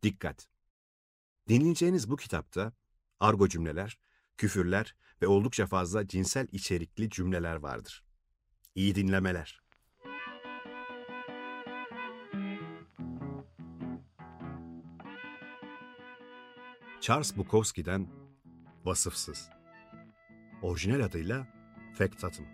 Dikkat! Dinleyeceğiniz bu kitapta argo cümleler, küfürler ve oldukça fazla cinsel içerikli cümleler vardır. İyi dinlemeler. Charles Bukowski'den Vasıfsız. Orijinal adıyla Factotum.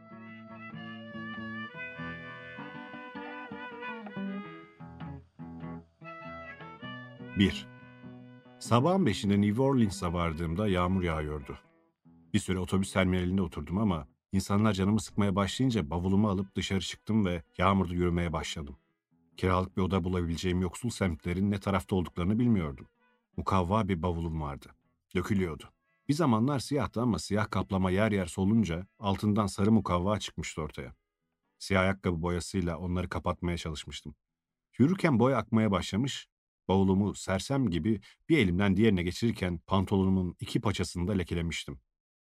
1. Sabahın 5'inde New Orleans'a vardığımda yağmur yağıyordu. Bir süre otobüs terminalinde oturdum ama insanlar canımı sıkmaya başlayınca bavulumu alıp dışarı çıktım ve yağmurda yürümeye başladım. Kiralık bir oda bulabileceğim yoksul semtlerin ne tarafta olduklarını bilmiyordum. Mukavva bir bavulum vardı. Dökülüyordu. Bir zamanlar siyahtı ama siyah kaplama yer yer solunca altından sarı mukavva çıkmıştı ortaya. Siyah ayakkabı boyasıyla onları kapatmaya çalışmıştım. Yürürken boya akmaya başlamış, bavulumu sersem gibi bir elimden diğerine geçirirken pantolonumun iki paçasını da lekelemiştim.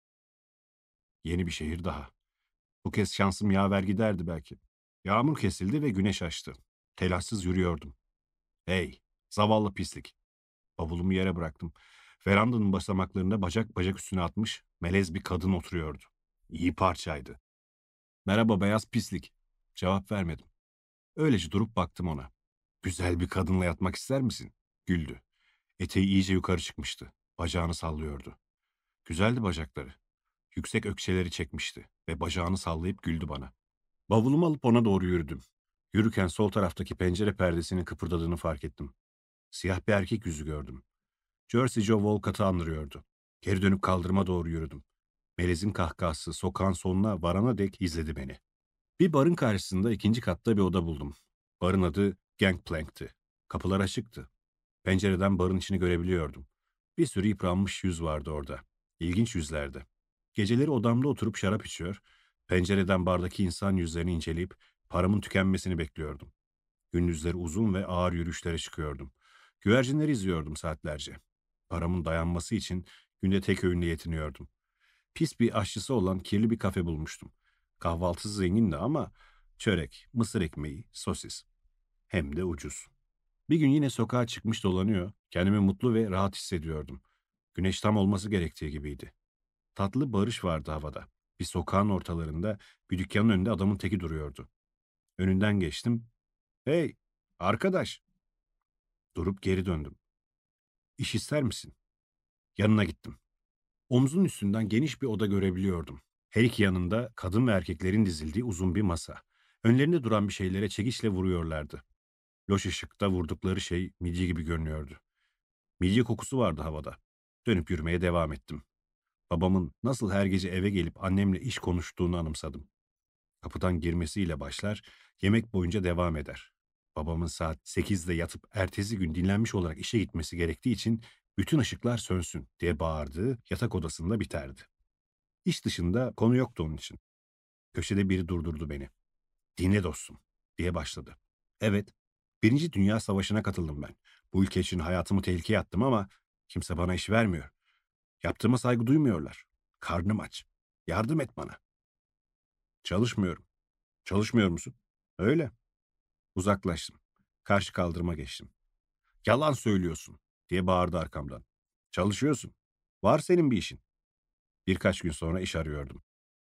Yeni bir şehir daha. Bu kez şansım yaver giderdi belki. Yağmur kesildi ve güneş açtı. Telaşsız yürüyordum. Hey, zavallı pislik. Bavulumu yere bıraktım. Verandanın basamaklarında bacak bacak üstüne atmış melez bir kadın oturuyordu. İyi parçaydı. Merhaba beyaz pislik. Cevap vermedim. Öylece durup baktım ona. Güzel bir kadınla yatmak ister misin? Güldü. Eteği iyice yukarı çıkmıştı. Bacağını sallıyordu. Güzeldi bacakları. Yüksek ökçeleri çekmişti ve bacağını sallayıp güldü bana. Bavulumu alıp ona doğru yürüdüm. Yürürken sol taraftaki pencere perdesinin kıpırdadığını fark ettim. Siyah bir erkek yüzü gördüm. Jersey Joe Walcott'ı andırıyordu. Geri dönüp kaldırıma doğru yürüdüm. Melez'in kahkahası sokağın sonuna varana dek izledi beni. Bir barın karşısında ikinci katta bir oda buldum. Barın adı Gangplank'tı. Kapılar açıktı. Pencereden barın içini görebiliyordum. Bir sürü yıpranmış yüz vardı orada. İlginç yüzlerdi. Geceleri odamda oturup şarap içiyor, pencereden bardaki insan yüzlerini inceleyip paramın tükenmesini bekliyordum. Gündüzleri uzun ve ağır yürüyüşlere çıkıyordum. Güvercinleri izliyordum saatlerce. Paramın dayanması için günde tek öğünle yetiniyordum. Pis bir aşçısı olan kirli bir kafe bulmuştum. Kahvaltısı zengindi ama çörek, mısır ekmeği, sosis. Hem de ucuz. Bir gün yine sokağa çıkmış dolanıyor, kendimi mutlu ve rahat hissediyordum. Güneş tam olması gerektiği gibiydi. Tatlı barış vardı havada. Bir sokağın ortalarında, bir dükkanın önünde adamın teki duruyordu. Önünden geçtim. Hey, arkadaş! Durup geri döndüm. İş ister misin? Yanına gittim. Omzunun üstünden geniş bir oda görebiliyordum. Her iki yanında kadın ve erkeklerin dizildiği uzun bir masa. Önlerinde duran bir şeylere çekiçle vuruyorlardı. Loş ışıkta vurdukları şey midye gibi görünüyordu. Midye kokusu vardı havada. Dönüp yürümeye devam ettim. Babamın nasıl her gece eve gelip annemle iş konuştuğunu anımsadım. Kapıdan girmesiyle başlar, yemek boyunca devam eder. Babamın saat 8'de yatıp ertesi gün dinlenmiş olarak işe gitmesi gerektiği için bütün ışıklar sönsün diye bağırdığı yatak odasında biterdi. İş dışında konu yoktu onun için. Köşede biri durdurdu beni. Dinle dostum diye başladı. Evet, Birinci Dünya Savaşı'na katıldım ben. Bu ülke için hayatımı tehlikeye attım ama kimse bana iş vermiyor. Yaptığıma saygı duymuyorlar. Karnım aç. Yardım et bana. Çalışmıyorum. Çalışmıyor musun? Öyle. Uzaklaştım. Karşı kaldırıma geçtim. Yalan söylüyorsun diye bağırdı arkamdan. Çalışıyorsun. Var senin bir işin. Birkaç gün sonra iş arıyordum.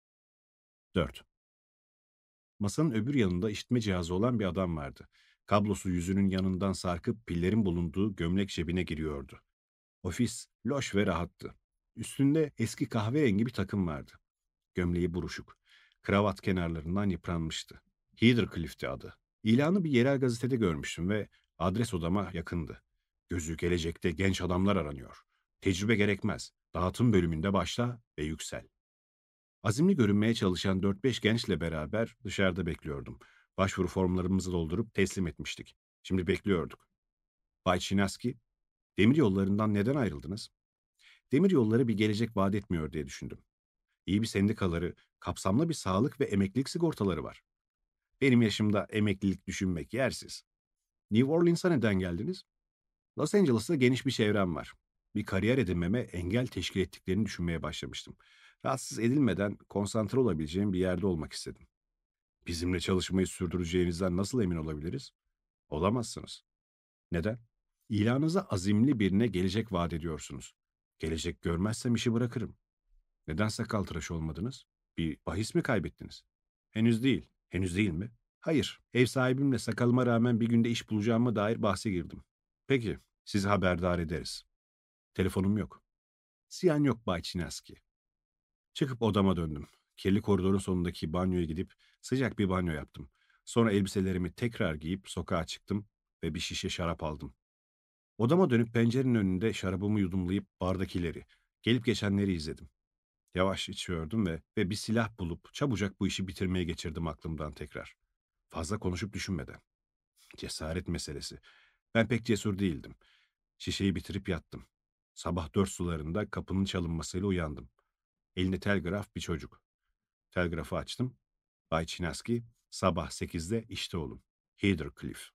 4. Masanın öbür yanında işitme cihazı olan bir adam vardı. Kablosu yüzünün yanından sarkıp pillerin bulunduğu gömlek cebine giriyordu. Ofis loş ve rahattı. Üstünde eski kahverengi bir takım vardı. Gömleği buruşuk. Kravat kenarlarından yıpranmıştı. Heathercliff'ti adı. İlanı bir yerel gazetede görmüştüm ve adres odama yakındı. Gözü gelecekte genç adamlar aranıyor. Tecrübe gerekmez. Dağıtım bölümünde başla ve yüksel. Azimli görünmeye çalışan 4-5 gençle beraber dışarıda bekliyordum. Başvuru formlarımızı doldurup teslim etmiştik. Şimdi bekliyorduk. Bay Çinaski, demir yollarından neden ayrıldınız? Demir yolları bir gelecek vaat etmiyor diye düşündüm. İyi bir sendikaları, kapsamlı bir sağlık ve emeklilik sigortaları var. Benim yaşımda emeklilik düşünmek yersiz. New Orleans'a neden geldiniz? Los Angeles'ta geniş bir çevrem var. Bir kariyer edinmeme engel teşkil ettiklerini düşünmeye başlamıştım. Rahatsız edilmeden konsantre olabileceğim bir yerde olmak istedim. Bizimle çalışmayı sürdüreceğinizden nasıl emin olabiliriz? Olamazsınız. Neden? İlanınıza azimli birine gelecek vaat ediyorsunuz. Gelecek görmezsem işi bırakırım. Neden sakal tıraşı olmadınız? Bir bahis mi kaybettiniz? Henüz değil. Henüz değil mi? Hayır. Ev sahibimle sakalıma rağmen bir günde iş bulacağıma dair bahse girdim. Peki, sizi haberdar ederiz. Telefonum yok. Siyan yok Bay Çinaski. Çıkıp odama döndüm. Kirli koridorun sonundaki banyoya gidip sıcak bir banyo yaptım. Sonra elbiselerimi tekrar giyip sokağa çıktım ve bir şişe şarap aldım. Odama dönüp pencerenin önünde şarabımı yudumlayıp bardakileri, gelip geçenleri izledim. Yavaş içiyordum ve bir silah bulup çabucak bu işi bitirmeye geçirdim aklımdan tekrar. Fazla konuşup düşünmeden. Cesaret meselesi. Ben pek cesur değildim. Şişeyi bitirip yattım. Sabah 4 sularında kapının çalınmasıyla uyandım. Elinde telgraf bir çocuk. Telgrafı açtım. Bay Çinaski, sabah 8'de işte olun. Heathercliff.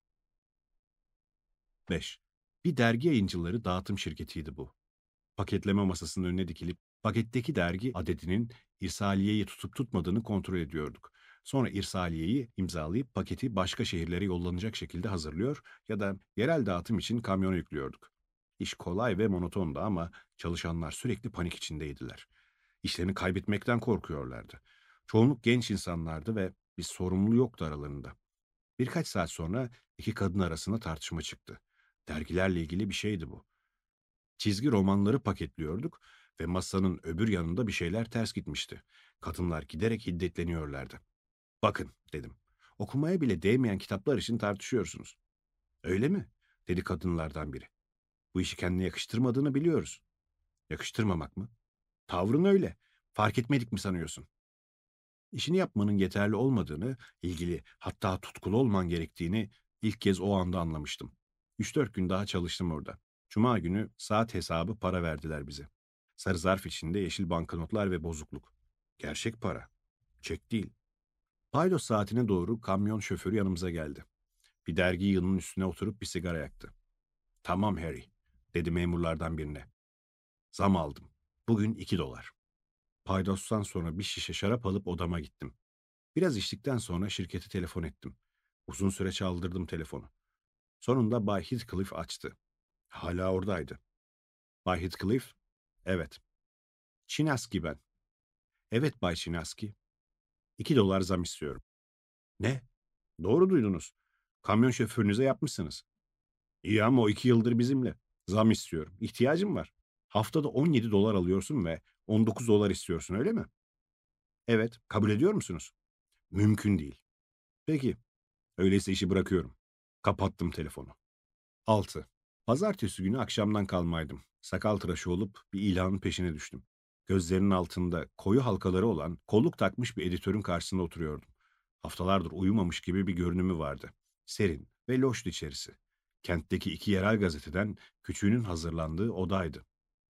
5. Bir dergi yayıncıları dağıtım şirketiydi bu. Paketleme masasının önüne dikilip paketteki dergi adedinin irsaliyeyi tutup tutmadığını kontrol ediyorduk. Sonra irsaliyeyi imzalayıp paketi başka şehirlere yollanacak şekilde hazırlıyor ya da yerel dağıtım için kamyona yüklüyorduk. İş kolay ve monotondu ama çalışanlar sürekli panik içindeydiler. İşlerini kaybetmekten korkuyorlardı. Çoğunluk genç insanlardı ve bir sorumlu yoktu aralarında. Birkaç saat sonra iki kadın arasında tartışma çıktı. Dergilerle ilgili bir şeydi bu. Çizgi romanları paketliyorduk ve masanın öbür yanında bir şeyler ters gitmişti. Kadınlar giderek hiddetleniyorlardı. Bakın dedim. Okumaya bile değmeyen kitaplar için tartışıyorsunuz. Öyle mi? Dedi kadınlardan biri. Bu işi kendine yakıştırmadığını biliyoruz. Yakıştırmamak mı? Tavrın öyle. Fark etmedik mi sanıyorsun? İşini yapmanın yeterli olmadığını, ilgili hatta tutkulu olman gerektiğini ilk kez o anda anlamıştım. 3-4 gün daha çalıştım orada. Cuma günü saat hesabı para verdiler bize. Sarı zarf içinde yeşil banknotlar ve bozukluk. Gerçek para. Çek değil. Paydos saatine doğru kamyon şoförü yanımıza geldi. Bir dergi yığının üstüne oturup bir sigara yaktı. Tamam Harry, dedi memurlardan birine. Zam aldım. Bugün $2. Paydostan sonra bir şişe şarap alıp odama gittim. Biraz içtikten sonra şirkete telefon ettim. Uzun süre çaldırdım telefonu. Sonunda Bay Heathcliff açtı. Hala oradaydı. Bay Heathcliff? Evet. Çinaski ben. Evet Bay Çinaski. $2 zam istiyorum. Ne? Doğru duydunuz. Kamyon şoförünüze yapmışsınız. İyi ama o 2 yıldır bizimle. Zam istiyorum. İhtiyacım var. Haftada $17 alıyorsun ve $19 istiyorsun öyle mi? Evet. Kabul ediyor musunuz? Mümkün değil. Peki. Öyleyse işi bırakıyorum. Kapattım telefonu. 6. Pazartesi günü akşamdan kalmaydım. Sakal tıraşı olup bir ilanın peşine düştüm. Gözlerinin altında koyu halkaları olan kolluk takmış bir editörün karşısında oturuyordum. Haftalardır uyumamış gibi bir görünümü vardı. Serin ve loştu içerisi. Kentteki 2 yerel gazeteden küçüğünün hazırlandığı odaydı.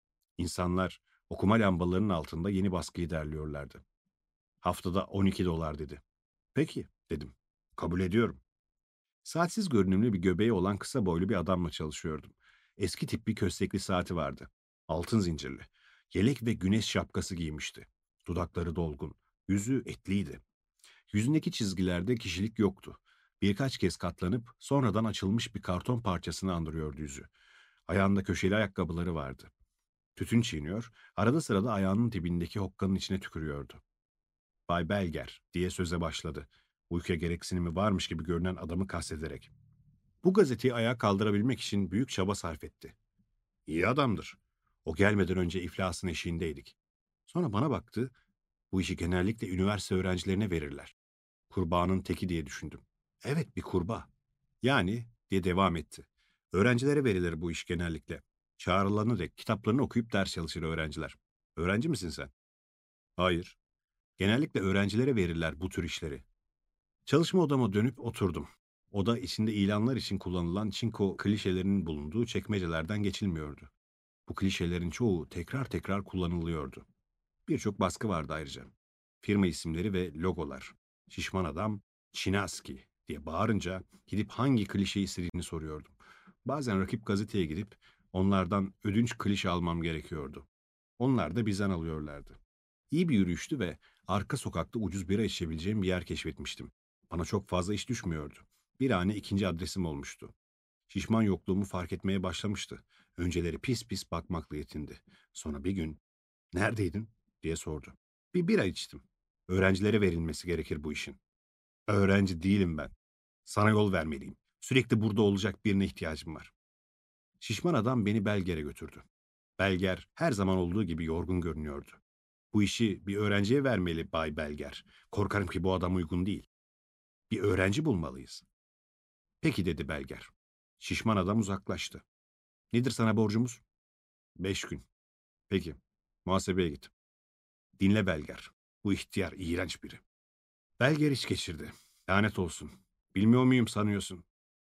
İnsanlar okuma lambalarının altında yeni baskıyı derliyorlardı. Haftada $12 dedi. Peki dedim. Kabul ediyorum. Saatsiz görünümlü bir göbeği olan kısa boylu bir adamla çalışıyordum. Eski tip bir köstekli saati vardı. Altın zincirli. Yelek ve güneş şapkası giymişti. Dudakları dolgun. Yüzü etliydi. Yüzündeki çizgilerde kişilik yoktu. Birkaç kez katlanıp sonradan açılmış bir karton parçasını andırıyordu yüzü. Ayağında köşeli ayakkabıları vardı. Tütün çiğniyor, arada sırada ayağının dibindeki hokkanın içine tükürüyordu. Bay Belger diye söze başladı. Uykuya gereksinimi varmış gibi görünen adamı kastederek. Bu gazeteyi ayağa kaldırabilmek için büyük çaba sarf etti. İyi adamdır. O gelmeden önce iflasın eşiğindeydik. Sonra bana baktı, bu işi genellikle üniversite öğrencilerine verirler. Kurbağanın teki diye düşündüm. Evet bir kurbağa. Yani diye devam etti. Öğrencilere verilir bu iş genellikle. Çağrılanı dek kitaplarını okuyup ders çalışır öğrenciler. Öğrenci misin sen? Hayır. Genellikle öğrencilere verirler bu tür işleri. Çalışma odama dönüp oturdum. Oda içinde ilanlar için kullanılan çinko klişelerinin bulunduğu çekmecelerden geçilmiyordu. Bu klişelerin çoğu tekrar tekrar kullanılıyordu. Birçok baskı vardı ayrıca. Firma isimleri ve logolar. Şişman adam, Çinaski diye bağırınca gidip hangi klişeyi istediğini soruyordum. Bazen rakip gazeteye gidip onlardan ödünç klişe almam gerekiyordu. Onlar da bizden alıyorlardı. İyi bir yürüyüştü ve arka sokakta ucuz bira içebileceğim bir yer keşfetmiştim. Bana çok fazla iş düşmüyordu. Bir hane ikinci adresim olmuştu. Şişman yokluğumu fark etmeye başlamıştı. Önceleri pis pis bakmakla yetindi. Sonra bir gün "Neredeydin?" diye sordu. "Bir bira içtim. Öğrencilere verilmesi gerekir bu işin." "Öğrenci değilim ben. Sana yol vermeliyim. Sürekli burada olacak birine ihtiyacım var." Şişman adam beni Belger'e götürdü. Belger her zaman olduğu gibi yorgun görünüyordu. "Bu işi bir öğrenciye vermeli Bay Belger. Korkarım ki bu adam uygun değil. Bir öğrenci bulmalıyız." "Peki," dedi Belger. Şişman adam uzaklaştı. "Nedir sana borcumuz?" "5 gün." "Peki. Muhasebeye git." "Dinle Belger. Bu ihtiyar iğrenç biri." Belger iç geçirdi. "Lanet olsun. Bilmiyor muyum sanıyorsun?"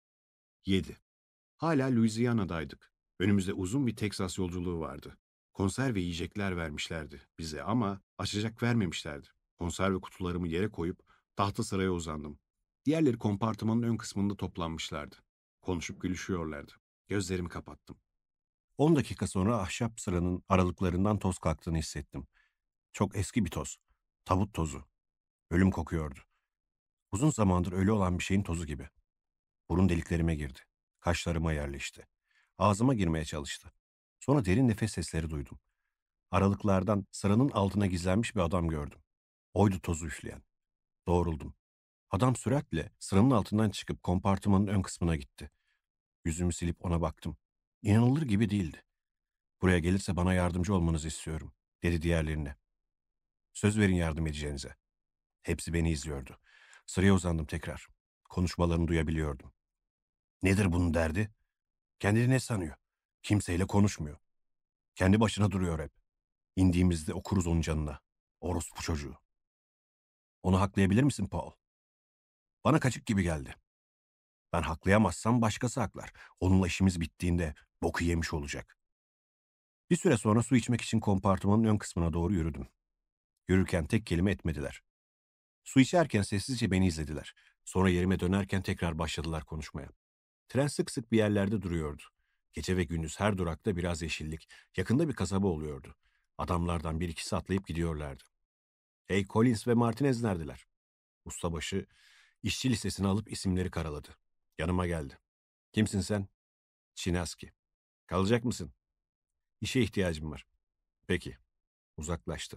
7. Hala Louisiana'daydık. Önümüzde uzun bir Teksas yolculuğu vardı. Konserve yiyecekler vermişlerdi bize ama açacak vermemişlerdi. Konserve kutularımı yere koyup tahta sıraya uzandım. Diğerleri kompartımanın ön kısmında toplanmışlardı. Konuşup gülüşüyorlardı. Gözlerimi kapattım. 10 dakika sonra ahşap sıranın aralıklarından toz kalktığını hissettim. Çok eski bir toz. Tabut tozu. Ölüm kokuyordu. Uzun zamandır ölü olan bir şeyin tozu gibi. Burun deliklerime girdi. Kaşlarıma yerleşti. Ağzıma girmeye çalıştı. Sonra derin nefes sesleri duydum. Aralıklardan sıranın altına gizlenmiş bir adam gördüm. Oydu tozu üfleyen. Doğruldum. Adam süratle sıranın altından çıkıp kompartımanın ön kısmına gitti. Yüzümü silip ona baktım. İnanılır gibi değildi. "Buraya gelirse bana yardımcı olmanızı istiyorum," dedi diğerlerine. "Söz verin yardım edeceğinize." Hepsi beni izliyordu. Sıraya uzandım tekrar. Konuşmalarını duyabiliyordum. "Nedir bunun derdi? Kendini ne sanıyor? Kimseyle konuşmuyor. Kendi başına duruyor hep. İndiğimizde okuruz onun canına. Orospu çocuğu." "Onu haklayabilir misin Paul?" "Bana kaçık gibi geldi. Ben haklayamazsam başkası haklar. Onunla işimiz bittiğinde boku yemiş olacak." Bir süre sonra su içmek için kompartımanın ön kısmına doğru yürüdüm. Yürürken tek kelime etmediler. Su içerken sessizce beni izlediler. Sonra yerime dönerken tekrar başladılar konuşmaya. Tren sık sık bir yerlerde duruyordu. Gece ve gündüz her durakta biraz yeşillik, yakında bir kasaba oluyordu. Adamlardan bir ikisi atlayıp gidiyorlardı. "Hey, Collins ve Martinez neredeler?" Ustabaşı işçi listesini alıp isimleri karaladı. Yanıma geldi. "Kimsin sen?" "Çinaski." "Kalacak mısın?" "İşe ihtiyacım var." "Peki." Uzaklaştı.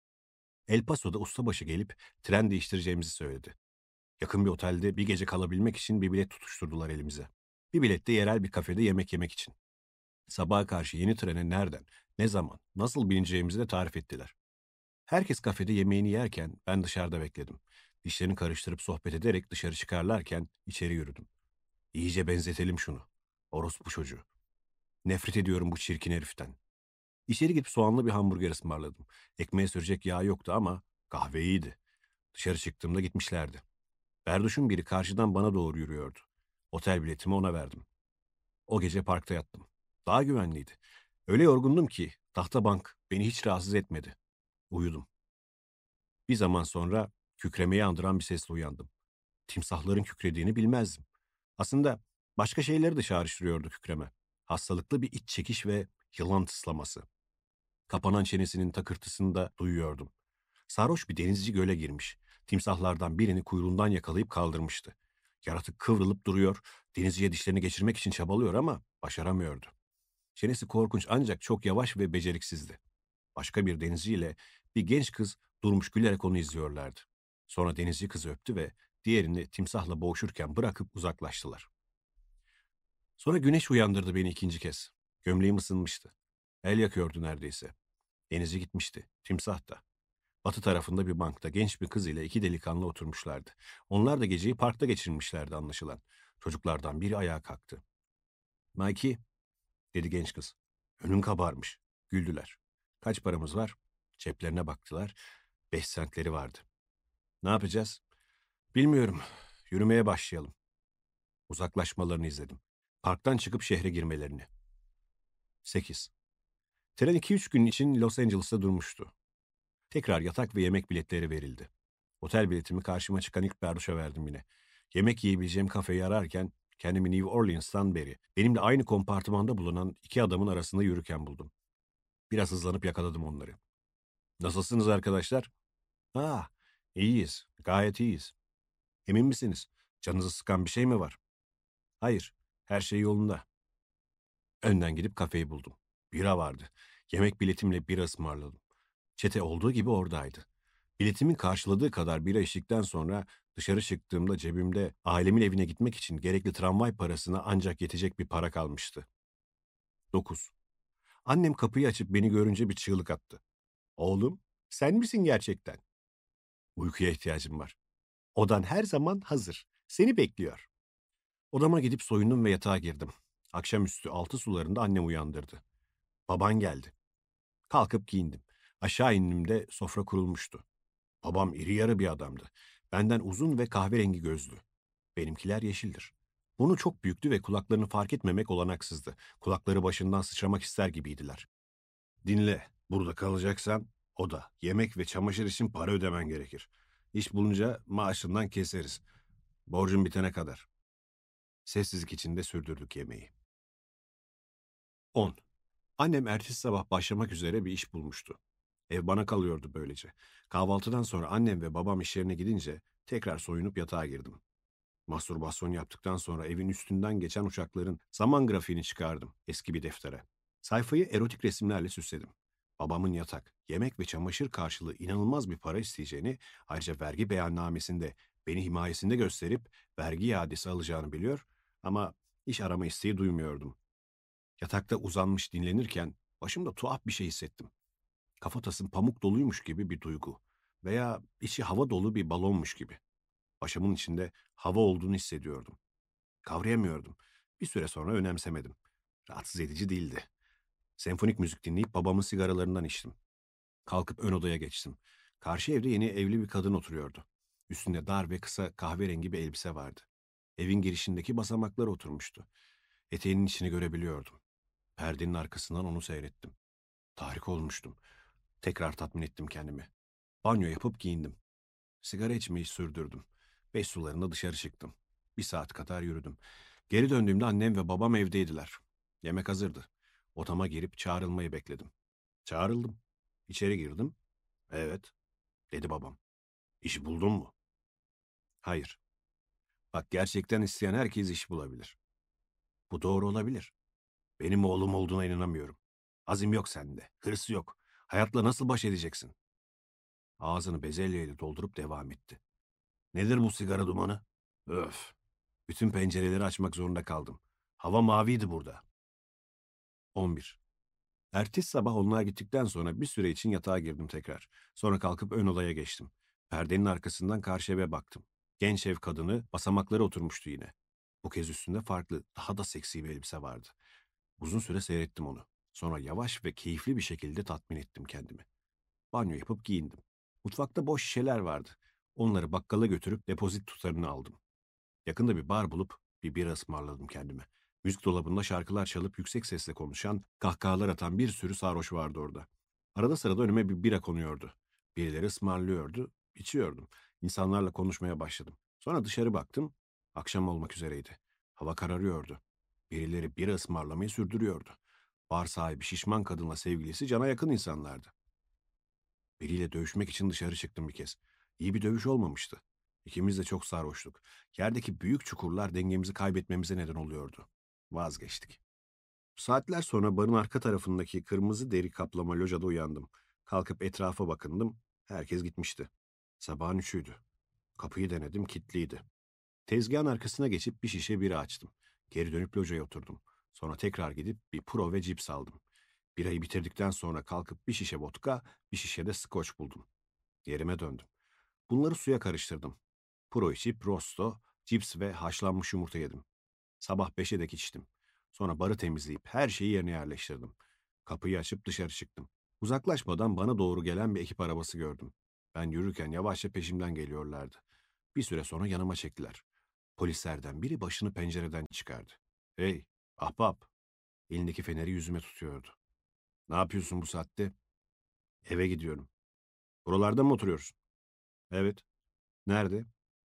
El Paso'da ustabaşı gelip tren değiştireceğimizi söyledi. Yakın bir otelde bir gece kalabilmek için bir bilet tutuşturdular elimize. Bir bilet de yerel bir kafede yemek yemek için. Sabaha karşı yeni trene nereden, ne zaman, nasıl bineceğimizi de tarif ettiler. Herkes kafede yemeğini yerken ben dışarıda bekledim. Dişlerini karıştırıp sohbet ederek dışarı çıkarlarken içeri yürüdüm. İyice benzetelim şunu. Orospu çocuğu. Nefret ediyorum bu çirkin heriften. İçeri gidip soğanlı bir hamburger ısmarladım. Ekmeğe sürecek yağ yoktu ama kahve iyiydi. Dışarı çıktığımda gitmişlerdi. Berduş'un biri karşıdan bana doğru yürüyordu. Otel biletimi ona verdim. O gece parkta yattım. Daha güvenliydi. Öyle yorgundum ki tahta bank beni hiç rahatsız etmedi. Uyudum. Bir zaman sonra kükremeyi andıran bir sesle uyandım. Timsahların kükrediğini bilmezdim. Aslında başka şeyleri de çağrıştırıyordu kükreme. Hastalıklı bir iç çekiş ve yılan tıslaması. Kapanan çenesinin takırtısını da duyuyordum. Sarhoş bir denizci göle girmiş. Timsahlardan birini kuyruğundan yakalayıp kaldırmıştı. Yaratık kıvrılıp duruyor, denizciye dişlerini geçirmek için çabalıyor ama başaramıyordu. Çenesi korkunç ancak çok yavaş ve beceriksizdi. Başka bir denizciyle bir genç kız durmuş gülerek onu izliyorlardı. Sonra denizci kızı öptü ve diğerini timsahla boğuşurken bırakıp uzaklaştılar. Sonra güneş uyandırdı beni ikinci kez. Gömleğim ısınmıştı. El yakıyordu neredeyse. Denizci gitmişti. Timsah da. Batı tarafında bir bankta genç bir kız ile iki delikanlı oturmuşlardı. Onlar da geceyi parkta geçirmişlerdi anlaşılan. Çocuklardan biri ayağa kalktı. "Mikey," dedi genç kız. Önün kabarmış. Güldüler. "Kaç paramız var?" Ceplerine baktılar. 5 sentleri vardı. "Ne yapacağız?" "Bilmiyorum. Yürümeye başlayalım." Uzaklaşmalarını izledim. Parktan çıkıp şehre girmelerini. 8. Tren 2-3 gün için Los Angeles'ta durmuştu. Tekrar yatak ve yemek biletleri verildi. Otel biletimi karşıma çıkan ilk berduşa verdim yine. Yemek yiyebileceğim kafeyi ararken kendimi New Orleans'tan beri benimle aynı kompartımanda bulunan iki adamın arasında yürürken buldum. Biraz hızlanıp yakaladım onları. "Nasılsınız arkadaşlar?" "Ah, iyiyiz, gayet iyiyiz." "Emin misiniz? Canınızı sıkan bir şey mi var?" "Hayır, Her şey yolunda. Önden gidip kafeyi buldum. Bira vardı. Yemek biletimle bira ısmarladım. Çete olduğu gibi oradaydı. Biletimin karşıladığı kadar bira içtikten sonra dışarı çıktığımda cebimde ailemin evine gitmek için gerekli tramvay parasına ancak yetecek bir para kalmıştı. 9. Annem kapıyı açıp beni görünce bir çığlık attı. Oğlum, sen misin gerçekten? Uykuya ihtiyacım var. Odan her zaman hazır. Seni bekliyor. Odama gidip soyundum ve yatağa girdim. Akşamüstü 6 sularında annem uyandırdı. Baban geldi. Kalkıp giyindim. Aşağı indiğimde sofra kurulmuştu. Babam iri yarı bir adamdı. Benden uzun ve kahverengi gözlü. Benimkiler yeşildir. Bunu çok büyüktü ve kulaklarını fark etmemek olanaksızdı. Kulakları başından sıçramak ister gibiydiler. Dinle, burada kalacaksan oda, yemek ve çamaşır için para ödemen gerekir. İş bulunca maaşından keseriz. Borcun bitene kadar. Sessizlik içinde sürdürdük yemeği. 10. Annem ertesi sabah başlamak üzere bir iş bulmuştu. Ev bana kalıyordu böylece. Kahvaltıdan sonra annem ve babam işlerine gidince tekrar soyunup yatağa girdim. Mastürbasyon yaptıktan sonra evin üstünden geçen uçakların zaman grafiğini çıkardım eski bir deftere. Sayfayı erotik resimlerle süsledim. Babamın yatak, yemek ve çamaşır karşılığı inanılmaz bir para isteyeceğini, ayrıca vergi beyannamesinde beni himayesinde gösterip vergi iadesi alacağını biliyor ama iş arama isteği duymuyordum. Yatakta uzanmış dinlenirken başımda tuhaf bir şey hissettim. Kafatasım pamuk doluymuş gibi bir duygu veya içi hava dolu bir balonmuş gibi. Başımın içinde hava olduğunu hissediyordum. Kavrayamıyordum. Bir süre sonra önemsemedim. Rahatsız edici değildi. Senfonik müzik dinleyip babamın sigaralarından içtim. Kalkıp ön odaya geçtim. Karşı evde yeni evli bir kadın oturuyordu. Üstünde dar ve kısa kahverengi bir elbise vardı. Evin girişindeki basamaklara oturmuştu. Eteğinin içini görebiliyordum. Perdenin arkasından onu seyrettim. Tahrik olmuştum. Tekrar tatmin ettim kendimi. Banyo yapıp giyindim. Sigara içmeyi sürdürdüm. 5 sularında dışarı çıktım. 1 saat kadar yürüdüm. Geri döndüğümde annem ve babam evdeydiler. Yemek hazırdı. Odama girip çağrılmayı bekledim. Çağrıldım. İçeri girdim. Evet, dedi babam. İş buldun mu? Hayır. Bak gerçekten isteyen herkes iş bulabilir. Bu doğru olabilir. Benim oğlum olduğuna inanamıyorum. Azim yok sende. Hırs yok. Hayatla nasıl baş edeceksin? Ağzını bezelyeyle doldurup devam etti. Nedir bu sigara dumanı? Öf. Bütün pencereleri açmak zorunda kaldım. Hava maviydi burada. 11. Ertesi sabah onlar gittikten sonra bir süre için yatağa girdim tekrar. Sonra kalkıp ön odaya geçtim. Perdenin arkasından karşı eve baktım. Genç ev kadını basamaklara oturmuştu yine. Bu kez üstünde farklı, daha da seksi bir elbise vardı. Uzun süre seyrettim onu. Sonra yavaş ve keyifli bir şekilde tatmin ettim kendimi. Banyo yapıp giyindim. Mutfakta boş şişeler vardı. Onları bakkala götürüp depozit tutarını aldım. Yakında bir bar bulup bir bira ısmarladım kendime. Müzik dolabında şarkılar çalıp yüksek sesle konuşan, kahkahalar atan bir sürü sarhoş vardı orada. Arada sırada önüme bir bira konuyordu. Birileri ısmarlıyordu, içiyordum. İnsanlarla konuşmaya başladım. Sonra dışarı baktım, akşam olmak üzereydi. Hava kararıyordu. Birileri bira ısmarlamayı sürdürüyordu. Bar sahibi şişman kadınla sevgilisi cana yakın insanlardı. Biriyle dövüşmek için dışarı çıktım bir kez. İyi bir dövüş olmamıştı. İkimiz de çok sarhoştuk. Yerdeki büyük çukurlar dengemizi kaybetmemize neden oluyordu. Vazgeçtik. Saatler sonra barın arka tarafındaki kırmızı deri kaplama lojada uyandım. Kalkıp etrafa bakındım. Herkes gitmişti. Sabahın 3'üydü. Kapıyı denedim, kilitliydi. Tezgahın arkasına geçip bir şişe bira açtım. Geri dönüp lojaya oturdum. Sonra tekrar gidip bir puro ve cips aldım. Birayı bitirdikten sonra kalkıp bir şişe vodka, bir şişe de skoç buldum. Yerime döndüm. Bunları suya karıştırdım. Puro içip rosto, cips ve haşlanmış yumurta yedim. Sabah 5'e dek içtim. Sonra barı temizleyip her şeyi yerine yerleştirdim. Kapıyı açıp dışarı çıktım. Uzaklaşmadan bana doğru gelen bir ekip arabası gördüm. Ben yürürken yavaşça peşimden geliyorlardı. Bir süre sonra yanıma çektiler. Polislerden biri başını pencereden çıkardı. "Hey, ahbap!" Elindeki feneri yüzüme tutuyordu. "Ne yapıyorsun bu saatte?" "Eve gidiyorum." "Buralarda mı oturuyorsun?" "Evet." "Nerede?"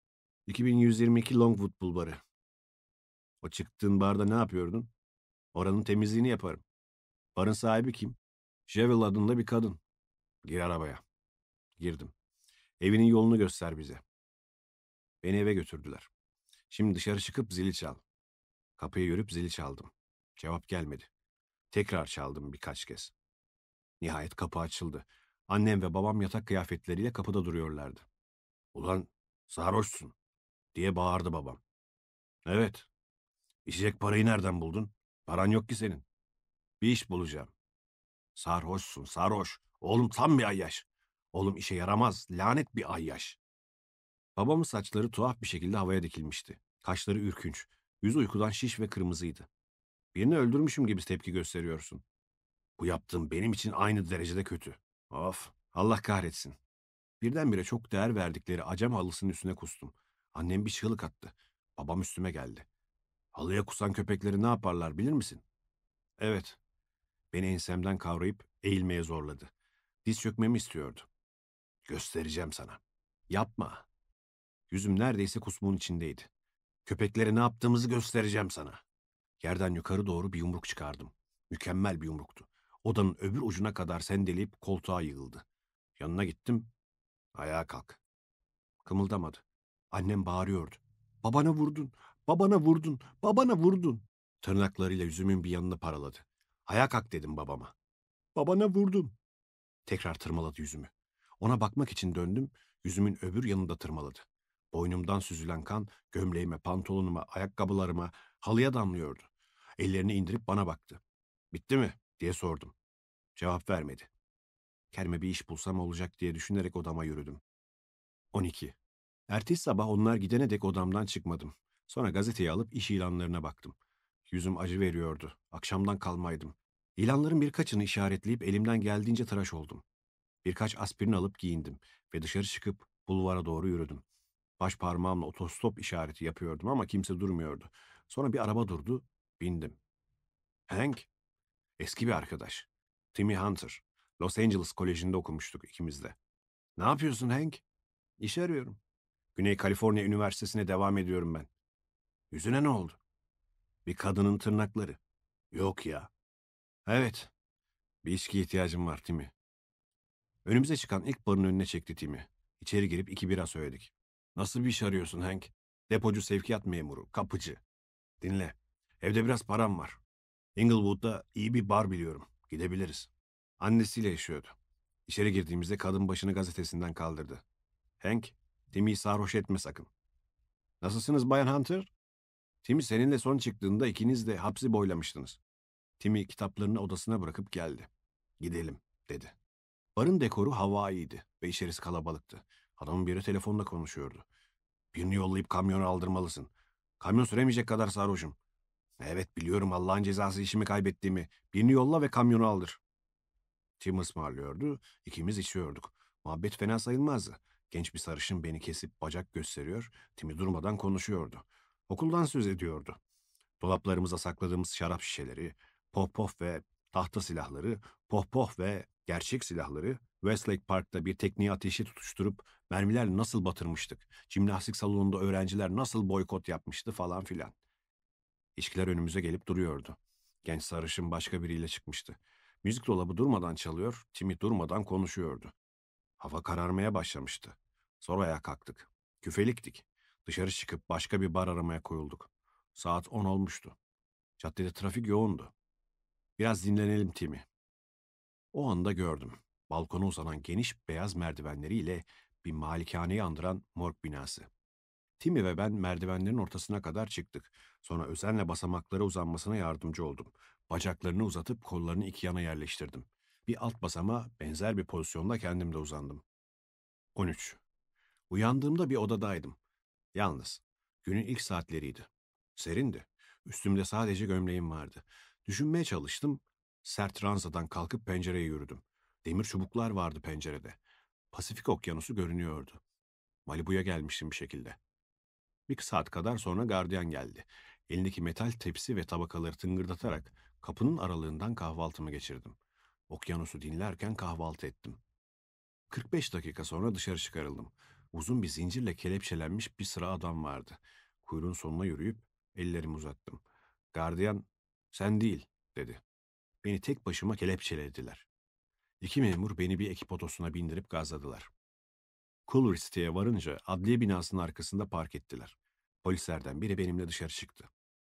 2122 Longwood Bulvarı. O çıktığın barda ne yapıyordun? Oranın temizliğini yaparım. Barın sahibi kim? Jewel adında bir kadın. Gir arabaya. Girdim. Evinin yolunu göster bize. Beni eve götürdüler. Şimdi dışarı çıkıp zili çal. Kapıyı yürüp zili çaldım. Cevap gelmedi. Tekrar çaldım birkaç kez. Nihayet kapı açıldı. Annem ve babam yatak kıyafetleriyle kapıda duruyorlardı. "Ulan sarhoşsun," diye bağırdı babam. "Evet. İçecek parayı nereden buldun? Paran yok ki senin." "Bir iş bulacağım." "Sarhoşsun, sarhoş. Oğlum tam bir ayyaş. Oğlum işe yaramaz, lanet bir ayyaş." Babamın saçları tuhaf bir şekilde havaya dikilmişti. Kaşları ürkünç. Yüzü uykudan şiş ve kırmızıydı. "Birini öldürmüşüm gibi tepki gösteriyorsun." "Bu yaptığım benim için aynı derecede kötü." "Of, Allah kahretsin." Birdenbire çok değer verdikleri acem halısının üstüne kustum. Annem bir çığlık attı. Babam üstüme geldi. "Halıya kusan köpekleri ne yaparlar bilir misin?" "Evet." Beni ensemden kavrayıp eğilmeye zorladı. Diz çökmemi istiyordu. "Göstereceğim sana." "Yapma." Yüzüm neredeyse kusmuğun içindeydi. "Köpeklere ne yaptığımızı göstereceğim sana." Yerden yukarı doğru bir yumruk çıkardım. Mükemmel bir yumruktu. Odanın öbür ucuna kadar sendeleyip koltuğa yığıldı. Yanına gittim. "Ayağa kalk." Kımıldamadı. Annem bağırıyordu. "Babana vurdun, babana vurdun, babana vurdun." Tırnaklarıyla yüzümün bir yanını paraladı. "Ayağa kalk," dedim babama. "Babana vurdun." Tekrar tırmaladı yüzümü. Ona bakmak için döndüm, yüzümün öbür yanında tırmaladı. Boynumdan süzülen kan gömleğime, pantolonuma, ayakkabılarıma, halıya damlıyordu. Ellerini indirip bana baktı. "Bitti mi?" diye sordum. Cevap vermedi. Kendime bir iş bulsam olacak diye düşünerek odama yürüdüm. 12. Ertesi sabah onlar gidene dek odamdan çıkmadım. Sonra gazeteyi alıp iş ilanlarına baktım. Yüzüm acı veriyordu. Akşamdan kalmaydım. İlanların birkaçını işaretleyip elimden geldiğince tıraş oldum. Birkaç aspirin alıp giyindim ve dışarı çıkıp bulvara doğru yürüdüm. Baş parmağımla otostop işareti yapıyordum ama kimse durmuyordu. Sonra bir araba durdu, bindim. Hank, eski bir arkadaş. Timmy Hunter. Los Angeles Koleji'nde okumuştuk ikimiz de. "Ne yapıyorsun Hank?" "İş arıyorum." "Güney Kaliforniya Üniversitesi'ne devam ediyorum ben." "Yüzüne ne oldu?" "Bir kadının tırnakları." "Yok ya." "Evet, bir içkiye ihtiyacım var Timmy." Önümüze çıkan ilk barın önüne çekti Timmy. İçeri girip 2 bira söyledik. "Nasıl bir iş arıyorsun Hank?" "Depocu, sevkiyat memuru, kapıcı." "Dinle. Evde biraz param var. Inglewood'da iyi bir bar biliyorum. Gidebiliriz." Annesiyle yaşıyordu. İçeri girdiğimizde kadın başını gazetesinden kaldırdı. "Hank, Timmy'yi sarhoş etme sakın." "Nasılsınız Bayan Hunter?" "Timmy seninle son çıktığında ikiniz de hapsi boylamıştınız." Timmy kitaplarını odasına bırakıp geldi. "Gidelim," dedi. Barın dekoru Hawaii'ydi ve içerisi kalabalıktı. Adamın biri telefonla konuşuyordu. "Birini yollayıp kamyona aldırmalısın. Kamyon süremeyecek kadar sarhoşum." "Evet biliyorum, Allah'ın cezası işimi kaybettiğimi. Birini yolla ve kamyonu aldır." Tim ısmarlıyordu, ikimiz içiyorduk. Muhabbet fena sayılmazdı. Genç bir sarışın beni kesip bacak gösteriyor, Tim'i durmadan konuşuyordu. Okuldan söz ediyordu. Dolaplarımıza sakladığımız şarap şişeleri, pohpoh ve tahta silahları, pohpoh ve gerçek silahları, Westlake Park'ta bir tekniğe ateşi tutuşturup mermiler nasıl batırmıştık, jimnastik salonunda öğrenciler nasıl boykot yapmıştı falan filan. İçkiler önümüze gelip duruyordu. Genç sarışın başka biriyle çıkmıştı. Müzik dolabı durmadan çalıyor, Timmy durmadan konuşuyordu. Hava kararmaya başlamıştı. Sonra ayağa kalktık. Küfeliktik. Dışarı çıkıp başka bir bar aramaya koyulduk. Saat 10 olmuştu. Caddede trafik yoğundu. "Biraz dinlenelim Timmy." O anda gördüm. Balkona uzanan geniş beyaz merdivenleriyle bir malikaneyi andıran morg binası. Timmy ve ben merdivenlerin ortasına kadar çıktık. Sonra özenle basamaklara uzanmasına yardımcı oldum. Bacaklarını uzatıp kollarını iki yana yerleştirdim. Bir alt basamağa benzer bir pozisyonda kendim de uzandım. 13. Uyandığımda bir odadaydım. Yalnız. Günün ilk saatleriydi. Serindi. Üstümde sadece gömleğim vardı. Düşünmeye çalıştım. Sert ranzadan kalkıp pencereye yürüdüm. Demir çubuklar vardı pencerede. Pasifik Okyanusu görünüyordu. Malibu'ya gelmiştim bir şekilde. Bir saat kadar sonra gardiyan geldi. Elindeki metal tepsi ve tabakaları tıngırdatarak kapının aralığından kahvaltımı geçirdim. Okyanusu dinlerken kahvaltı ettim. 45 dakika sonra dışarı çıkarıldım. Uzun bir zincirle kelepçelenmiş bir sıra adam vardı. Kuyruğun sonuna yürüyüp ellerimi uzattım. Gardiyan, "Sen değil," dedi. Beni tek başıma kelepçelediler. 2 memur beni bir ekip otosuna bindirip gazladılar. Culver City'ye varınca adliye binasının arkasında park ettiler. Polislerden biri benimle dışarı çıktı.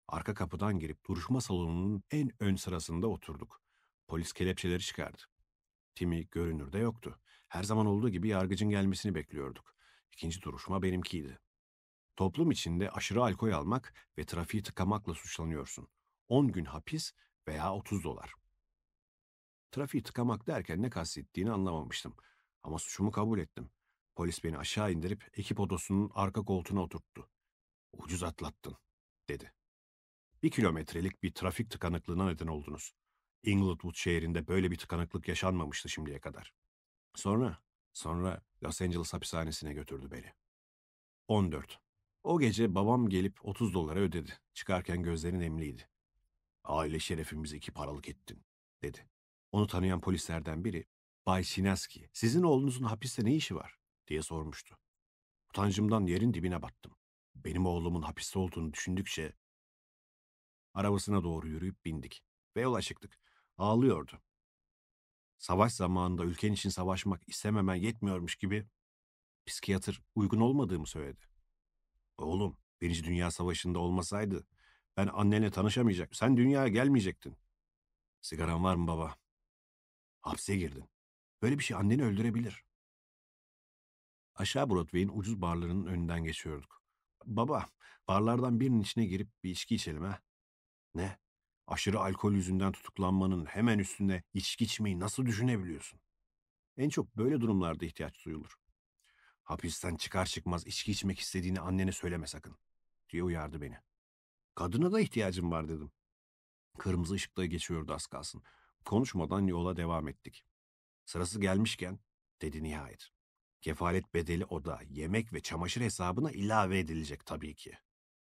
Arka kapıdan girip duruşma salonunun en ön sırasında oturduk. Polis kelepçeleri çıkardı. Timmy görünürde yoktu. Her zaman olduğu gibi yargıcın gelmesini bekliyorduk. İkinci duruşma benimkiydi. Toplum içinde aşırı alkol almak ve trafiği tıkamakla suçlanıyorsun. 10 gün hapis veya 30 dolar. Trafiği tıkamak derken ne kastettiğini anlamamıştım. Ama suçumu kabul ettim. Polis beni aşağı indirip ekip otosunun arka koltuğuna oturttu. Ucuz atlattın, dedi. 1 kilometrelik bir trafik tıkanıklığına neden oldunuz. Inglewood şehrinde böyle bir tıkanıklık yaşanmamıştı şimdiye kadar. Sonra Los Angeles hapishanesine götürdü beni. 14. O gece babam gelip 30 dolara ödedi. Çıkarken gözleri nemliydi. Aile şerefimizi 2 paralık ettin, dedi. Onu tanıyan polislerden biri, Bay Sinaski, sizin oğlunuzun hapiste ne işi var, diye sormuştu. Utancımdan yerin dibine battım. Benim oğlumun hapiste olduğunu düşündükçe arabasına doğru yürüyüp bindik ve yola çıktık. Ağlıyordu. Savaş zamanında ülken için savaşmak istememen yetmiyormuş gibi psikiyatr uygun olmadığımı söyledi. Oğlum, Birinci Dünya Savaşı'nda olmasaydı ben annenle tanışamayacak, sen dünyaya gelmeyecektin. Sigaran var mı baba? Hapse girdin. Böyle bir şey anneni öldürebilir. Aşağı Broadway'in ucuz barlarının önünden geçiyorduk. Baba, barlardan birinin içine girip bir içki içelim ha? Ne? Aşırı alkol yüzünden tutuklanmanın hemen üstüne içki içmeyi nasıl düşünebiliyorsun? En çok böyle durumlarda ihtiyaç duyulur. Hapisten çıkar çıkmaz içki içmek istediğini annene söyleme sakın, diye uyardı beni. Kadına da ihtiyacım var, dedim. Kırmızı ışıkta geçiyordu az kalsın. Konuşmadan yola devam ettik. Sırası gelmişken, dedi nihayet. Kefalet bedeli oda, yemek ve çamaşır hesabına ilave edilecek tabii ki.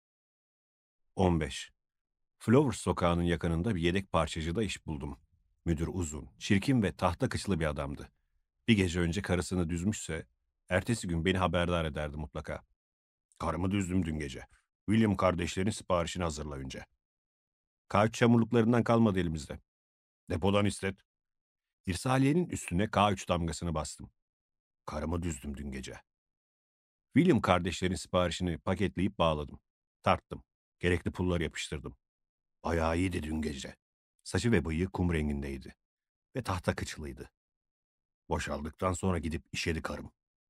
15. Flowers sokağının yakınında bir yedek parçacıda iş buldum. Müdür uzun, çirkin ve tahta kıçlı bir adamdı. Bir gece önce karısını düzmüşse, ertesi gün beni haberdar ederdi mutlaka. Karımı düzdüm dün gece. William kardeşlerin siparişini hazırla önce. K3 çamurluklarından kalmadı elimizde. Depodan istet. İrsaliyenin üstüne K3 damgasını bastım. Karımı düzdüm dün gece. William kardeşlerin siparişini paketleyip bağladım. Tarttım. Gerekli pulları yapıştırdım. Bayağı iyiydi dün gece. Saçı ve bıyığı kum rengindeydi. Ve tahta kıçlıydı. Boşaldıktan sonra gidip işedi karım.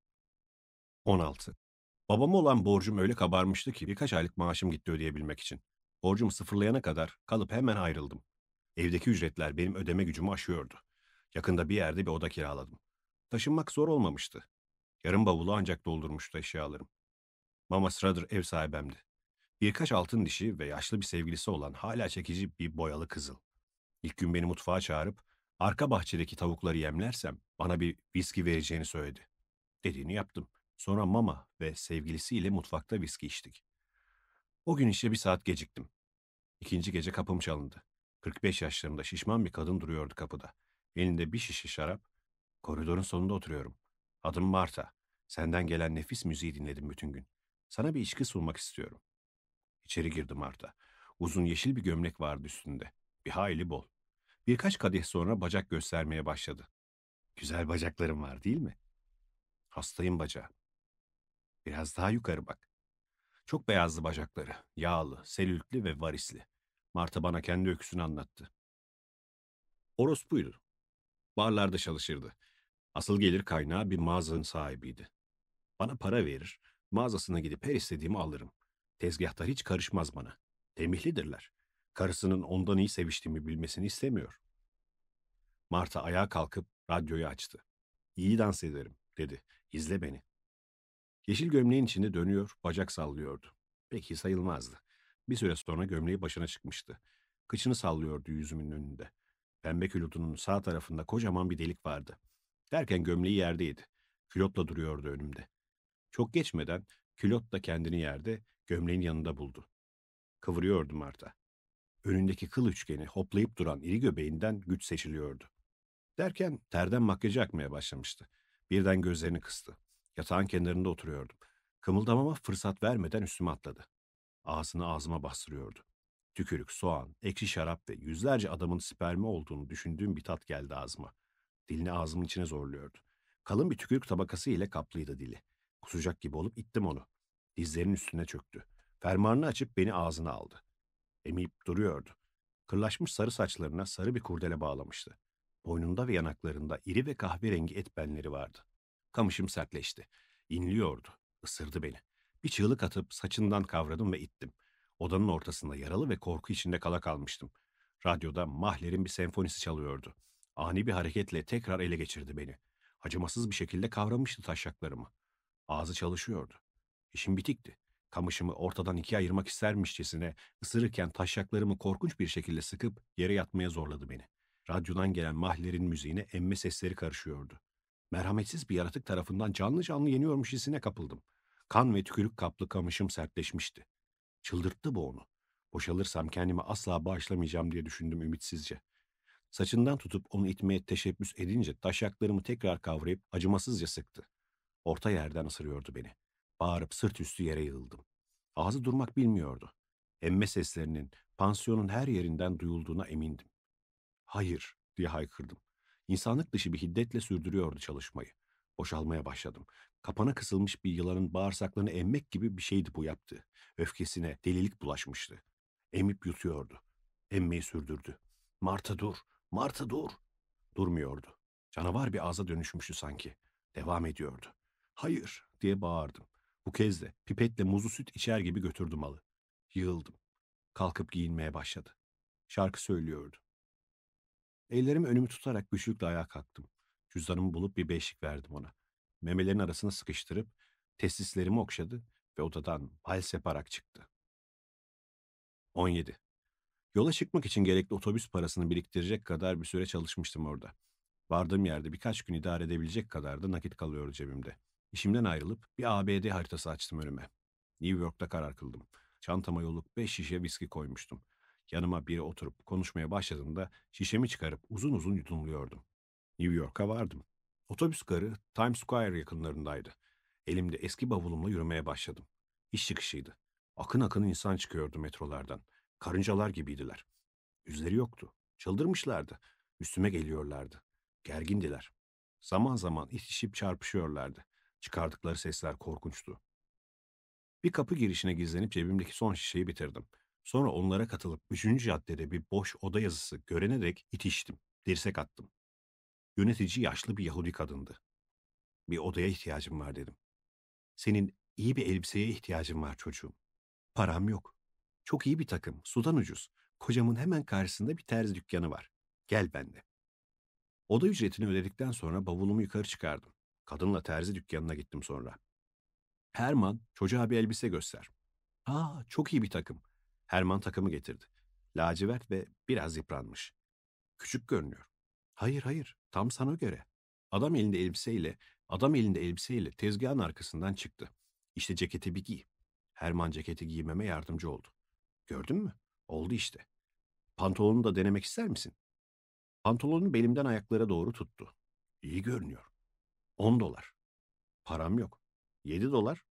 16. Babama olan borcum öyle kabarmıştı ki birkaç aylık maaşım gitti ödeyebilmek için. Borcumu sıfırlayana kadar kalıp hemen ayrıldım. Evdeki ücretler benim ödeme gücümü aşıyordu. Yakında bir yerde bir oda kiraladım. Taşınmak zor olmamıştı. Yarım bavulu ancak doldurmuştu eşyalarım. Mama Schrader ev sahibemdi. Birkaç altın dişi ve yaşlı bir sevgilisi olan hala çekici bir boyalı kızıl. İlk gün beni mutfağa çağırıp arka bahçedeki tavukları yemlersem bana bir viski vereceğini söyledi. Dediğini yaptım. Sonra Mama ve sevgilisiyle mutfakta viski içtik. O gün işe 1 saat geciktim. İkinci gece kapım çalındı. 45 yaşlarında şişman bir kadın duruyordu kapıda. Elinde bir şişe şarap. Koridorun sonunda oturuyorum. Adım Marta. Senden gelen nefis müziği dinledim bütün gün. Sana bir içki sunmak istiyorum. İçeri girdi Marta. Uzun yeşil bir gömlek vardı üstünde. Bir hayli bol. Birkaç kadeh sonra bacak göstermeye başladı. Güzel bacaklarım var değil mi? Hastayım bacağı. Biraz daha yukarı bak. Çok beyazlı bacakları. Yağlı, selülitlü ve varisli. Marta bana kendi öyküsünü anlattı. Orospuydu. Barlarda çalışırdı. Asıl gelir kaynağı bir mağazanın sahibiydi. Bana para verir, mağazasına gidip her istediğimi alırım. Tezgahtar hiç karışmaz bana. Tembihlidirler. Karısının ondan iyi seviştiğimi bilmesini istemiyor. Marta ayağa kalkıp radyoyu açtı. İyi dans ederim, dedi. İzle beni. Yeşil gömleğin içinde dönüyor, bacak sallıyordu. Pek iyi sayılmazdı. Bir süre sonra gömleği başına çıkmıştı. Kıçını sallıyordu yüzümün önünde. Pembe külotunun sağ tarafında kocaman bir delik vardı. Derken gömleği yerdeydi. Külotla duruyordu önümde. Çok geçmeden külot da kendini yerde, gömleğin yanında buldu. Kıvırıyordu Marta. Önündeki kıl üçgeni hoplayıp duran iri göbeğinden güç seçiliyordu. Derken terden makyajı akmaya başlamıştı. Birden gözlerini kıstı. Yatağın kenarında oturuyordum. Kımıldamama fırsat vermeden üstüme atladı. Ağzını ağzıma bastırıyordu. Tükürük, soğan, ekşi şarap ve yüzlerce adamın spermi olduğunu düşündüğüm bir tat geldi ağzıma. Dilini ağzımın içine zorluyordu. Kalın bir tükürük tabakası ile kaplıydı dili. Kusacak gibi olup ittim onu. Dizlerinin üstüne çöktü. Fermuarını açıp beni ağzına aldı. Emiyip duruyordu. Kırlaşmış sarı saçlarına sarı bir kurdele bağlamıştı. Boynunda ve yanaklarında iri ve kahverengi et benleri vardı. Kamışım sertleşti. İnliyordu. Isırdı beni. Bir çığlık atıp saçından kavradım ve ittim. Odanın ortasında yaralı ve korku içinde kala kalmıştım. Radyoda Mahler'in bir senfonisi çalıyordu. Ani bir hareketle tekrar ele geçirdi beni. Acımasız bir şekilde kavramıştı taşaklarımı. Ağzı çalışıyordu. İşim bitikti. Kamışımı ortadan ikiye ayırmak istermişçesine ısırırken taşaklarımı korkunç bir şekilde sıkıp yere yatmaya zorladı beni. Radyodan gelen Mahler'in müziğine emme sesleri karışıyordu. Merhametsiz bir yaratık tarafından canlı canlı yeniyormuş hissine kapıldım. Kan ve tükürük kaplı kamışım sertleşmişti. Çıldırttı bu onu. Boşalırsam kendimi asla bağışlamayacağım diye düşündüm ümitsizce. Saçından tutup onu itmeye teşebbüs edince taşaklarımı tekrar kavrayıp acımasızca sıktı. Orta yerden ısırıyordu beni. Bağırıp sırt üstü yere yığıldım. Ağzı durmak bilmiyordu. Emme seslerinin pansiyonun her yerinden duyulduğuna emindim. Hayır diye haykırdım. İnsanlık dışı bir hiddetle sürdürüyordu çalışmayı. Boşalmaya başladım. Kapana kısılmış bir yılanın bağırsaklarını emmek gibi bir şeydi bu yaptığı. Öfkesine delilik bulaşmıştı. Emip yutuyordu. Emmeyi sürdürdü. Marta dur, Marta dur. Durmuyordu. Canavar bir ağza dönüşmüştü sanki. Devam ediyordu. Hayır diye bağırdım. Bu kez de pipetle muzlu süt içer gibi götürdüm malı. Yığıldım. Kalkıp giyinmeye başladı. Şarkı söylüyordu. Ellerimi önümü tutarak güçlükle ayağa kalktım. Cüzdanımı bulup bir beşlik verdim ona. Memelerin arasına sıkıştırıp testislerimi okşadı ve odadan vals yaparak çıktı. 17. Yola çıkmak için gerekli otobüs parasını biriktirecek kadar bir süre çalışmıştım orada. Vardığım yerde birkaç gün idare edebilecek kadar da nakit kalıyordu cebimde. İşimden ayrılıp bir ABD haritası açtım önüme. New York'ta karar kıldım. Çantama yoluk 5 şişe viski koymuştum. Yanıma biri oturup konuşmaya başladığında şişemi çıkarıp uzun uzun yudumluyordum. New York'a vardım. Otobüs garı Times Square yakınlarındaydı. Elimde eski bavulumla yürümeye başladım. İş çıkışıydı. Akın akın insan çıkıyordu metrolardan. Karıncalar gibiydiler. Yüzleri yoktu. Çıldırmışlardı. Üstüme geliyorlardı. Gergindiler. Zaman zaman itişip çarpışıyorlardı. Çıkardıkları sesler korkunçtu. Bir kapı girişine gizlenip cebimdeki son şişeyi bitirdim. Sonra onlara katılıp 3. caddede bir boş oda yazısı görene dek itiştim. Dirsek attım. Yönetici yaşlı bir Yahudi kadındı. Bir odaya ihtiyacım var dedim. Senin iyi bir elbiseye ihtiyacın var çocuğum. Param yok. Çok iyi bir takım, sudan ucuz. Kocamın hemen karşısında bir terzi dükkanı var. Gel benimle. Oda ücretini ödedikten sonra bavulumu yukarı çıkardım. Kadınla terzi dükkanına gittim sonra. Herman, çocuğa bir elbise göster. Aa, çok iyi bir takım. Herman takımı getirdi. Lacivert ve biraz yıpranmış. Küçük görünüyor. Hayır hayır, tam sana göre. Adam elinde elbiseyle, adam elinde elbiseyle tezgahın arkasından çıktı. İşte ceketi bir giy. Herman ceketi giymeme yardımcı oldu. Gördün mü? Oldu işte. Pantolonu da denemek ister misin? Pantolonu belimden ayaklara doğru tuttu. İyi görünüyor. 10 dolar. Param yok. 7 dolar.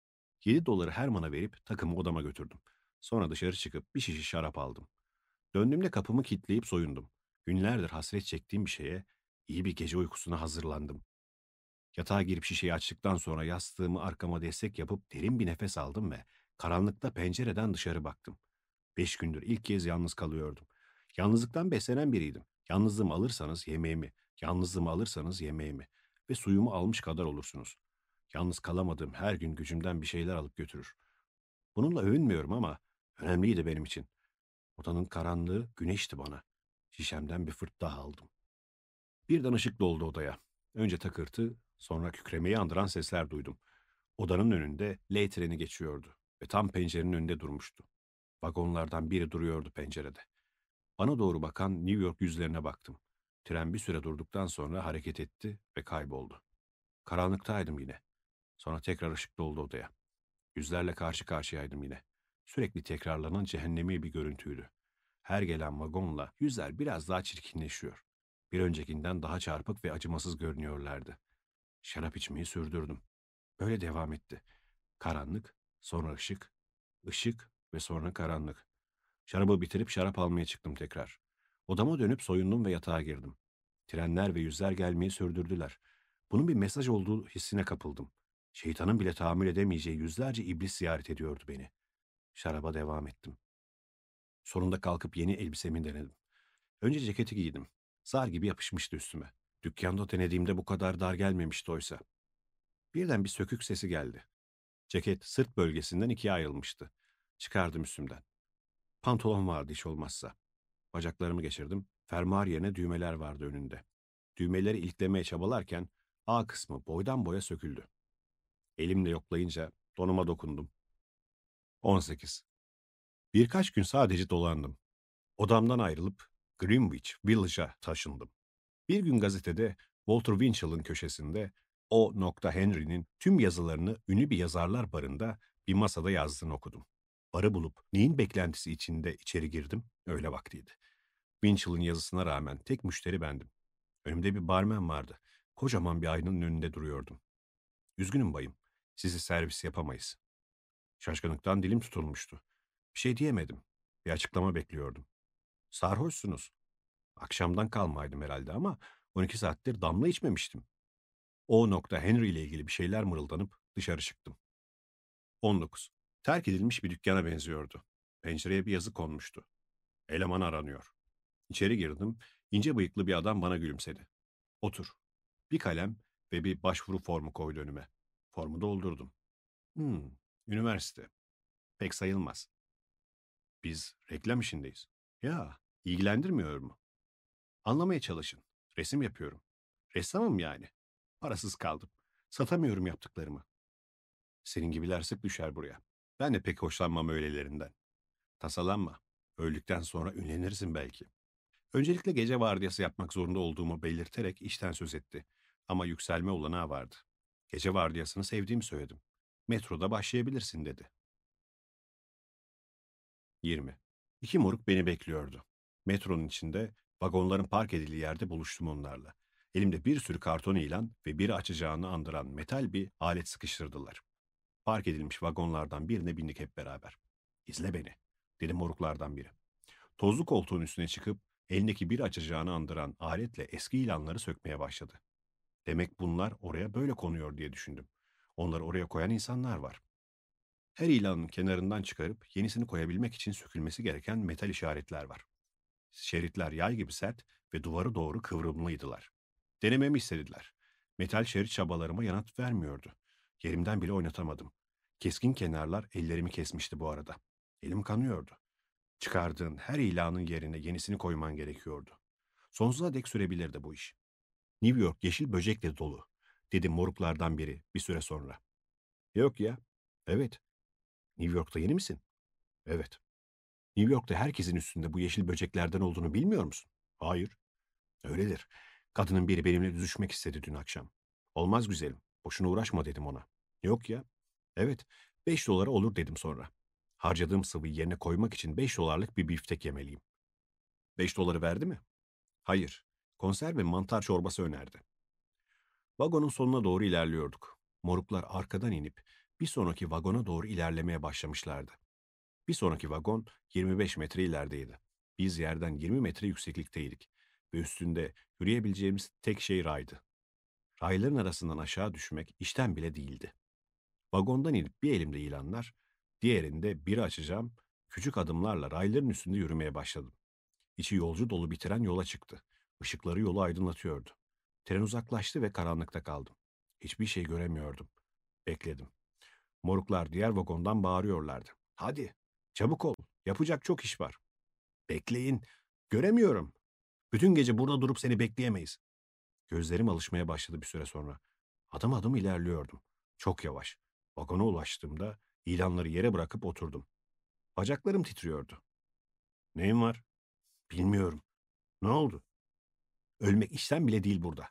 7 doları Herman'a verip takımı odama götürdüm. Sonra dışarı çıkıp bir şişe şarap aldım. Döndüğümde kapımı kilitleyip soyundum. Günlerdir hasret çektiğim bir şeye, iyi bir gece uykusuna hazırlandım. Yatağa girip şişeyi açtıktan sonra yastığımı arkama destek yapıp derin bir nefes aldım ve karanlıkta pencereden dışarı baktım. 5 gündür ilk kez yalnız kalıyordum. Yalnızlıktan beslenen biriydim. Yalnızlığımı alırsanız yemeğimi, yalnızlığımı alırsanız yemeğimi ve suyumu almış kadar olursunuz. Yalnız kalamadığım her gün gücümden bir şeyler alıp götürür. Bununla övünmüyorum ama önemliydi benim için. Odanın karanlığı güneşti bana. Şişemden bir fırt daha aldım. Birden ışık doldu odaya. Önce takırtı, sonra kükremeyi andıran sesler duydum. Odanın önünde L treni geçiyordu ve tam pencerenin önünde durmuştu. Vagonlardan biri duruyordu pencerede. Bana doğru bakan New York yüzlerine baktım. Tren bir süre durduktan sonra hareket etti ve kayboldu. Karanlıktaydım yine. Sonra tekrar ışık doldu odaya. Yüzlerle karşı karşıyaydım yine. Sürekli tekrarlanan cehennemi bir görüntüydü. Her gelen vagonla yüzler biraz daha çirkinleşiyor. Bir öncekinden daha çarpık ve acımasız görünüyorlardı. Şarap içmeyi sürdürdüm. Böyle devam etti. Karanlık, sonra ışık, ışık ve sonra karanlık. Şarabı bitirip şarap almaya çıktım tekrar. Odama dönüp soyundum ve yatağa girdim. Trenler ve yüzler gelmeyi sürdürdüler. Bunun bir mesaj olduğu hissine kapıldım. Şeytanın bile tahammül edemeyeceği yüzlerce iblis ziyaret ediyordu beni. Şaraba devam ettim. Sonunda kalkıp yeni elbisemi denedim. Önce ceketi giydim. Zar gibi yapışmıştı üstüme. Dükkanda denediğimde bu kadar dar gelmemişti oysa. Birden bir sökük sesi geldi. Ceket sırt bölgesinden ikiye ayrılmıştı. Çıkardım üstümden. Pantolon vardı hiç olmazsa. Bacaklarımı geçirdim. Fermuar yerine düğmeler vardı önünde. Düğmeleri iliklemeye çabalarken A kısmı boydan boya söküldü. Elimle yoklayınca donuma dokundum. 18. Birkaç gün sadece dolandım. Odamdan ayrılıp Greenwich Village'a taşındım. Bir gün gazetede Walter Winchell'ın köşesinde O. Henry'nin tüm yazılarını ünlü bir yazarlar barında bir masada yazdığını okudum. Barı bulup neyin beklentisi içinde içeri girdim, öyle vaktiydi. Winchell'ın yazısına rağmen tek müşteri bendim. Önümde bir barmen vardı. Kocaman bir aynanın önünde duruyordum. Üzgünüm bayım, sizi servis yapamayız. Şaşkınlıktan dilim tutulmuştu. Bir şey diyemedim. Bir açıklama bekliyordum. Sarhoşsunuz. Akşamdan kalmaydım herhalde ama 12 saattir damla içmemiştim. O. Henry ile ilgili bir şeyler mırıldanıp dışarı çıktım. 19. Terk edilmiş bir dükkana benziyordu. Pencereye bir yazı konmuştu. Eleman aranıyor. İçeri girdim. İnce bıyıklı bir adam bana gülümsedi. Otur. Bir kalem ve bir başvuru formu koydu önüme. Formu doldurdum. Hmm, üniversite. Pek sayılmaz. Biz reklam işindeyiz. Ya, ilgilendirmiyor mu? Anlamaya çalışın. Resim yapıyorum. Ressamım yani. Parasız kaldım. Satamıyorum yaptıklarımı. Senin gibiler sık düşer buraya. Ben de pek hoşlanmam öylelerinden. Tasalanma. Öldükten sonra ünlenirsin belki. Öncelikle gece vardiyası yapmak zorunda olduğumu belirterek işten söz etti. Ama yükselme olanağı vardı. Gece vardiyasını sevdiğimi söyledim. Metroda başlayabilirsin dedi. 20. İki moruk beni bekliyordu. Metronun içinde, vagonların park edildiği yerde buluştum onlarla. Elimde bir sürü karton ilan ve biri açacağını andıran metal bir alet sıkıştırdılar. Park edilmiş vagonlardan birine bindik hep beraber. İzle beni, dedi moruklardan biri. Tozlu koltuğun üstüne çıkıp elindeki bir açacağını andıran aletle eski ilanları sökmeye başladı. Demek bunlar oraya böyle konuyor diye düşündüm. Onları oraya koyan insanlar var. Her ilanın kenarından çıkarıp yenisini koyabilmek için sökülmesi gereken metal işaretler var. Şeritler yay gibi sert ve duvarı doğru kıvrımlıydılar. Denememi istediler. Metal şerit çabalarıma yanıt vermiyordu. Yerimden bile oynatamadım. Keskin kenarlar ellerimi kesmişti bu arada. Elim kanıyordu. Çıkardığın her ilanın yerine yenisini koyman gerekiyordu. Sonsuza dek sürebilirdi bu iş. New York yeşil böcekle dolu, dedi moruklardan biri bir süre sonra. Yok ya. Evet. New York'ta yeni misin? Evet. New York'ta herkesin üstünde bu yeşil böceklerden olduğunu bilmiyor musun? Hayır. Öyledir. Kadının biri benimle düzüşmek istedi dün akşam. Olmaz güzelim. Boşuna uğraşma dedim ona. Yok ya. Evet. 5 dolara olur dedim sonra. Harcadığım sıvıyı yerine koymak için 5 dolarlık bir biftek yemeliyim. 5 doları verdi mi? Hayır. Konserve mantar çorbası önerdi. Vagonun sonuna doğru ilerliyorduk. Moruklar arkadan inip bir sonraki vagona doğru ilerlemeye başlamışlardı. Bir sonraki vagon 25 metre ilerideydi. Biz yerden 20 metre yükseklikteydik ve üstünde yürüyebileceğimiz tek şey raydı. Rayların arasından aşağı düşmek işten bile değildi. Vagondan inip bir elimde ilanlar, diğerinde biri açacağım, küçük adımlarla rayların üstünde yürümeye başladım. İçi yolcu dolu bir tren yola çıktı. Işıkları yolu aydınlatıyordu. Tren uzaklaştı ve karanlıkta kaldım. Hiçbir şey göremiyordum. Bekledim. Moruklar diğer vagondan bağırıyorlardı. Hadi, çabuk ol. Yapacak çok iş var. Bekleyin. Göremiyorum. Bütün gece burada durup seni bekleyemeyiz. Gözlerim alışmaya başladı bir süre sonra. Adım adım ilerliyordum. Çok yavaş. Vagona ulaştığımda ilanları yere bırakıp oturdum. Bacaklarım titriyordu. Neyin var? Bilmiyorum. Ne oldu? Ölmek işten bile değil burada.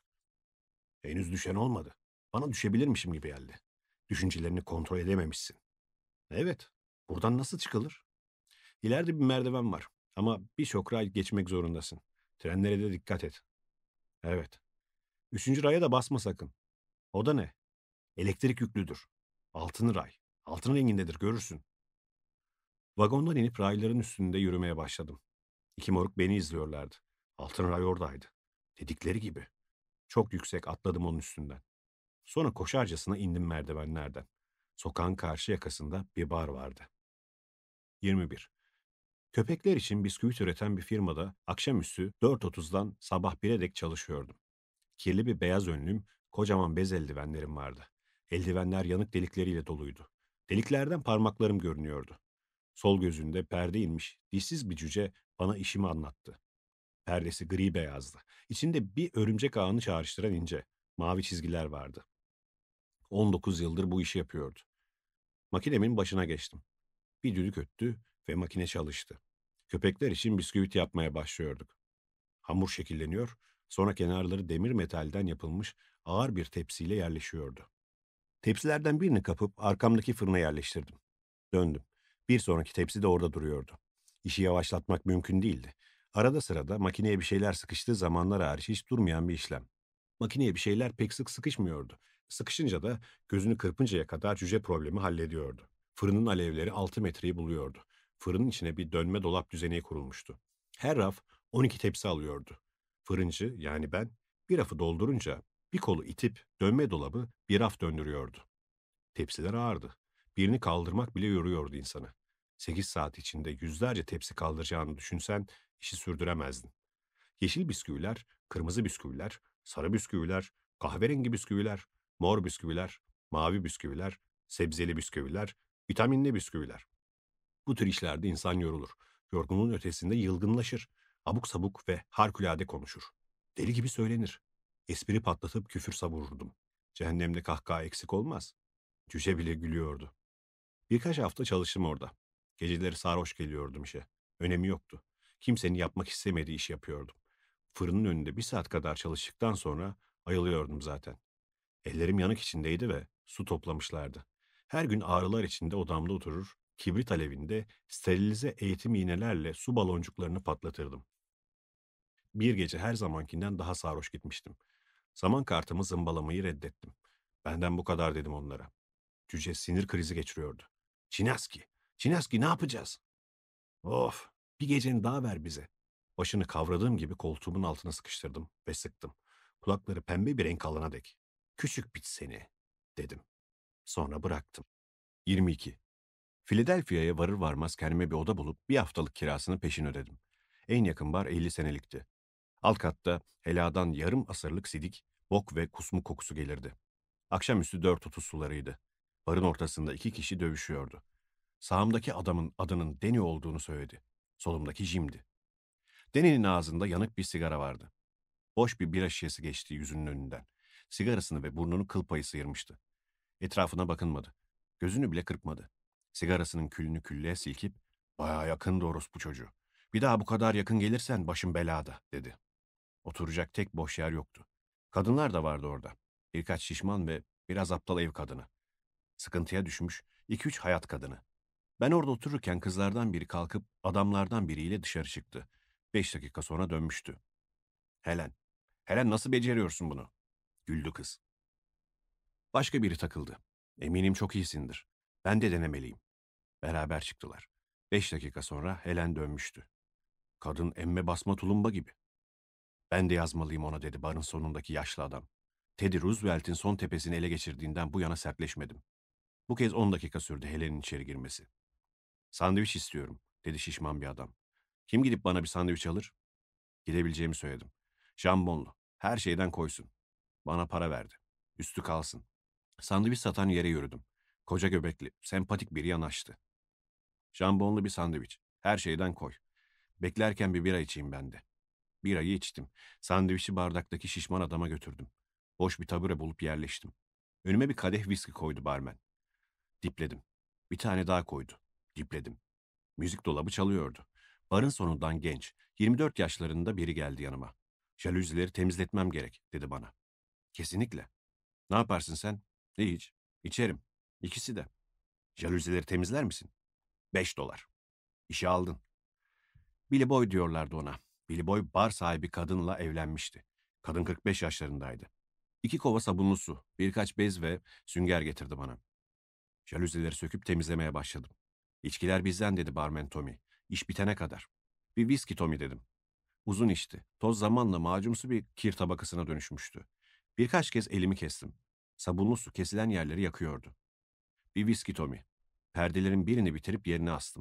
Henüz düşen olmadı. Bana düşebilirmişim gibi geldi. Düşüncelerini kontrol edememişsin. Evet. Buradan nasıl çıkılır? İleride bir merdiven var. Ama birçok ray geçmek zorundasın. Trenlere de dikkat et. Evet. Üçüncü raya da basma sakın. O da ne? Elektrik yüklüdür. Altın ray. Altın rengindedir, görürsün. Vagondan inip rayların üstünde yürümeye başladım. İki moruk beni izliyorlardı. Altın ray oradaydı. Dedikleri gibi. Çok yüksek atladım onun üstünden. Sonra koşarcasına indim merdivenlerden. Sokağın karşı yakasında bir bar vardı. 21. Köpekler için bisküvit üreten bir firmada akşamüstü 4.30'dan sabah 1'e dek çalışıyordum. Kirli bir beyaz önlüğüm, kocaman bez eldivenlerim vardı. Eldivenler yanık delikleriyle doluydu. Deliklerden parmaklarım görünüyordu. Sol gözünde perde inmiş, dişsiz bir cüce bana işimi anlattı. Perdesi gri beyazdı. İçinde bir örümcek ağını çağrıştıran ince, mavi çizgiler vardı. 19 yıldır bu işi yapıyordu. Makinemin başına geçtim. Bir düdük öttü ve makine çalıştı. Köpekler için bisküvit yapmaya başlıyorduk. Hamur şekilleniyor, sonra kenarları demir metalden yapılmış ağır bir tepsiyle yerleşiyordu. Tepsilerden birini kapıp arkamdaki fırına yerleştirdim. Döndüm. Bir sonraki tepsi de orada duruyordu. İşi yavaşlatmak mümkün değildi. Arada sırada makineye bir şeyler sıkıştığı zamanlar hariç hiç durmayan bir işlem. Makineye bir şeyler pek sık sıkışmıyordu. Sıkışınca da gözünü kırpıncaya kadar cüce problemi hallediyordu. Fırının alevleri 6 metreyi buluyordu. Fırının içine bir dönme dolap düzeni kurulmuştu. Her raf 12 tepsi alıyordu. Fırıncı yani ben bir rafı doldurunca bir kolu itip dönme dolabı bir raf döndürüyordu. Tepsiler ağırdı. Birini kaldırmak bile yoruyordu insanı. 8 saat içinde yüzlerce tepsi kaldıracağını düşünsen işi sürdüremezdin. Yeşil bisküviler, kırmızı bisküviler, sarı bisküviler, kahverengi bisküviler, mor bisküviler, mavi bisküviler, sebzeli bisküviler, vitaminli bisküviler. Bu tür işlerde insan yorulur. Yorgunluğun ötesinde yılgınlaşır. Abuk sabuk ve harikulade konuşur. Deli gibi söylenir. Espri patlatıp küfür savururdum. Cehennemde kahkaha eksik olmaz. Cüce bile gülüyordu. Birkaç hafta çalıştım orada. Geceleri sarhoş geliyordum işe. Önemi yoktu. Kimsenin yapmak istemediği iş yapıyordum. Fırının önünde 1 saat kadar çalıştıktan sonra ayılıyordum zaten. Ellerim yanık içindeydi ve su toplamışlardı. Her gün ağrılar içinde odamda oturur, kibrit alevinde sterilize eğitim iğnelerle su baloncuklarını patlatırdım. Bir gece her zamankinden daha sarhoş gitmiştim. Zaman kartımı zımbalamayı reddettim. Benden bu kadar dedim onlara. Cüce sinir krizi geçiriyordu. Çinaski, Çinaski ne yapacağız? Of, bir geceni daha ver bize. Başını kavradığım gibi koltuğumun altına sıkıştırdım ve sıktım. Kulakları pembe bir renk alana dek. Küçük bit seni, dedim. Sonra bıraktım. 22. Philadelphia'ya varır varmaz kendime bir oda bulup bir haftalık kirasını peşin ödedim. En yakın bar 50 senelikti. Alt katta heladan yarım asırlık sidik, bok ve kusmuk kokusu gelirdi. Akşamüstü 4.30 sularıydı. Barın ortasında 2 kişi dövüşüyordu. Sağımdaki adamın adının Danny olduğunu söyledi. Solumdaki Jim'di. Danny'nin ağzında yanık bir sigara vardı. Boş bir bira şişesi geçti yüzünün önünden. Sigarasını ve burnunu kıl payı sıyırmıştı. Etrafına bakınmadı. Gözünü bile kırpmadı. Sigarasının külünü küllüğe silkip, "Bayağı yakın orospu çocuğu. Bir daha bu kadar yakın gelirsen başım belada," dedi. Oturacak tek boş yer yoktu. Kadınlar da vardı orada. Birkaç şişman ve biraz aptal ev kadını. Sıkıntıya düşmüş 2-3 hayat kadını. Ben orada otururken kızlardan biri kalkıp adamlardan biriyle dışarı çıktı. 5 dakika sonra dönmüştü. Helen. Helen nasıl beceriyorsun bunu? Güldü kız. Başka biri takıldı. Eminim çok iyisindir. Ben de denemeliyim. Beraber çıktılar. 5 dakika sonra Helen dönmüştü. Kadın emme basma tulumba gibi. Ben de yazmalıyım ona dedi barın sonundaki yaşlı adam. Teddy Roosevelt'in son tepesini ele geçirdiğinden bu yana sertleşmedim. Bu kez 10 dakika sürdü Helen'in içeri girmesi. Sandviç istiyorum, dedi şişman bir adam. Kim gidip bana bir sandviç alır? Gidebileceğimi söyledim. Jambonlu, her şeyden koysun. Bana para verdi. Üstü kalsın. Sandviç satan yere yürüdüm. Koca göbekli, sempatik biri yanaştı. Jambonlu bir sandviç, her şeyden koy. Beklerken bir bira içeyim ben de. Birayı içtim. Sandviçi bardaktaki şişman adama götürdüm. Boş bir tabure bulup yerleştim. Önüme bir kadeh viski koydu barmen. Dipledim. Bir tane daha koydu. Dipledim. Müzik dolabı çalıyordu. Barın sonundan genç, 24 yaşlarında biri geldi yanıma. Jalüzileri temizletmem gerek, dedi bana. Kesinlikle. Ne yaparsın sen? Hiç. İçerim. İkisi de. Jalüzileri temizler misin? $5. İşi aldın. Billy Boy diyorlardı ona. Billy Boy bar sahibi kadınla evlenmişti. Kadın 45 yaşlarındaydı. 2 kova sabunlu su, birkaç bez ve sünger getirdi bana. Jalüzileri söküp temizlemeye başladım. İçkiler bizden, dedi barmen Tommy. İş bitene kadar. Bir viski Tommy, dedim. Uzun içti. Toz zamanla macunsu bir kir tabakasına dönüşmüştü. Birkaç kez elimi kestim. Sabunlu su kesilen yerleri yakıyordu. Bir viski Tommy. Perdelerin birini bitirip yerine astım.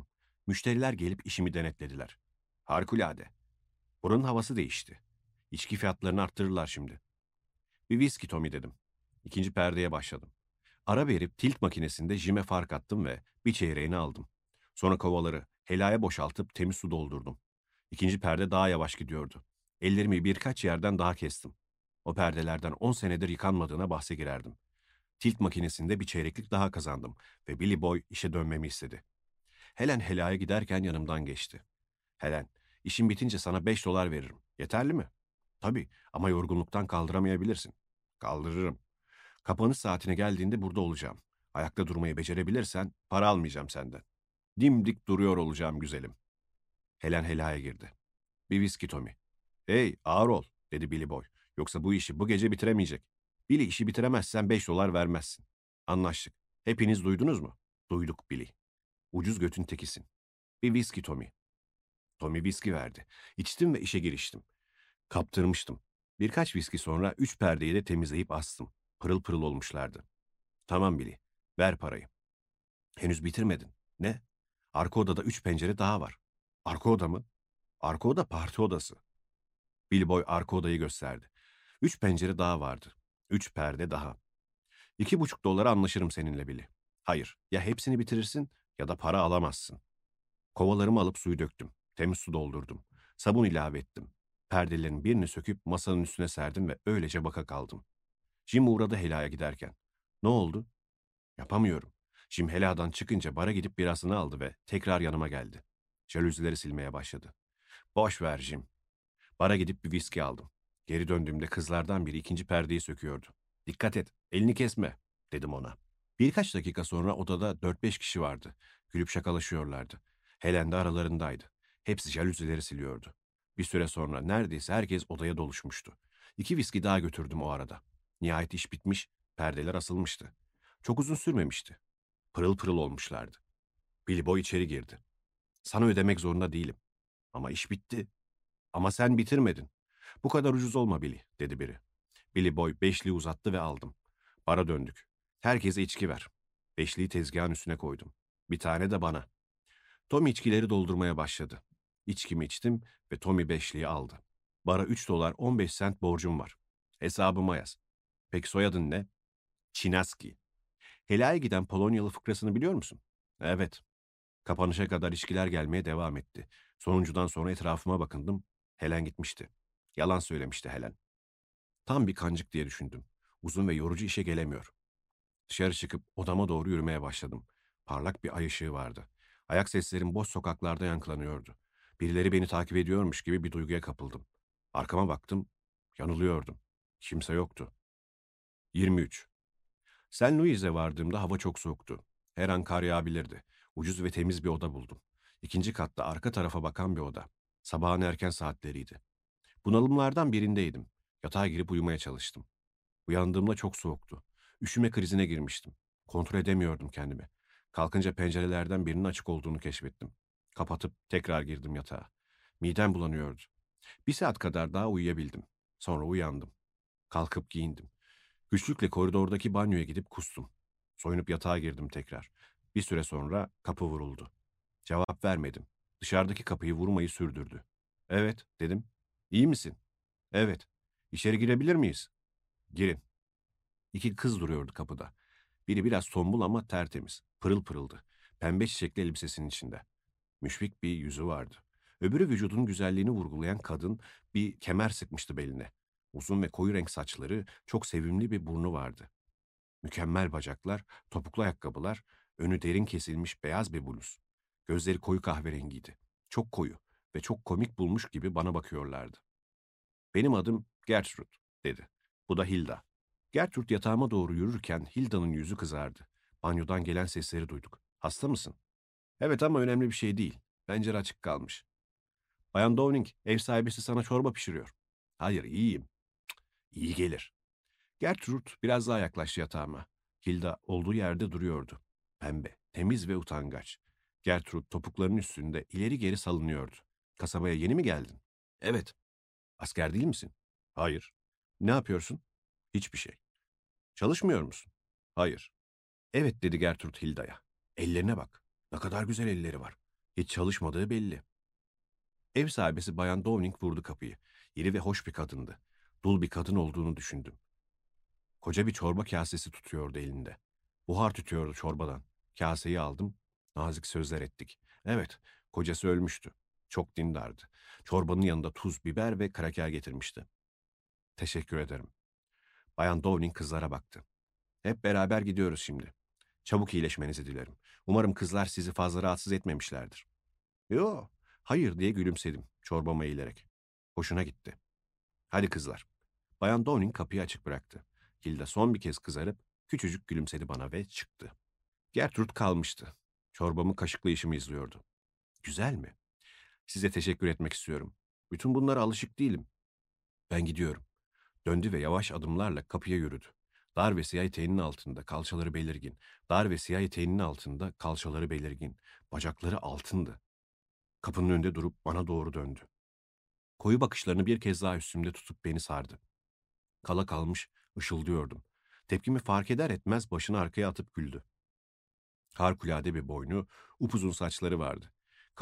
Müşteriler gelip işimi denetlediler. Harikulade. Buranın havası değişti. İçki fiyatlarını arttırırlar şimdi. Bir viski Tommy dedim. İkinci perdeye başladım. Ara verip tilt makinesinde jime fark attım ve bir çeyreğini aldım. Sonra kovaları helaya boşaltıp temiz su doldurdum. İkinci perde daha yavaş gidiyordu. Ellerimi birkaç yerden daha kestim. O perdelerden 10 senedir yıkanmadığına bahse girerdim. Tilt makinesinde bir çeyreklik daha kazandım ve Billy Boy işe dönmemi istedi. Helen helaya giderken yanımdan geçti. Helen, işin bitince sana 5 dolar veririm. Yeterli mi? Tabii ama yorgunluktan kaldıramayabilirsin. Kaldırırım. Kapanış saatine geldiğinde burada olacağım. Ayakta durmayı becerebilirsen para almayacağım senden. Dimdik duruyor olacağım güzelim. Helen helaya girdi. Bir viski Tommy. Hey ağır ol dedi Billy Boy. Yoksa bu işi bu gece bitiremeyecek. Billy işi bitiremezsen 5 dolar vermezsin. Anlaştık. Hepiniz duydunuz mu? Duyduk Billy. Ucuz götün tekisin. Bir viski Tommy. Tommy viski verdi. İçtim ve işe giriştim. Kaptırmıştım. Birkaç viski sonra 3 perdeyi de temizleyip astım. Pırıl pırıl olmuşlardı. Tamam Billy, ver parayı. Henüz bitirmedin. Ne? Arka odada 3 pencere daha var. Arka oda mı? Arka oda parti odası. Billy Boy arka odayı gösterdi. 3 pencere daha vardı. 3 perde daha. 2,5 dolara anlaşırım seninle Billy. Hayır, ya hepsini bitirirsin ya da para alamazsın. Kovalarımı alıp suyu döktüm. Temiz su doldurdum. Sabun ilave ettim. Perdelerin birini söküp masanın üstüne serdim ve öylece baka kaldım. Jim uğradı helaya giderken. Ne oldu? Yapamıyorum. Jim heladan çıkınca bara gidip birasını aldı ve tekrar yanıma geldi. Jalüzileri silmeye başladı. Boş ver Jim. Bara gidip bir viski aldım. Geri döndüğümde kızlardan biri ikinci perdeyi söküyordu. Dikkat et, elini kesme, dedim ona. Birkaç dakika sonra odada 4-5 kişi vardı. Gülüp şakalaşıyorlardı. Helen de aralarındaydı. Hepsi jalüzileri siliyordu. Bir süre sonra neredeyse herkes odaya doluşmuştu. 2 viski daha götürdüm o arada. Nihayet iş bitmiş, perdeler asılmıştı. Çok uzun sürmemişti. Pırıl pırıl olmuşlardı. Billy Boy içeri girdi. Sana ödemek zorunda değilim. Ama iş bitti. Ama sen bitirmedin. Bu kadar ucuz olma Billy, dedi biri. Billy Boy beşliği uzattı ve aldım. Bara döndük. Herkese içki ver. Beşliği tezgahın üstüne koydum. Bir tane de bana. Tommy içkileri doldurmaya başladı. İçkimi içtim ve Tommy beşliği aldı. Bara 3 dolar 15 sent borcum var. Hesabıma yaz. Peki soyadın ne? Çinaski. Helaya giden Polonyalı fıkrasını biliyor musun? Evet. Kapanışa kadar içkiler gelmeye devam etti. Sonuncudan sonra etrafıma bakındım. Helen gitmişti. Yalan söylemişti Helen. Tam bir kancık diye düşündüm. Uzun ve yorucu işe gelemiyor. Dışarı çıkıp odama doğru yürümeye başladım. Parlak bir ay ışığı vardı. Ayak seslerim boş sokaklarda yankılanıyordu. Birileri beni takip ediyormuş gibi bir duyguya kapıldım. Arkama baktım. Yanılıyordum. Kimse yoktu. 23. St. Louis'e vardığımda hava çok soğuktu. Her an kar yağabilirdi. Ucuz ve temiz bir oda buldum. İkinci katta arka tarafa bakan bir oda. Sabahın erken saatleriydi. Bunalımlardan birindeydim. Yatağa girip uyumaya çalıştım. Uyandığımda çok soğuktu. Üşüme krizine girmiştim. Kontrol edemiyordum kendimi. Kalkınca pencerelerden birinin açık olduğunu keşfettim. Kapatıp tekrar girdim yatağa. Midem bulanıyordu. 1 saat kadar daha uyuyabildim. Sonra uyandım. Kalkıp giyindim. Güçlükle koridordaki banyoya gidip kustum. Soyunup yatağa girdim tekrar. Bir süre sonra kapı vuruldu. Cevap vermedim. Dışarıdaki kapıyı vurmayı sürdürdü. Evet, dedim. İyi misin? Evet. İçeri girebilir miyiz? Girin. 2 kız duruyordu kapıda. Biri biraz tombul ama tertemiz. Pırıl pırıldı. Pembe çiçekli elbisesinin içinde. Müşfik bir yüzü vardı. Öbürü vücudun güzelliğini vurgulayan kadın bir kemer sıkmıştı beline. Uzun ve koyu renk saçları, çok sevimli bir burnu vardı. Mükemmel bacaklar, topuklu ayakkabılar, önü derin kesilmiş beyaz bir bluz. Gözleri koyu kahverengiydi. Çok koyu ve çok komik bulmuş gibi bana bakıyorlardı. Benim adım Gertrude, dedi. Bu da Hilda. Gertrude yatağıma doğru yürürken Hilda'nın yüzü kızardı. Banyodan gelen sesleri duyduk. Hasta mısın? Evet ama önemli bir şey değil. Pencere açık kalmış. Bayan Downing, ev sahibesi sana çorba pişiriyor. Hayır, iyiyim. İyi gelir. Gertrude biraz daha yaklaştı yatağıma. Hilda olduğu yerde duruyordu. Pembe, temiz ve utangaç. Gertrude topuklarının üstünde ileri geri salınıyordu. Kasabaya yeni mi geldin? Evet. Asker değil misin? Hayır. Ne yapıyorsun? Hiçbir şey. Çalışmıyor musun? Hayır. Evet dedi Gertrude Hilda'ya. Ellerine bak. Ne kadar güzel elleri var. Hiç çalışmadığı belli. Ev sahibesi Bayan Downing vurdu kapıyı. İri ve hoş bir kadındı. Dul bir kadın olduğunu düşündüm. Koca bir çorba kasesi tutuyordu elinde. Buhar tütüyordu çorbadan. Kaseyi aldım. Nazik sözler ettik. Evet, kocası ölmüştü. Çok dindardı. Çorbanın yanında tuz, biber ve kraker getirmişti. Teşekkür ederim. Bayan Downing kızlara baktı. Hep beraber gidiyoruz şimdi. Çabuk iyileşmenizi dilerim. Umarım kızlar sizi fazla rahatsız etmemişlerdir. Yo, hayır diye gülümsedim çorbama eğilerek. Hoşuna gitti. Hadi kızlar. Bayan Downing kapıyı açık bıraktı. Hilda son bir kez kızarıp küçücük gülümsedi bana ve çıktı. Gertrude kalmıştı. Çorbamı kaşıklayışımı izliyordu. Güzel mi? Size teşekkür etmek istiyorum. Bütün bunlara alışık değilim. Ben gidiyorum. Döndü ve yavaş adımlarla kapıya yürüdü. Dar ve siyah eteğinin altında kalçaları belirgin. Dar ve siyah eteğinin altında kalçaları belirgin. Bacakları altındı. Kapının önünde durup bana doğru döndü. Koyu bakışlarını bir kez daha üstümde tutup beni sardı. Kala kalmış, ışıldıyordum. Tepkimi fark eder etmez başını arkaya atıp güldü. Harikulade bir boynu, upuzun saçları vardı.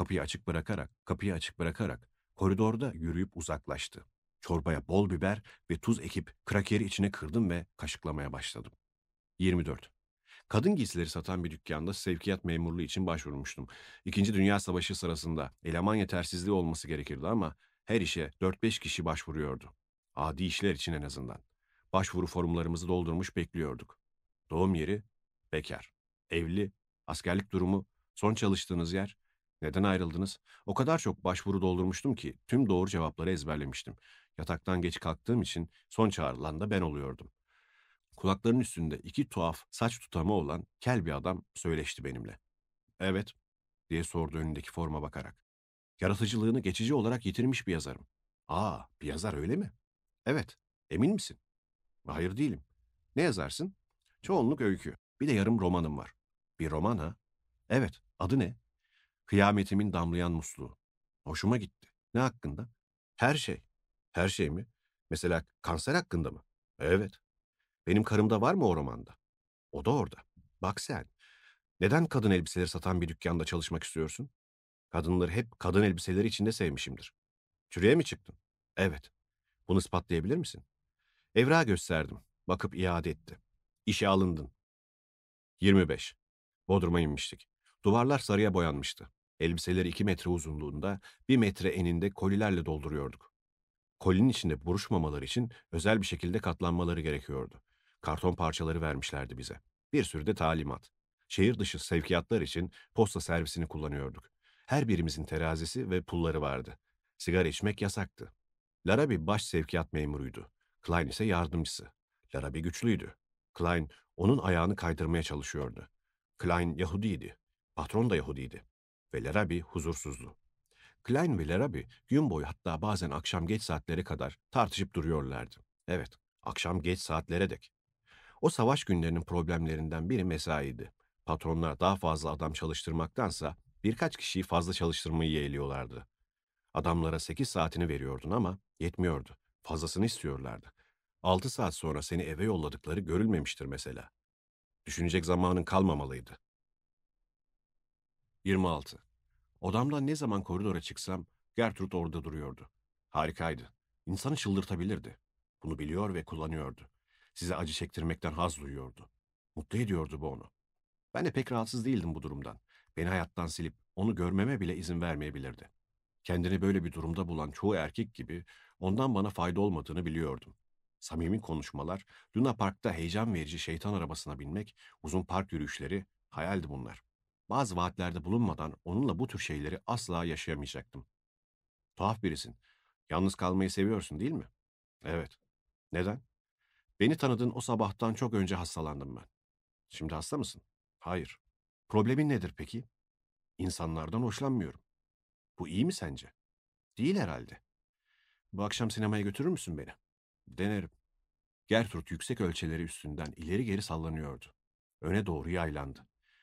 Kapıyı açık bırakarak koridorda yürüyüp uzaklaştı. Çorbaya bol biber ve tuz ekip krakeri içine kırdım ve kaşıklamaya başladım. 24. Kadın giysileri satan bir dükkanda sevkiyat memurluğu için başvurmuştum. İkinci Dünya Savaşı sırasında eleman yetersizliği olması gerekirdi ama her işe 4-5 kişi başvuruyordu. Adi işler için en azından. Başvuru formlarımızı doldurmuş bekliyorduk. Doğum yeri, bekar. Evli, askerlik durumu, son çalıştığınız yer, neden ayrıldınız? O kadar çok başvuru doldurmuştum ki tüm doğru cevapları ezberlemiştim. Yataktan geç kalktığım için son çağrılan da ben oluyordum. Kulaklarının üstünde iki tuhaf saç tutamı olan kel bir adam söyleşti benimle. Evet, diye sordu önündeki forma bakarak. Yaratıcılığını geçici olarak yitirmiş bir yazarım. Aa, bir yazar öyle mi? Evet, emin misin? Hayır değilim. Ne yazarsın? Çoğunluk öykü. Bir de yarım romanım var. Bir roman ha? Evet, adı ne? Kıyametimin damlayan musluğu. Hoşuma gitti. Ne hakkında? Her şey. Her şey mi? Mesela kanser hakkında mı? Evet. Benim karımda var mı o romanda? O da orada. Bak sen. Neden kadın elbiseleri satan bir dükkanda çalışmak istiyorsun? Kadınları hep kadın elbiseleri içinde sevmişimdir. Çürüye mi çıktın? Evet. Bunu ispatlayabilir misin? Evrağı gösterdim. Bakıp iade etti. İşe alındın. 25. Bodrum'a inmiştik. Duvarlar sarıya boyanmıştı. Elbiseleri 2 metre uzunluğunda, 1 metre eninde kolilerle dolduruyorduk. Kolinin içinde buruşmamaları için özel bir şekilde katlanmaları gerekiyordu. Karton parçaları vermişlerdi bize. Bir sürü de talimat. Şehir dışı sevkiyatlar için posta servisini kullanıyorduk. Her birimizin terazisi ve pulları vardı. Sigara içmek yasaktı. Larrabee baş sevkiyat memuruydu. Klein ise yardımcısı. Larrabee güçlüydü. Klein onun ayağını kaydırmaya çalışıyordu. Klein Yahudiydi. Patron da Yahudiydi. Ve Larrabee huzursuzdu. Klein ve Larrabee gün boyu hatta bazen akşam geç saatlere kadar tartışıp duruyorlardı. Evet, akşam geç saatlere dek. O savaş günlerinin problemlerinden biri mesaiydi. Patronlar daha fazla adam çalıştırmaktansa birkaç kişiyi fazla çalıştırmayı yeğliyorlardı. Adamlara 8 saatini veriyordun ama yetmiyordu. Fazlasını istiyorlardı. 6 saat sonra seni eve yolladıkları görülmemiştir mesela. Düşünecek zamanın kalmamalıydı. 26. Odamdan ne zaman koridora çıksam Gertrude orada duruyordu. Harikaydı. İnsanı çıldırtabilirdi. Bunu biliyor ve kullanıyordu. Size acı çektirmekten haz duyuyordu. Mutlu ediyordu bu onu. Ben de pek rahatsız değildim bu durumdan. Beni hayattan silip onu görmeme bile izin vermeyebilirdi. Kendini böyle bir durumda bulan çoğu erkek gibi ondan bana fayda olmadığını biliyordum. Samimi konuşmalar, Luna Park'ta heyecan verici şeytan arabasına binmek, uzun park yürüyüşleri, hayaldi bunlar. Bazı vaatlerde bulunmadan onunla bu tür şeyleri asla yaşayamayacaktım. Tuhaf birisin. Yalnız kalmayı seviyorsun değil mi? Evet. Neden? Beni tanıdığın o sabahtan çok önce hastalandım ben. Şimdi hasta mısın? Hayır. Problemin nedir peki? İnsanlardan hoşlanmıyorum. Bu iyi mi sence? Değil herhalde. Bu akşam sinemaya götürür müsün beni? Denerim. Gertrude yüksek ölçeleri üstünden ileri geri sallanıyordu. Öne doğru yaylandı.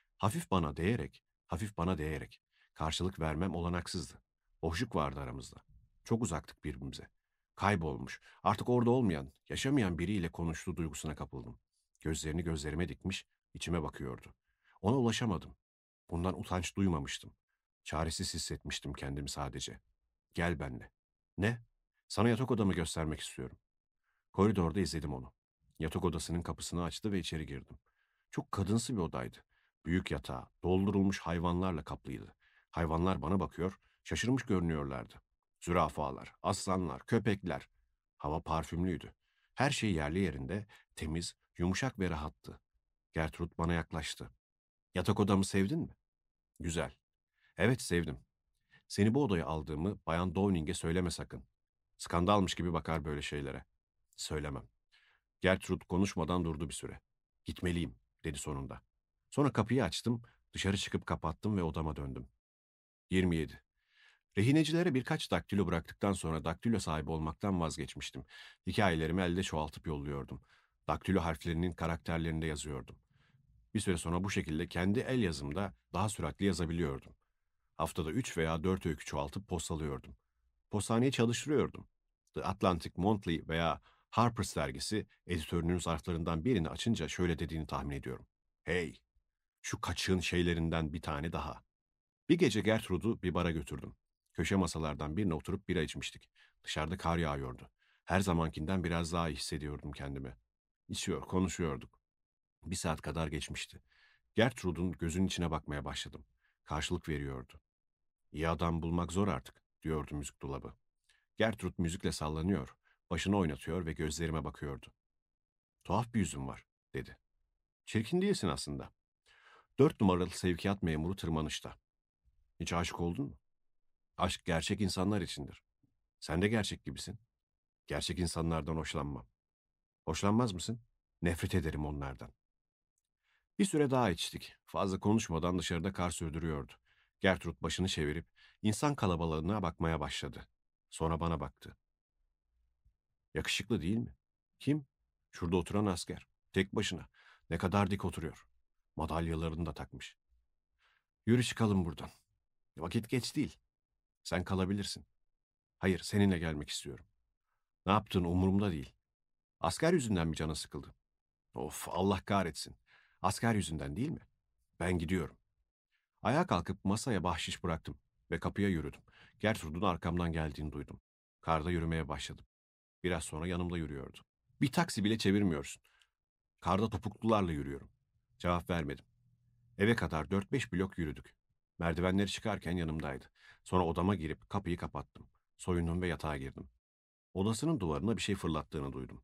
Hafif bana değerek. Karşılık vermem olanaksızdı. Boşluk vardı aramızda. Çok uzaktık birbirimize. Kaybolmuş, artık orada olmayan, yaşamayan biriyle konuştuğu duygusuna kapıldım. Gözlerini gözlerime dikmiş, içime bakıyordu. Ona ulaşamadım. Bundan utanç duymamıştım. Çaresiz hissetmiştim kendimi sadece. Gel benle. Ne? Sana yatak odamı göstermek istiyorum. Koridorda izledim onu. Yatak odasının kapısını açtı ve içeri girdim. Çok kadınsı bir odaydı. Büyük yatağı, doldurulmuş hayvanlarla kaplıydı. Hayvanlar bana bakıyor, şaşırmış görünüyorlardı. Zürafalar, aslanlar, köpekler. Hava parfümlüydü. Her şey yerli yerinde, temiz, yumuşak ve rahattı. Gertrude bana yaklaştı. Yatak odamı sevdin mi? Güzel. Evet, sevdim. Seni bu odaya aldığımı Bayan Downing'e söyleme sakın. Skandalmış gibi bakar böyle şeylere. Söylemem. Gertrude konuşmadan durdu bir süre. Gitmeliyim, dedi sonunda. Sonra kapıyı açtım, dışarı çıkıp kapattım ve odama döndüm. 27. Rehinecilere birkaç daktilo bıraktıktan sonra daktilo sahibi olmaktan vazgeçmiştim. Hikayelerimi elde çoğaltıp yolluyordum. Daktilo harflerinin karakterlerinde yazıyordum. Bir süre sonra bu şekilde kendi el yazımda daha süratli yazabiliyordum. Haftada 3 veya 4 öykü çoğaltıp postalıyordum. Postaneye çalıştırıyordum. The Atlantic Monthly veya Harper's dergisi editörünün zarflarından birini açınca şöyle dediğini tahmin ediyorum. Hey, şu kaçığın şeylerinden bir tane daha. Bir gece Gertrude'u bir bara götürdüm. Köşe masalardan birine oturup bira içmiştik. Dışarıda kar yağıyordu. Her zamankinden biraz daha iyi hissediyordum kendimi. İçiyor, konuşuyorduk. Bir saat kadar geçmişti. Gertrude'un gözünün içine bakmaya başladım. Karşılık veriyordu. İyi adam bulmak zor artık, diyordu müzik dolabı. Gertrude müzikle sallanıyor, başını oynatıyor ve gözlerime bakıyordu. Tuhaf bir yüzün var, dedi. Çirkin değilsin aslında. 4 numaralı sevkiyat memuru tırmanışta. Hiç aşık oldun mu? Aşk gerçek insanlar içindir. Sen de gerçek gibisin. Gerçek insanlardan hoşlanmam. Hoşlanmaz mısın? Nefret ederim onlardan. Bir süre daha içtik. Fazla konuşmadan dışarıda kar sürdürüyordu. Gertrude başını çevirip insan kalabalığına bakmaya başladı. Sonra bana baktı. Yakışıklı değil mi? Kim? Şurada oturan asker. Tek başına. Ne kadar dik oturuyor. Madalyalarını da takmış. Yürü çıkalım buradan. Vakit geç değil. Sen kalabilirsin. Hayır, seninle gelmek istiyorum. Ne yaptığın umurumda değil. Asker yüzünden mi canı sıkıldı? Of, Allah kahretsin. Asker yüzünden değil mi? Ben gidiyorum. Ayağa kalkıp masaya bahşiş bıraktım ve kapıya yürüdüm. Gertrude'un arkamdan geldiğini duydum. Karda yürümeye başladım. Biraz sonra yanımda yürüyordu. Bir taksi bile çevirmiyorsun. Karda topuklularla yürüyorum. Cevap vermedim. Eve kadar 4-5 blok yürüdük. Merdivenleri çıkarken yanımdaydı. Sonra odama girip kapıyı kapattım. Soyundum ve yatağa girdim. Odasının duvarına bir şey fırlattığını duydum.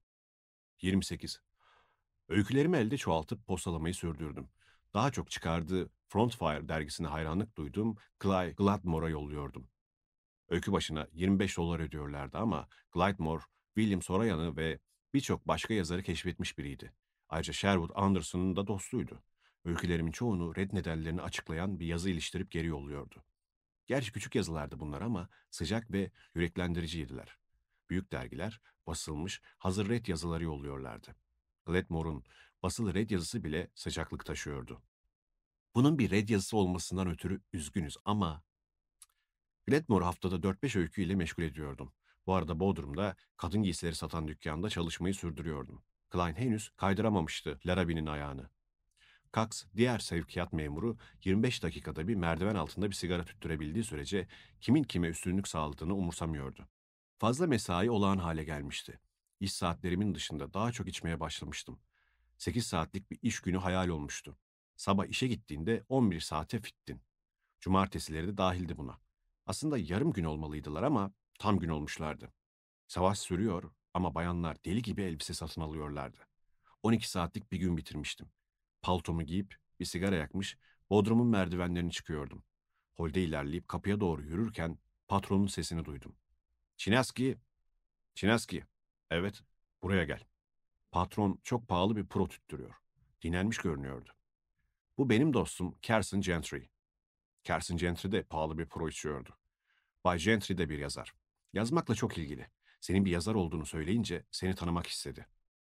28. Öykülerimi elde çoğaltıp postalamayı sürdürdüm. Daha çok çıkardığı Frontfire dergisine hayranlık duyduğum Clay Gladmore'a yolluyordum. Öykü başına 25 dolar ödüyorlardı ama Gladmore, William Soroyan'ı ve birçok başka yazarı keşfetmiş biriydi. Ayrıca Sherwood Anderson'un da dostuydu. Öykülerimin çoğunu red nedenlerini açıklayan bir yazı iliştirip geri yolluyordu. Gerçi küçük yazılardı bunlar ama sıcak ve yüreklendiriciydiler. Büyük dergiler basılmış hazır red yazıları yolluyorlardı. Gladmore'un basılı red yazısı bile sıcaklık taşıyordu. Bunun bir red yazısı olmasından ötürü üzgünüz ama Gladmore haftada 4-5 öyküyle meşgul ediyordum. Bu arada Bodrum'da kadın giysileri satan dükkanda çalışmayı sürdürüyordum. Klein henüz kaydıramamıştı Larrabee'nin ayağını. Cox, diğer sevkiyat memuru 25 dakikada bir merdiven altında bir sigara tüttürebildiği sürece kimin kime üstünlük sağladığını umursamıyordu. Fazla mesai olağan hale gelmişti. İş saatlerimin dışında daha çok içmeye başlamıştım. 8 saatlik bir iş günü hayal olmuştu. Sabah işe gittiğinde 11 saate fittin. Cumartesileri de dahildi buna. Aslında yarım gün olmalıydılar ama tam gün olmuşlardı. Savaş sürüyor ama bayanlar deli gibi elbise satın alıyorlardı. 12 saatlik bir gün bitirmiştim. Paltomu giyip bir sigara yakmış, bodrumun merdivenlerini çıkıyordum. Holde ilerleyip kapıya doğru yürürken patronun sesini duydum. Çineski, Çineski. Evet, buraya gel. Patron çok pahalı bir pro tüttürüyor. Dinlenmiş görünüyordu. Bu benim dostum Carson Gentry. Carson Gentry de pahalı bir pro içiyordu. Bay Gentry de bir yazar. Yazmakla çok ilgili. Senin bir yazar olduğunu söyleyince seni tanımak istedi.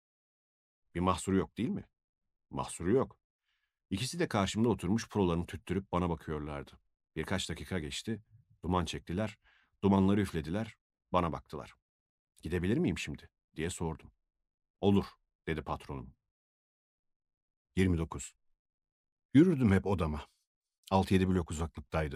Bir mahsuru yok değil mi? Mahsuru yok. İkisi de karşımda oturmuş prolarını tüttürüp bana bakıyorlardı. Birkaç dakika geçti. Duman çektiler. Dumanları üflediler. Bana baktılar. Gidebilir miyim şimdi? Diye sordum. Olur, dedi patronum. 29. Yürürdüm hep odama. 6-7 blok uzaklıktaydı.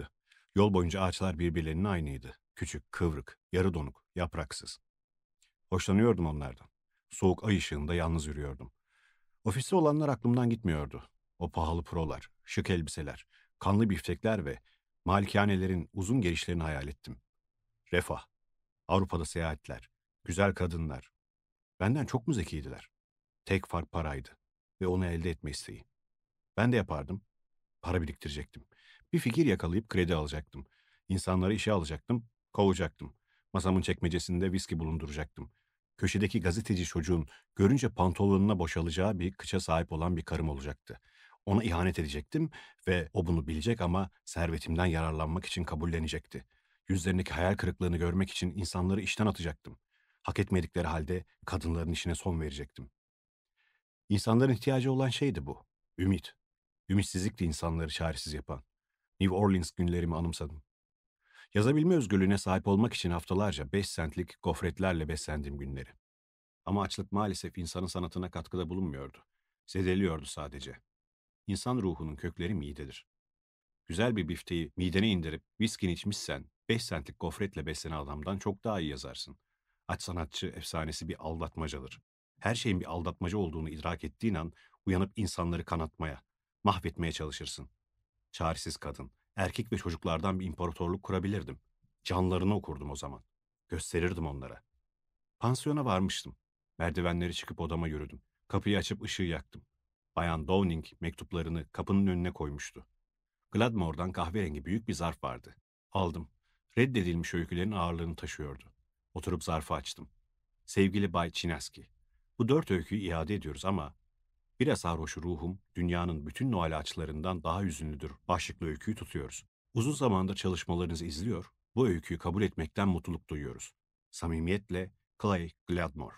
Yol boyunca ağaçlar birbirlerinin aynıydı. Küçük, kıvrık, yarı donuk, yapraksız. Hoşlanıyordum onlardan. Soğuk ay ışığında yalnız yürüyordum. Ofiste olanlar aklımdan gitmiyordu. O pahalı prolar, şık elbiseler, kanlı biftekler ve malikanelerin uzun gelişlerini hayal ettim. Refah, Avrupa'da seyahatler, güzel kadınlar. Benden çok mu zekiydiler? Tek fark paraydı ve onu elde etme isteği. Ben de yapardım. Para biriktirecektim. Bir fikir yakalayıp kredi alacaktım. İnsanları işe alacaktım, kovacaktım. Masamın çekmecesinde viski bulunduracaktım. Köşedeki gazeteci çocuğun görünce pantolonuna boşalacağı bir kıça sahip olan bir karım olacaktı. Ona ihanet edecektim ve o bunu bilecek ama servetimden yararlanmak için kabullenecekti. Yüzlerindeki hayal kırıklığını görmek için insanları işten atacaktım. Hak etmedikleri halde kadınların işine son verecektim. İnsanların ihtiyacı olan şeydi bu. Ümit. Ümitsizlik de insanları çaresiz yapan. New Orleans günlerimi anımsadım. Yazabilme özgürlüğüne sahip olmak için haftalarca 5 centlik gofretlerle beslendiğim günleri. Ama açlık maalesef insanın sanatına katkıda bulunmuyordu. Zedeliyordu sadece. İnsan ruhunun kökleri midedir. Güzel bir bifteyi midene indirip viskini içmişsen 5 centlik gofretle beslenen adamdan çok daha iyi yazarsın. Aç sanatçı efsanesi bir aldatmacadır. Her şeyin bir aldatmaca olduğunu idrak ettiğin an uyanıp insanları kanatmaya, mahvetmeye çalışırsın. Çaresiz kadın, erkek ve çocuklardan bir imparatorluk kurabilirdim. Canlarını okurdum o zaman. Gösterirdim onlara. Pansiyona varmıştım. Merdivenleri çıkıp odama yürüdüm. Kapıyı açıp ışığı yaktım. Bayan Downing mektuplarını kapının önüne koymuştu. Gladmore'dan kahverengi büyük bir zarf vardı. Aldım. Reddedilmiş öykülerin ağırlığını taşıyordu. Oturup zarfı açtım. Sevgili Bay Çinaski, bu 4 öyküyü iade ediyoruz ama biraz sarhoş ruhum dünyanın bütün Noel ağaçlarından daha hüzünlüdür başlıklı öyküyü tutuyoruz. Uzun zamandır çalışmalarınızı izliyor, bu öyküyü kabul etmekten mutluluk duyuyoruz. Samimiyetle Clay Gladmore.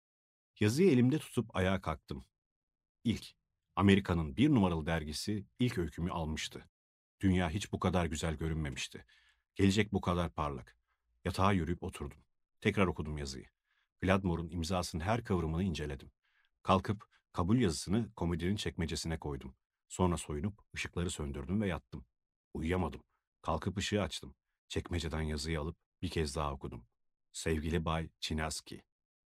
Yazıyı elimde tutup ayağa kalktım. İlk, Amerika'nın bir numaralı dergisi ilk öykümü almıştı. Dünya hiç bu kadar güzel görünmemişti. Gelecek bu kadar parlak. Yatağa yürüyüp oturdum. Tekrar okudum yazıyı. Gladmore'un imzasının her kıvrımını inceledim. Kalkıp kabul yazısını komodinin çekmecesine koydum. Sonra soyunup ışıkları söndürdüm ve yattım. Uyuyamadım. Kalkıp ışığı açtım. Çekmeceden yazıyı alıp bir kez daha okudum. Sevgili Bay Çinaski.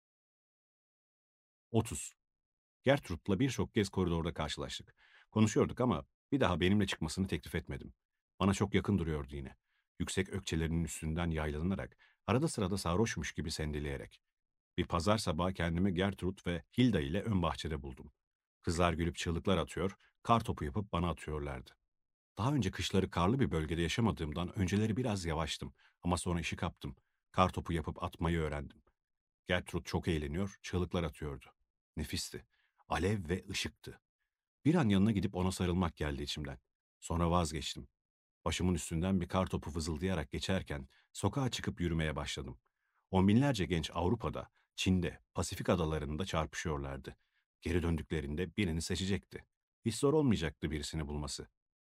30. Gertrude'la birçok kez koridorda karşılaştık. Konuşuyorduk ama bir daha benimle çıkmasını teklif etmedim. Bana çok yakın duruyordu yine. Yüksek ökçelerinin üstünden yaylanarak, arada sırada sarhoşmuş gibi sendeleyerek. Bir pazar sabahı kendimi Gertrude ve Hilda ile ön bahçede buldum. Kızlar gülüp çığlıklar atıyor, kar topu yapıp bana atıyorlardı. Daha önce kışları karlı bir bölgede yaşamadığımdan önceleri biraz yavaştım ama sonra işi kaptım. Kar topu yapıp atmayı öğrendim. Gertrude çok eğleniyor, çığlıklar atıyordu. Nefisti. Alev ve ışıktı. Bir an yanına gidip ona sarılmak geldi içimden. Sonra vazgeçtim. Başımın üstünden bir kar topu vızıldayarak geçerken sokağa çıkıp yürümeye başladım. On binlerce genç Avrupa'da, Çin'de, Pasifik adalarında çarpışıyorlardı. Geri döndüklerinde birini seçecekti. Hiç zor olmayacaktı birisini bulması.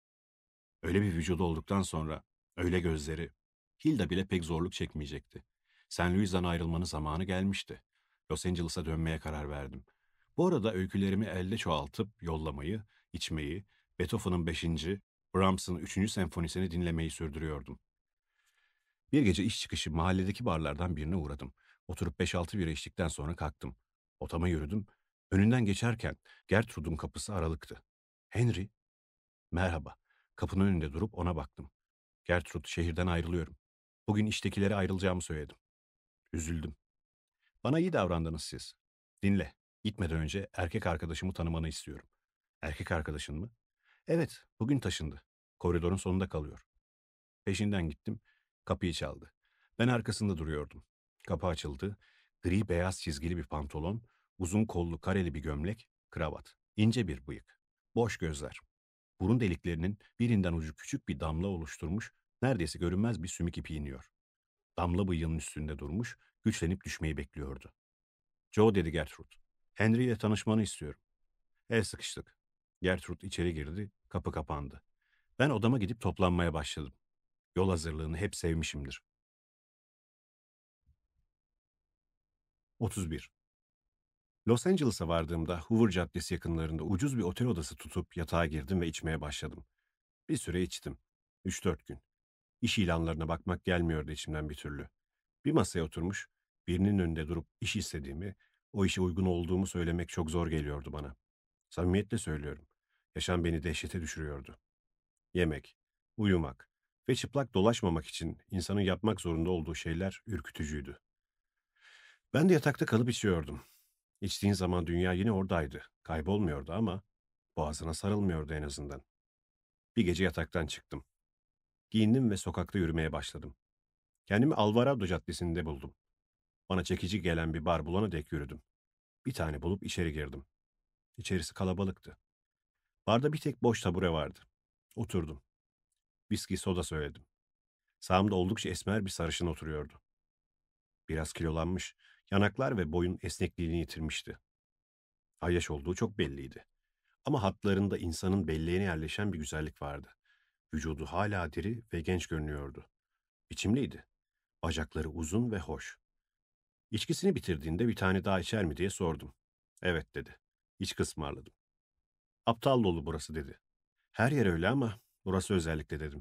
Öyle bir vücudu olduktan sonra, öyle gözleri, Hilda bile pek zorluk çekmeyecekti. St. Louis'dan ayrılmanın zamanı gelmişti. Los Angeles'a dönmeye karar verdim. Bu arada öykülerimi elde çoğaltıp yollamayı, içmeyi, Beethoven'ın 5. Brahms'ın 3. senfonisini dinlemeyi sürdürüyordum. Bir gece iş çıkışı mahalledeki barlardan birine uğradım. Oturup 5-6 bira içtikten sonra kalktım. Otama yürüdüm. Önünden geçerken Gertrude'un kapısı aralıktı. Henry, merhaba. Kapının önünde durup ona baktım. Gertrude, şehirden ayrılıyorum. Bugün iştekilere ayrılacağımı söyledim. Üzüldüm. Bana iyi davrandınız siz. Dinle. Gitmeden önce erkek arkadaşımı tanımanı istiyorum. Erkek arkadaşın mı? Evet, bugün taşındı. Koridorun sonunda kalıyor. Peşinden gittim. Kapıyı çaldı. Ben arkasında duruyordum. Kapı açıldı. Gri beyaz çizgili bir pantolon, uzun kollu kareli bir gömlek, kravat, ince bir bıyık, boş gözler. Burun deliklerinin birinden ucu küçük bir damla oluşturmuş, neredeyse görünmez bir sümük ipi iniyor. Damla bıyığının üstünde durmuş, güçlenip düşmeyi bekliyordu. Joe, dedi Gertrude. Henry ile tanışmanı istiyorum. El sıkıştık. Gertrude içeri girdi, kapı kapandı. Ben odama gidip toplanmaya başladım. Yol hazırlığını hep sevmişimdir. 31. Los Angeles'a vardığımda Hoover Caddesi yakınlarında ucuz bir otel odası tutup yatağa girdim ve içmeye başladım. Bir süre içtim. 3-4 gün. İş ilanlarına bakmak gelmiyordu içimden bir türlü. Bir masaya oturmuş, birinin önünde durup iş istediğimi, o işe uygun olduğumu söylemek çok zor geliyordu bana. Samimiyetle söylüyorum. Yaşam beni dehşete düşürüyordu. Yemek, uyumak ve çıplak dolaşmamak için insanın yapmak zorunda olduğu şeyler ürkütücüydü. Ben de yatakta kalıp içiyordum. İçtiğin zaman dünya yine oradaydı. Kaybolmuyordu ama boğazına sarılmıyordu en azından. Bir gece yataktan çıktım. Giyindim ve sokakta yürümeye başladım. Kendimi Alvarado Caddesi'nde buldum. Bana çekici gelen bir bar bulana dek yürüdüm. Bir tane bulup içeri girdim. İçerisi kalabalıktı. Barda bir tek boş tabure vardı. Oturdum. Viski soda söyledim. Sağımda oldukça esmer bir sarışın oturuyordu. Biraz kilolanmış, yanaklar ve boyun esnekliğini yitirmişti. Ayyaş olduğu çok belliydi. Ama hatlarında insanın belleğine yerleşen bir güzellik vardı. Vücudu hala diri ve genç görünüyordu. Biçimliydi. Bacakları uzun ve hoş. İçkisini bitirdiğinde bir tane daha içer mi diye sordum. Evet dedi. İçki ısmarladım. Aptal dolu burası dedi. Her yer öyle ama burası özellikle dedim.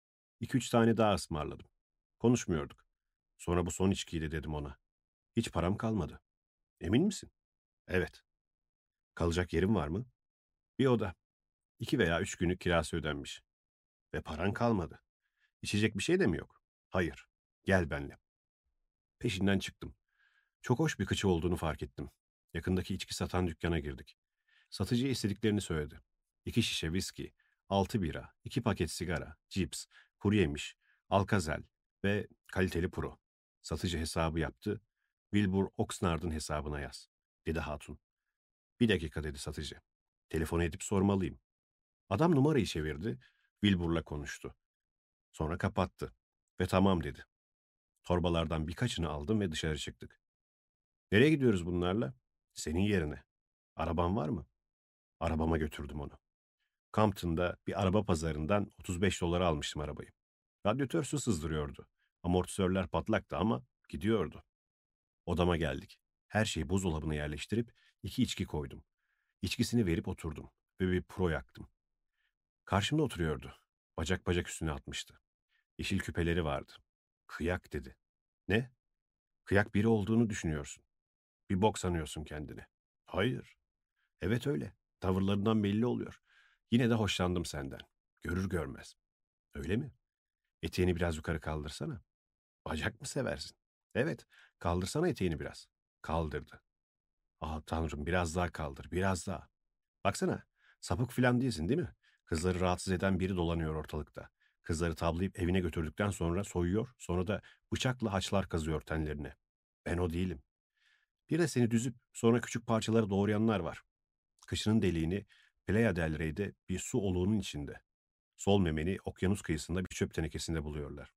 2-3 tane daha ısmarladım. Konuşmuyorduk. Sonra bu son içkiydi dedim ona. Hiç param kalmadı. Emin misin? Evet. Kalacak yerim var mı? Bir oda. 2 veya 3 günlük kirası ödenmiş. Ve paran kalmadı. İçecek bir şey de mi yok? Hayır. Gel benimle. Peşinden çıktım. Çok hoş bir kıçı olduğunu fark ettim. Yakındaki içki satan dükkana girdik. Satıcıya istediklerini söyledi. 2 şişe viski, 6 bira, 2 paket sigara, cips, kuru yemiş, alkazel ve kaliteli puro. Satıcı hesabı yaptı. Wilbur Oxnard'ın hesabına yaz, dedi hatun. Bir dakika dedi satıcı. Telefon edip sormalıyım. Adam numarayı çevirdi. Wilbur'la konuştu. Sonra kapattı. Ve tamam dedi. Torbalardan birkaçını aldım ve dışarı çıktık. Nereye gidiyoruz bunlarla? Senin yerine. Araban var mı? Arabama götürdüm onu. Compton'da bir araba pazarından 35 dolara almıştım arabayı. Radyatör su sızdırıyordu. Amortisörler patlaktı ama gidiyordu. Odama geldik. Her şeyi buzdolabına yerleştirip 2 içki koydum. İçkisini verip oturdum ve bir pro yaktım. Karşımda oturuyordu. Bacak bacak üstüne atmıştı. Yeşil küpeleri vardı. Kıyak dedi. Ne? Kıyak biri olduğunu düşünüyorsun. Bir bok sanıyorsun kendini. Hayır. Evet öyle. Tavırlarından belli oluyor. Yine de hoşlandım senden. Görür görmez. Öyle mi? Eteğini biraz yukarı kaldırsana. Bacak mı seversin? Evet. Kaldırsana eteğini biraz. Kaldırdı. Ah tanrım biraz daha kaldır. Biraz daha. Baksana. Sapık filan değilsin değil mi? Kızları rahatsız eden biri dolanıyor ortalıkta. Kızları tavlayıp evine götürdükten sonra soyuyor. Sonra da bıçakla haçlar kazıyor tenlerine. Ben o değilim. Bir de seni düzüp sonra küçük parçalara doğrayanlar var. Kışının deliğini Playa del Rey'de bir su oluğunun içinde. Sol memeni okyanus kıyısında bir çöp tenekesinde buluyorlar.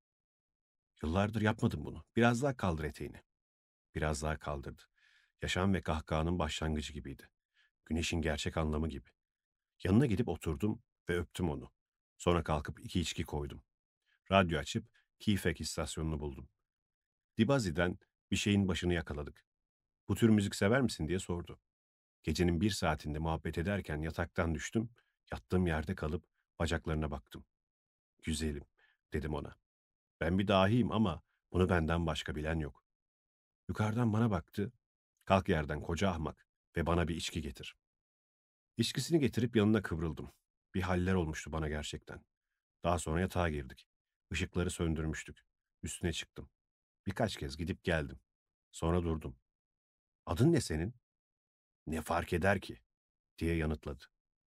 Yıllardır yapmadım bunu. Biraz daha kaldır eteğini. Biraz daha kaldırdı. Yaşam ve kahkahanın başlangıcı gibiydi. Güneşin gerçek anlamı gibi. Yanına gidip oturdum ve öptüm onu. Sonra kalkıp 2 içki koydum. Radyo açıp Keyfek istasyonunu buldum. Dibazi'den bir şeyin başını yakaladık. Bu tür müzik sever misin diye sordu. Gecenin 1 saatinde muhabbet ederken yataktan düştüm. Yattığım yerde kalıp bacaklarına baktım. Güzelim, dedim ona. Ben bir dahiyim ama bunu benden başka bilen yok. Yukarıdan bana baktı. Kalk yerden koca ahmak ve bana bir içki getir. İçkisini getirip yanına kıvrıldım. Bir haller olmuştu bana gerçekten. Daha sonra yatağa girdik. Işıkları söndürmüştük. Üstüne çıktım. Birkaç kez gidip geldim. Sonra durdum. Adın ne senin? Ne fark eder ki? Diye yanıtladı.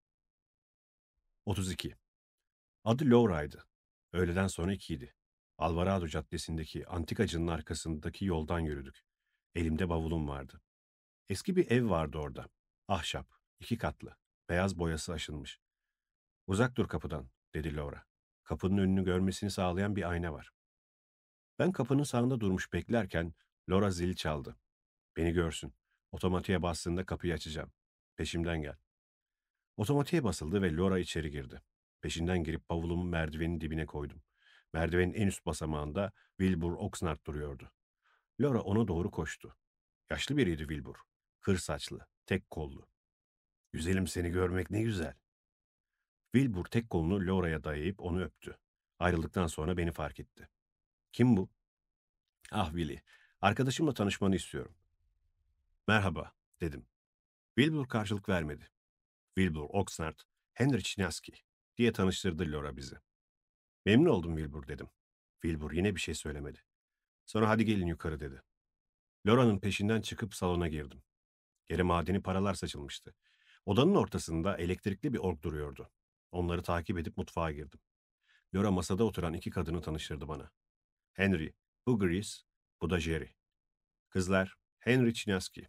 32. Adı Laura'ydı. Öğleden sonra 2'ydi. Alvarado Caddesi'ndeki antikacının arkasındaki yoldan yürüdük. Elimde bavulum vardı. Eski bir ev vardı orada. Ahşap, 2 katlı, beyaz boyası aşınmış. Uzak dur kapıdan, dedi Laura. Kapının önünü görmesini sağlayan bir ayna var. Ben kapının sağında durmuş beklerken Laura zil çaldı. Beni görsün. Otomatiğe bastığında kapıyı açacağım. Peşimden gel. Otomatiğe basıldı ve Laura içeri girdi. Peşinden girip bavulumu merdivenin dibine koydum. Merdivenin en üst basamağında Wilbur Oxnard duruyordu. Laura ona doğru koştu. Yaşlı biriydi Wilbur. Kır saçlı, tek kollu. Güzelim seni görmek ne güzel. Wilbur tek kolunu Laura'ya dayayıp onu öptü. Ayrıldıktan sonra beni fark etti. Kim bu? Ah Willy. Arkadaşımla tanışmanı istiyorum. Merhaba, dedim. Wilbur karşılık vermedi. Wilbur Oxnard, Henry Chinaski diye tanıştırdı Laura bizi. Memnun oldum Wilbur dedim. Wilbur yine bir şey söylemedi. Sonra hadi gelin yukarı dedi. Laura'nın peşinden çıkıp salona girdim. Yere madeni paralar saçılmıştı. Odanın ortasında elektrikli bir org duruyordu. Onları takip edip mutfağa girdim. Laura masada oturan iki kadını tanıştırdı bana. Henry, bu Grace, bu da Jerry. Kızlar, Henry Chinaski.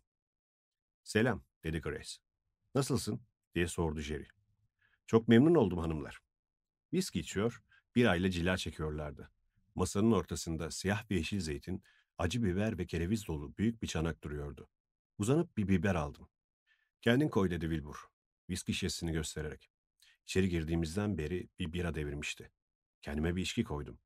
Selam, dedi Grace. Nasılsın? Diye sordu Jerry. Çok memnun oldum hanımlar. Viski içiyor, birayla cila çekiyorlardı. Masanın ortasında siyah bir yeşil zeytin, acı biber ve kereviz dolu büyük bir çanak duruyordu. Uzanıp bir biber aldım. Kendin koy dedi Wilbur, viski şişesini göstererek. İçeri girdiğimizden beri bir bira devirmişti. Kendime bir içki koydum.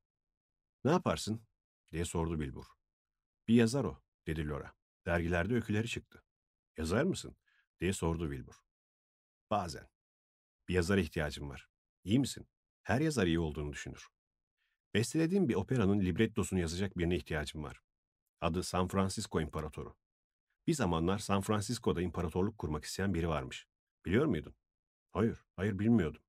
Ne yaparsın? Diye sordu Wilbur. Bir yazar o, dedi Laura. Dergilerde öyküleri çıktı. Yazar mısın? Diye sordu Wilbur. Bazen. Bir yazara ihtiyacım var. İyi misin? Her yazar iyi olduğunu düşünür. Bestelediğim bir operanın librettosunu yazacak birine ihtiyacım var. Adı San Francisco İmparatoru. Bir zamanlar San Francisco'da imparatorluk kurmak isteyen biri varmış. Biliyor muydun? Hayır bilmiyordum.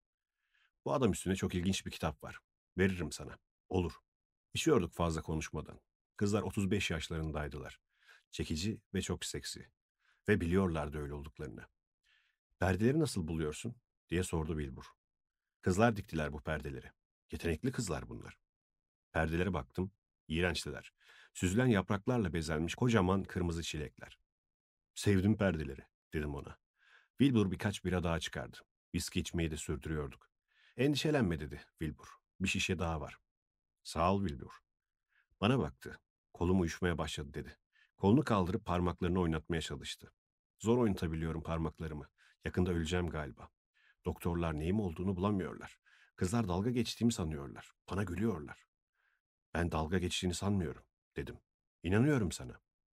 Bu adam üstüne çok ilginç bir kitap var. Veririm sana. Olur. İçiyorduk fazla konuşmadan. Kızlar 35 yaşlarındaydılar. Çekici ve çok seksi. Ve biliyorlardı öyle olduklarını. Perdeleri nasıl buluyorsun? Diye sordu Wilbur. Kızlar diktiler bu perdeleri. Yetenekli kızlar bunlar. Perdelere baktım. İğrençtiler. Süzülen yapraklarla bezenmiş kocaman kırmızı çilekler. Sevdim perdeleri, dedim ona. Wilbur birkaç bira daha çıkardı. Viski içmeyi de sürdürüyorduk. Endişelenme dedi Wilbur. Bir şişe daha var. Sağ ol Wilbur. Bana baktı. Kolum uyuşmaya başladı dedi. Kolunu kaldırıp parmaklarını oynatmaya çalıştı. Zor oynatabiliyorum parmaklarımı. Yakında öleceğim galiba. Doktorlar neyim olduğunu bulamıyorlar. Kızlar dalga geçtiğimi sanıyorlar. Bana gülüyorlar. Ben dalga geçtiğini sanmıyorum, dedim. İnanıyorum sana.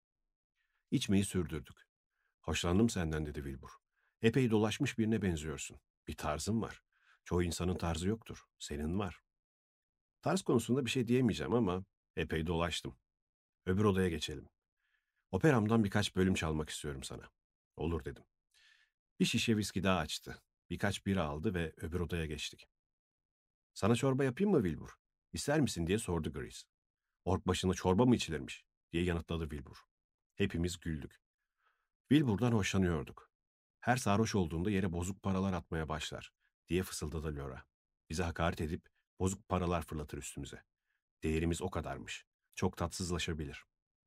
İçmeyi sürdürdük. Hoşlandım senden dedi Wilbur. Epey dolaşmış birine benziyorsun. Bir tarzın var. Çoğu insanın tarzı yoktur. Senin var. Tarz konusunda bir şey diyemeyeceğim ama epey dolaştım. Öbür odaya geçelim. Operamdan birkaç bölüm çalmak istiyorum sana. Olur dedim. Bir şişe viski daha açtı. Birkaç bira aldı ve öbür odaya geçtik. Sana çorba yapayım mı Wilbur? İster misin diye sordu Grace. Ork başına çorba mı içilirmiş diye yanıtladı Wilbur. Hepimiz güldük. Wilbur'dan hoşlanıyorduk. Her sarhoş olduğunda yere bozuk paralar atmaya başlar diye fısıldadı Laura. Bize hakaret edip bozuk paralar fırlatır üstümüze. Değerimiz o kadarmış. Çok tatsızlaşabilir.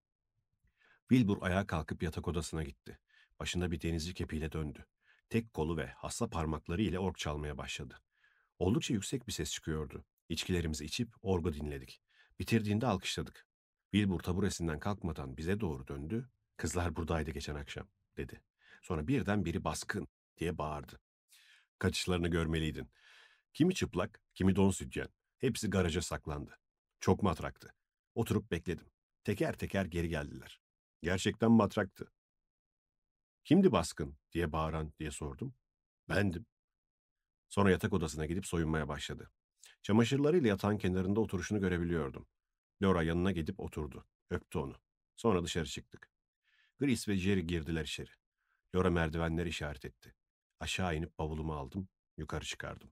Wilbur ayağa kalkıp yatak odasına gitti. Başında bir denizci kepiyle döndü. Tek kolu ve hassa parmakları ile org çalmaya başladı. Oldukça yüksek bir ses çıkıyordu. İçkilerimizi içip orgu dinledik. Bitirdiğinde alkışladık. Wilbur taburesinden kalkmadan bize doğru döndü. Kızlar buradaydı geçen akşam, dedi. Sonra birden biri baskın diye bağırdı. Kaçışlarını görmeliydin. Kimi çıplak, kimi don sütyen. Hepsi garaja saklandı. Çok matraktı. Oturup bekledim. Teker teker geri geldiler. Gerçekten matraktı. Kimdi baskın diye bağıran diye sordum. Bendim. Sonra yatak odasına gidip soyunmaya başladı. Çamaşırlarıyla yatağın kenarında oturuşunu görebiliyordum. Laura yanına gidip oturdu. Öptü onu. Sonra dışarı çıktık. Grace ve Jerry girdiler içeri. Laura merdivenleri işaret etti. Aşağı inip bavulumu aldım. Yukarı çıkardım.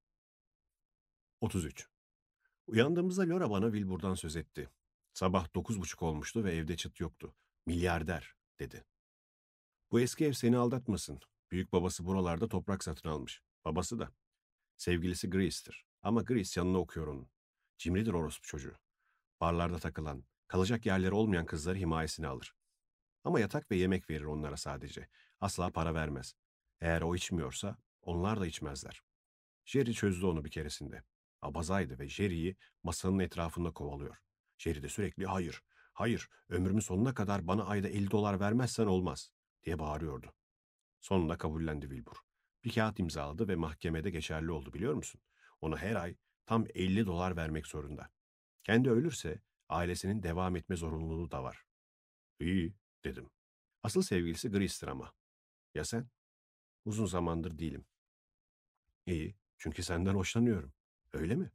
33. Uyandığımızda Laura bana Wilbur'dan söz etti. Sabah 9:30 olmuştu ve evde çıt yoktu. Milyarder, dedi. Bu eski ev seni aldatmasın. Büyük babası buralarda toprak satın almış. Babası da. Sevgilisi Grace'tir. Ama Grace yanına okuyor onun. Cimridir orospu çocuğu. Barlarda takılan, kalacak yerleri olmayan kızları himayesine alır. Ama yatak ve yemek verir onlara sadece. Asla para vermez. Eğer o içmiyorsa onlar da içmezler. Jerry çözdü onu bir keresinde. Abazaydı ve Jerry'yi masanın etrafında kovalıyor. Jerry de sürekli hayır, hayır, ömrümün sonuna kadar bana ayda $50 vermezsen olmaz diye bağırıyordu. Sonunda kabullendi Wilbur. Bir kağıt imzaladı ve mahkemede geçerli oldu biliyor musun? Ona her ay tam $50 vermek zorunda. Kendi ölürse ailesinin devam etme zorunluluğu da var. İyi, dedim. Asıl sevgilisi Grace'tir ama. Ya sen? Uzun zamandır değilim. İyi, çünkü senden hoşlanıyorum. Öyle mi?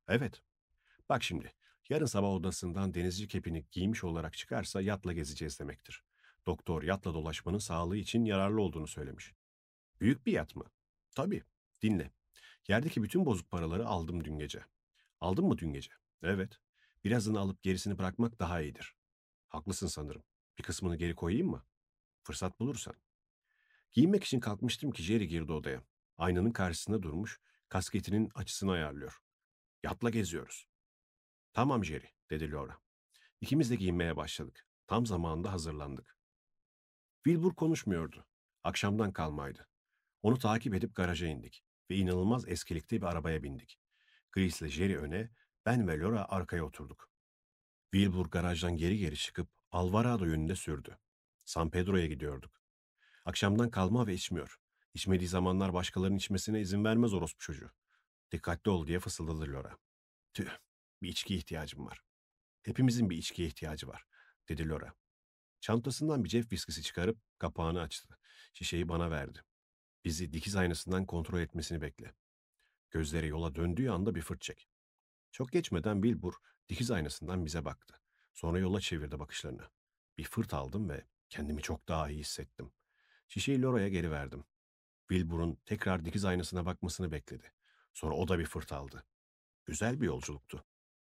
Evet. Bak şimdi. Yarın sabah odasından denizci kepini giymiş olarak çıkarsa yatla gezeceğiz demektir. Doktor yatla dolaşmanın sağlığı için yararlı olduğunu söylemiş. Büyük bir yat mı? Tabii. Dinle. Yerdeki bütün bozuk paraları aldım dün gece. Aldın mı dün gece? Evet. Birazını alıp gerisini bırakmak daha iyidir. Haklısın sanırım. Bir kısmını geri koyayım mı? Fırsat bulursan. Giyinmek için kalkmıştım ki Jerry girdi odaya. Aynanın karşısında durmuş, kasketinin açısını ayarlıyor. Yatla geziyoruz. Tamam Jerry, dedi Laura. İkimiz de giyinmeye başladık. Tam zamanında hazırlandık. Wilbur konuşmuyordu. Akşamdan kalmaydı. Onu takip edip garaja indik ve inanılmaz eskilikte bir arabaya bindik. Chris ile Jerry öne, ben ve Laura arkaya oturduk. Wilbur garajdan geri geri çıkıp Alvarado yönünde sürdü. San Pedro'ya gidiyorduk. Akşamdan kalma ve içmiyor. İçmediği zamanlar başkalarının içmesine izin vermez orospu çocuğu. Dikkatli ol diye fısıldadı Laura. Tüh, bir içkiye ihtiyacım var. Hepimizin bir içkiye ihtiyacı var, dedi Laura. Çantasından bir cep viskisi çıkarıp kapağını açtı. Şişeyi bana verdi. Bizi dikiz aynasından kontrol etmesini bekle. Gözleri yola döndüğü anda bir fırt çek. Çok geçmeden Wilbur dikiz aynasından bize baktı. Sonra yola çevirdi bakışlarını. Bir fırt aldım ve kendimi çok daha iyi hissettim. Şişeyi Laura'ya geri verdim. Wilbur'un tekrar dikiz aynasına bakmasını bekledi. Sonra o da bir fırt aldı. Güzel bir yolculuktu.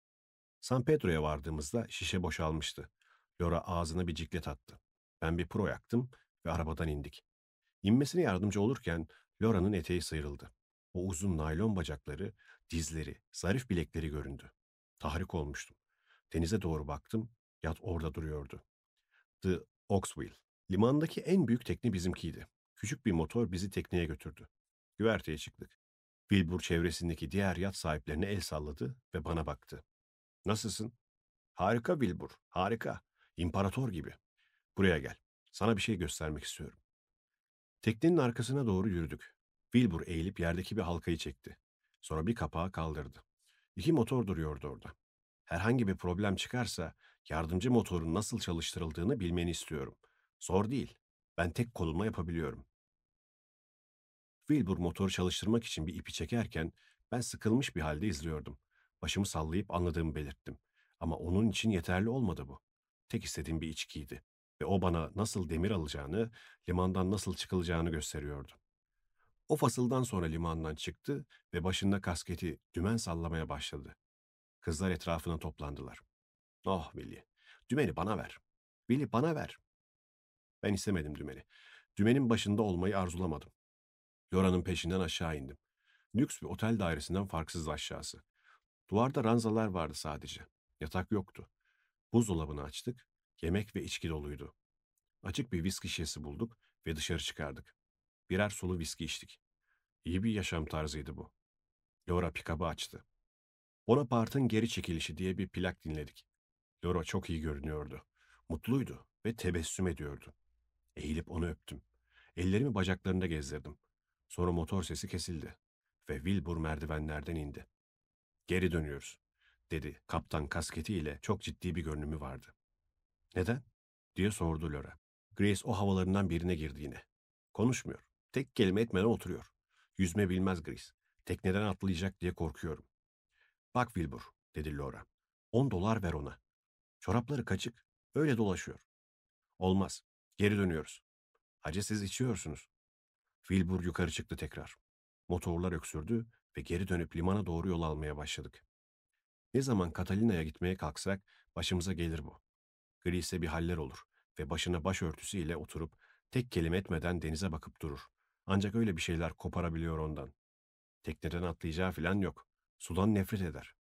San Pedro'ya vardığımızda şişe boşalmıştı. Laura ağzına bir ciklet attı. Ben bir pro yaktım ve arabadan indik. İnmesine yardımcı olurken Laura'nın eteği sıyrıldı. O uzun naylon bacakları, dizleri, zarif bilekleri göründü. Tahrik olmuştum. Denize doğru baktım, yat orada duruyordu. The Oxwheel. Limandaki en büyük tekne bizimkiydi. Küçük bir motor bizi tekneye götürdü. Güverteye çıktık. Wilbur çevresindeki diğer yat sahiplerine el salladı ve bana baktı. Nasılsın? Harika Wilbur, harika. İmparator gibi. Buraya gel. Sana bir şey göstermek istiyorum. Teknenin arkasına doğru yürüdük. Wilbur eğilip yerdeki bir halkayı çekti. Sonra bir kapağı kaldırdı. İki motor duruyordu orada. Herhangi bir problem çıkarsa yardımcı motorun nasıl çalıştırıldığını bilmeni istiyorum. Zor değil. Ben tek kolumla yapabiliyorum. Wilbur motoru çalıştırmak için bir ipi çekerken ben sıkılmış bir halde izliyordum. Başımı sallayıp anladığımı belirttim. Ama onun için yeterli olmadı bu. Tek istediğim bir içkiydi. Ve o bana nasıl demir alacağını, limandan nasıl çıkılacağını gösteriyordu. O fasıldan sonra limandan çıktı ve başında kasketi dümen sallamaya başladı. Kızlar etrafına toplandılar. Oh Willy, dümeni bana ver. Willy bana ver. Ben istemedim dümeni. Dümenin başında olmayı arzulamadım. Yora'nın peşinden aşağı indim. Lüks bir otel dairesinden farksız aşağısı. Duvarda ranzalar vardı sadece. Yatak yoktu. Buzdolabını açtık. Yemek ve içki doluydu. Açık bir viski şişesi bulduk ve dışarı çıkardık. Birer sulu viski içtik. İyi bir yaşam tarzıydı bu. Laura pikabı açtı. Bonaparte'ın geri çekilişi diye bir plak dinledik. Laura çok iyi görünüyordu. Mutluydu ve tebessüm ediyordu. Eğilip onu öptüm. Ellerimi bacaklarında gezdirdim. Sonra motor sesi kesildi ve Wilbur merdivenlerden indi. Geri dönüyoruz, dedi kaptan kasketiyle çok ciddi bir görünümü vardı. Neden? Diye sordu Laura. Grace o havalarından birine girdi yine. Konuşmuyor. Tek kelime etmeden oturuyor. Yüzme bilmez Grace. Tekneden atlayacak diye korkuyorum. Bak Wilbur, dedi Laura. 10 dolar ver ona. Çorapları kaçık. Öyle dolaşıyor. Olmaz. Geri dönüyoruz. Hacı siz içiyorsunuz. Wilbur yukarı çıktı tekrar. Motorlar öksürdü ve geri dönüp limana doğru yol almaya başladık. Ne zaman Catalina'ya gitmeye kalksak başımıza gelir bu. Gris'e bir haller olur ve başına başörtüsüyle oturup tek kelime etmeden denize bakıp durur. Ancak öyle bir şeyler koparabiliyor ondan. Tekneden atlayacağı falan yok. Sudan nefret eder.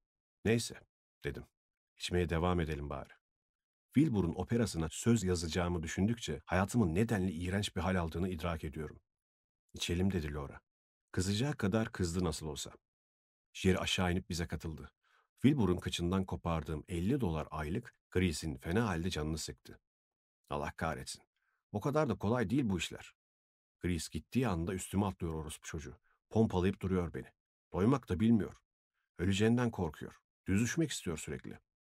Neyse, dedim. İçmeye devam edelim bari. Wilbur'un operasına söz yazacağımı düşündükçe hayatımın nedenli iğrenç bir hal aldığını idrak ediyorum. İçelim dedi Laura. Kızacağı kadar kızdı nasıl olsa. Jerry aşağı inip bize katıldı. Wilbur'un kıçından kopardığım 50 dolar aylık Grice'in fena halde canını sıktı. Allah kahretsin. O kadar da kolay değil bu işler. Grice gittiği anda üstüme atlıyor orospu çocuğu. Pompalayıp duruyor beni. Doymak da bilmiyor. Öleceğinden korkuyor. Düzüşmek istiyor sürekli.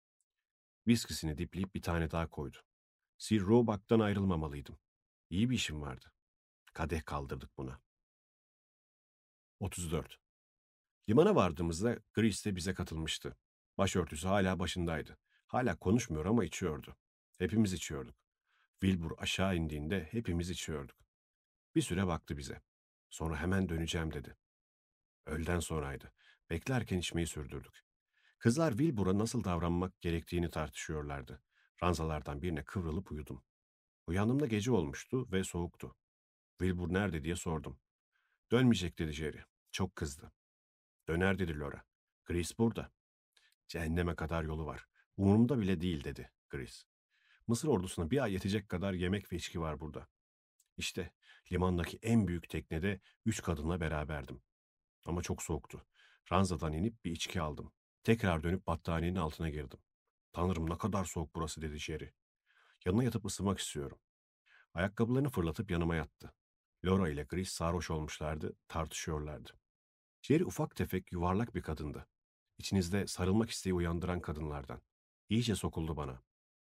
Viskisini dipleyip bir tane daha koydu. Sir Roebuck'tan ayrılmamalıydım. İyi bir işim vardı. Kadeh kaldırdık buna. 34. Limana vardığımızda Grace de bize katılmıştı. Başörtüsü hala başındaydı. Hala konuşmuyor ama içiyordu. Hepimiz içiyorduk. Wilbur aşağı indiğinde hepimiz içiyorduk. Bir süre baktı bize. Sonra hemen döneceğim dedi. Öğleden sonraydı. Beklerken içmeyi sürdürdük. Kızlar Wilbur'a nasıl davranmak gerektiğini tartışıyorlardı. Ranzalardan birine kıvrılıp uyudum. Uyandığımda gece olmuştu ve soğuktu. Wilbur nerede diye sordum. Dönmeyecek dedi Jerry. Çok kızdı. Döner dedi Laura. Grace burada. Cehenneme kadar yolu var. Umurumda bile değil dedi Grace. Mısır ordusuna bir ay yetecek kadar yemek ve içki var burada. İşte limandaki en büyük teknede 3 kadınla beraberdim. Ama çok soğuktu. Ranzadan inip bir içki aldım. Tekrar dönüp battaniyenin altına girdim. Tanrım ne kadar soğuk burası dedi Jerry. Yanına yatıp ısınmak istiyorum. Ayakkabılarını fırlatıp yanıma yattı. Laura ile Grace sarhoş olmuşlardı, tartışıyorlardı. Jerry ufak tefek yuvarlak bir kadındı. İçinizde sarılmak isteği uyandıran kadınlardan. İyice sokuldu bana.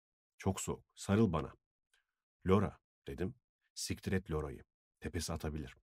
Çok soğuk, sarıl bana. Laura dedim. Siktir et Laura'yı. Tepesi atabilir.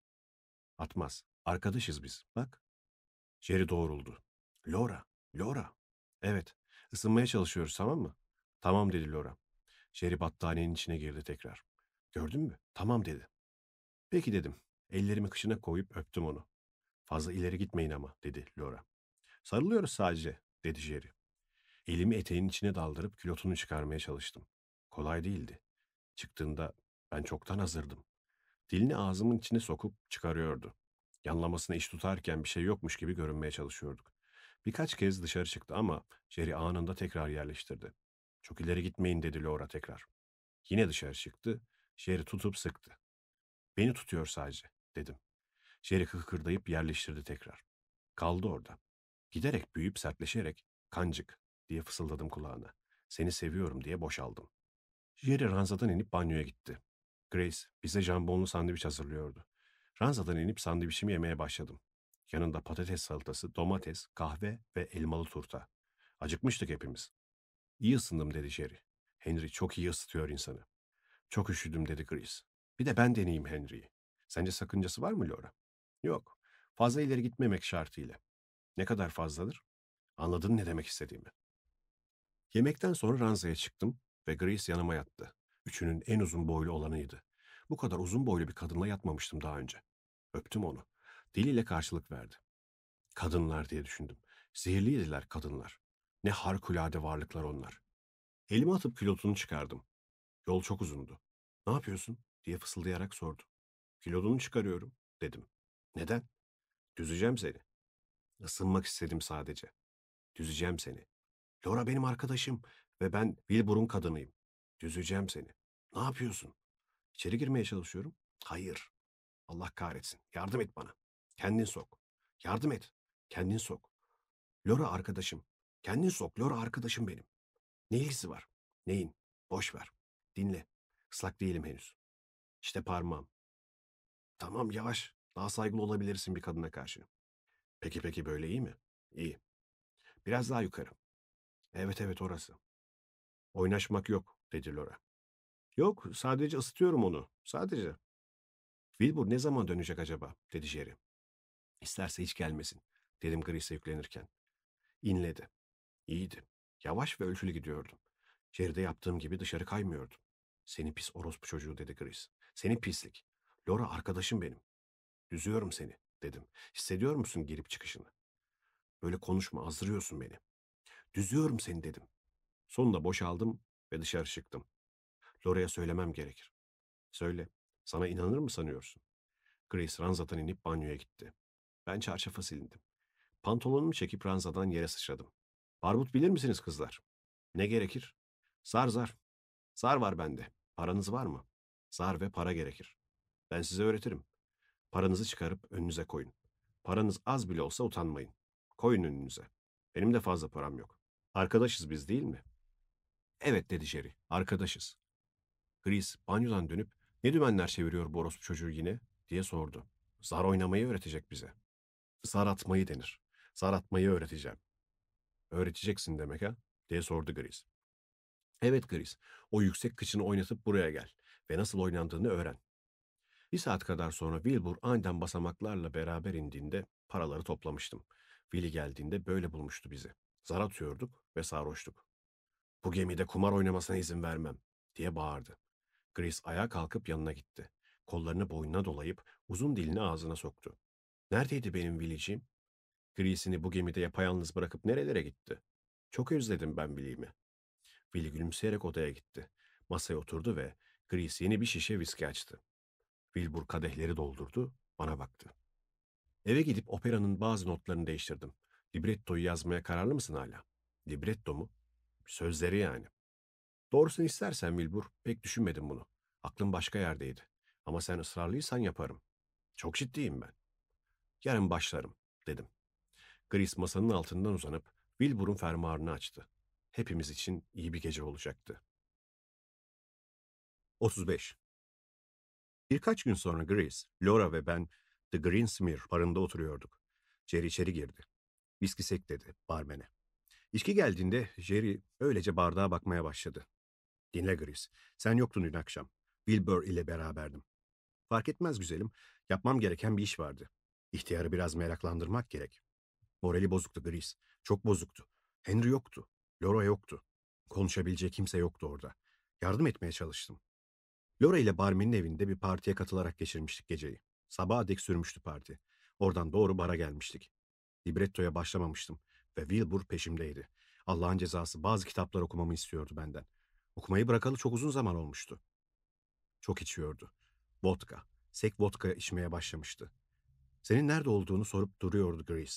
Atmaz. Arkadaşız biz. Bak. Jerry doğruldu. Laura, Laura. Evet, ısınmaya çalışıyoruz tamam mı? Tamam dedi Laura. Jerry battaniyenin içine girdi tekrar. Gördün mü? Tamam dedi. Peki dedim. Ellerimi kışına koyup öptüm onu. Fazla ileri gitmeyin ama dedi Laura. Sarılıyoruz sadece dedi Jerry. Elimi eteğinin içine daldırıp külotunu çıkarmaya çalıştım. Kolay değildi. Çıktığında ben çoktan hazırdım. Dilini ağzımın içine sokup çıkarıyordu. Yanlamasına iş tutarken bir şey yokmuş gibi görünmeye çalışıyorduk. Birkaç kez dışarı çıktı ama Jerry anında tekrar yerleştirdi. Çok ileri gitmeyin dedi Laura tekrar. Yine dışarı çıktı. Jerry tutup sıktı. Beni tutuyor sadece dedim. Jerry kıkırdayıp yerleştirdi tekrar. Kaldı orada. Giderek büyüyüp sertleşerek kancık diye fısıldadım kulağına. Seni seviyorum diye boşaldım. Jerry ranzadan inip banyoya gitti. Grace bize jambonlu sandviç hazırlıyordu. Ranzadan inip sandviçimi yemeye başladım. Yanında patates salatası, domates, kahve ve elmalı turta. Acıkmıştık hepimiz. İyi ısındım dedi Jerry. Henry çok iyi ısıtıyor insanı. Çok üşüdüm dedi Grace. Bir de ben deneyeyim Henry'yi. Sence sakıncası var mı Laura? Yok. Fazla ileri gitmemek şartıyla. Ne kadar fazladır? Anladın ne demek istediğimi. Yemekten sonra ranzaya çıktım ve Grace yanıma yattı. Üçünün en uzun boylu olanıydı. Bu kadar uzun boylu bir kadınla yatmamıştım daha önce. Öptüm onu. Diliyle karşılık verdi. Kadınlar diye düşündüm. Zehirliydiler kadınlar. Ne harikulade varlıklar onlar. Elimi atıp külotunu çıkardım. Yol çok uzundu. Ne yapıyorsun diye fısıldayarak sordu. Kilodunu çıkarıyorum dedim. Neden? Düzeceğim seni. Isınmak istedim sadece. Düzeceğim seni. Laura benim arkadaşım ve ben Wilbur'un kadınıyım. Düzeceğim seni. Ne yapıyorsun? İçeri girmeye çalışıyorum. Hayır. Allah kahretsin. Yardım et bana. Kendin sok. Yardım et. Kendin sok. Laura arkadaşım. Kendin sok. Laura arkadaşım benim. Ne ilgisi var? Neyin? Boş ver. Dinle. Islak değilim henüz. İşte parmağım. Tamam yavaş. Daha saygılı olabilirsin bir kadına karşı. Peki böyle iyi mi? İyi. Biraz daha yukarı. Evet evet orası. Oynaşmak yok dedi Laura. Yok sadece ısıtıyorum onu. Sadece. Wilbur ne zaman dönecek acaba dedi Jerry. İsterse hiç gelmesin dedim Grace'e yüklenirken. İnledi. İyiydi. Yavaş ve ölçülü gidiyordum. Jerry'de yaptığım gibi dışarı kaymıyordum. Seni pis orospu çocuğu dedi Grace. Seni pislik. Laura arkadaşım benim. Düzüyorum seni dedim. Hissediyor musun girip çıkışını? Böyle konuşma azdırıyorsun beni. Düzüyorum seni dedim. Sonunda boşaldım ve dışarı çıktım. Laura'ya söylemem gerekir. Söyle. Sana inanır mı sanıyorsun? Grace ranzadan inip banyoya gitti. Ben çarşafa silindim. Pantolonumu çekip ranzadan yere sıçradım. Barbut bilir misiniz kızlar? Ne gerekir? Zar zar. Zar var bende. Paranız var mı? Zar ve para gerekir. Ben size öğretirim. Paranızı çıkarıp önünüze koyun. Paranız az bile olsa utanmayın. Koyun önünüze. Benim de fazla param yok. Arkadaşız biz değil mi? Evet dedi Jerry. Arkadaşız. Grace banyodan dönüp ne dümenler çeviriyor bu orospu çocuğu yine diye sordu. Zar oynamayı öğretecek bize. Zar atmayı denir. Zar atmayı öğreteceğim. Öğreteceksin demek ha? Diye sordu Grace. Evet Grace. O yüksek kıçını oynatıp buraya gel ve nasıl oynandığını öğren. Bir saat kadar sonra Wilbur aniden basamaklarla beraber indiğinde paraları toplamıştım. Willy geldiğinde böyle bulmuştu bizi. Zar atıyorduk ve sarhoştuk. "Bu gemide kumar oynamasına izin vermem," diye bağırdı. Chris ayağa kalkıp yanına gitti. Kollarını boynuna dolayıp uzun dilini ağzına soktu. "Neredeydi benim Willy'ciğim? Chris'ini bu gemide yapayalnız bırakıp nerelere gitti? Çok özledim ben Willy'mi." Willy gülümseyerek odaya gitti. Masaya oturdu ve Chris yeni bir şişe viski açtı. Wilbur kadehleri doldurdu, bana baktı. "Eve gidip operanın bazı notlarını değiştirdim. Librettoyu yazmaya kararlı mısın hala?" "Libretto mu?" "Sözleri yani." "Doğrusunu istersen Wilbur, pek düşünmedim bunu. Aklım başka yerdeydi. Ama sen ısrarlıysan yaparım." "Çok ciddiyim ben." "Yarın başlarım," dedim. Chris masanın altından uzanıp Wilbur'un fermuarını açtı. Hepimiz için iyi bir gece olacaktı. 35. Birkaç gün sonra Grace, Laura ve ben The Greensmere barında oturuyorduk. Jerry içeri girdi. "Viski sek," dedi barmene. İçki geldiğinde Jerry öylece bardağa bakmaya başladı. "Dinle Grace, sen yoktun dün akşam. Wilbur ile beraberdim. Fark etmez güzelim, yapmam gereken bir iş vardı. İhtiyarı biraz meraklandırmak gerek. Morali bozuktu Grace, çok bozuktu. Henry yoktu, Laura yoktu. Konuşabileceği kimse yoktu orada. Yardım etmeye çalıştım. Laura ile barmenin evinde bir partiye katılarak geçirmiştik geceyi. Sabaha dek sürmüştü parti. Oradan doğru bara gelmiştik. Librettoya başlamamıştım ve Wilbur peşimdeydi. Allah'ın cezası bazı kitaplar okumamı istiyordu benden. Okumayı bırakalı çok uzun zaman olmuştu. Çok içiyordu. Vodka, sek vodka içmeye başlamıştı. Senin nerede olduğunu sorup duruyordu Grace.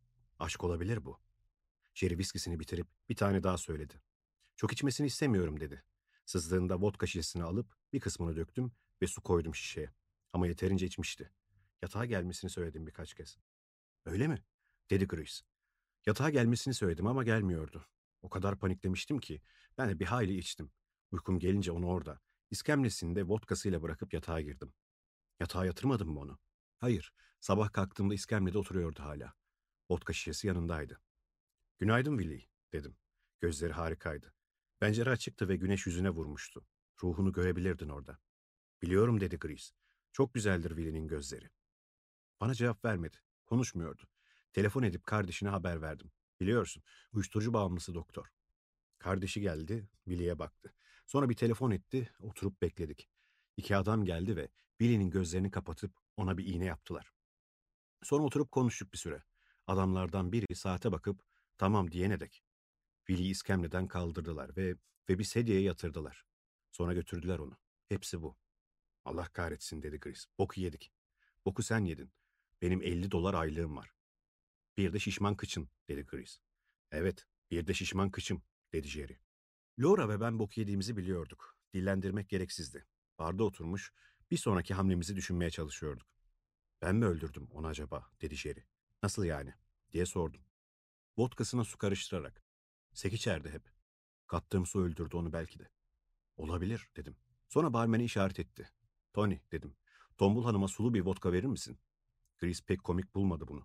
Aşk olabilir bu. Jerry viskisini bitirip bir tane daha söyledi. Çok içmesini istemiyorum dedi. Sızdığında vodka şişesini alıp bir kısmını döktüm ve su koydum şişeye. Ama yeterince içmişti. Yatağa gelmesini söyledim birkaç kez. "Öyle mi?" dedi Grace. Yatağa gelmesini söyledim ama gelmiyordu. O kadar paniklemiştim ki ben de bir hayli içtim. Uykum gelince onu orada, iskemlesinde vodkasıyla bırakıp yatağa girdim. Yatağa yatırmadım mı onu? Hayır. Sabah kalktığımda iskemlede oturuyordu hala. Vodka şişesi yanındaydı. "Günaydın Willy," dedim. Gözleri harikaydı. Pencere açıktı ve güneş yüzüne vurmuştu. Ruhunu görebilirdin orada. "Biliyorum," dedi Grace. "Çok güzeldir Willy'nin gözleri." Bana cevap vermedi. Konuşmuyordu. Telefon edip kardeşine haber verdim. Biliyorsun, uyuşturucu bağımlısı doktor. Kardeşi geldi, Billy'e baktı. Sonra bir telefon etti, oturup bekledik. İki adam geldi ve Billy'nin gözlerini kapatıp ona bir iğne yaptılar. Sonra oturup konuştuk bir süre. Adamlardan biri saate bakıp tamam diyene dek. Billy'yi iskemleden kaldırdılar ve bir sedyeye yatırdılar. Sonra götürdüler onu. Hepsi bu. Allah kahretsin dedi Chris. Boku yedik. Boku sen yedin. Benim $50 aylığım var. Bir de şişman kıçın dedi Chris. Evet, bir de şişman kıçım dedi Jerry. Laura ve ben bok yediğimizi biliyorduk. Dillendirmek gereksizdi. Barda oturmuş, bir sonraki hamlemizi düşünmeye çalışıyorduk. "Ben mi öldürdüm onu acaba?" dedi Jerry. "Nasıl yani?" diye sordum. Vodkasına su karıştırarak. "Sek içerdi hep. Kattığım su öldürdü onu belki de." "Olabilir," dedim. Sonra barmeni işaret etti. "Tony," dedim. "Tombul hanıma sulu bir vodka verir misin?" Chris pek komik bulmadı bunu.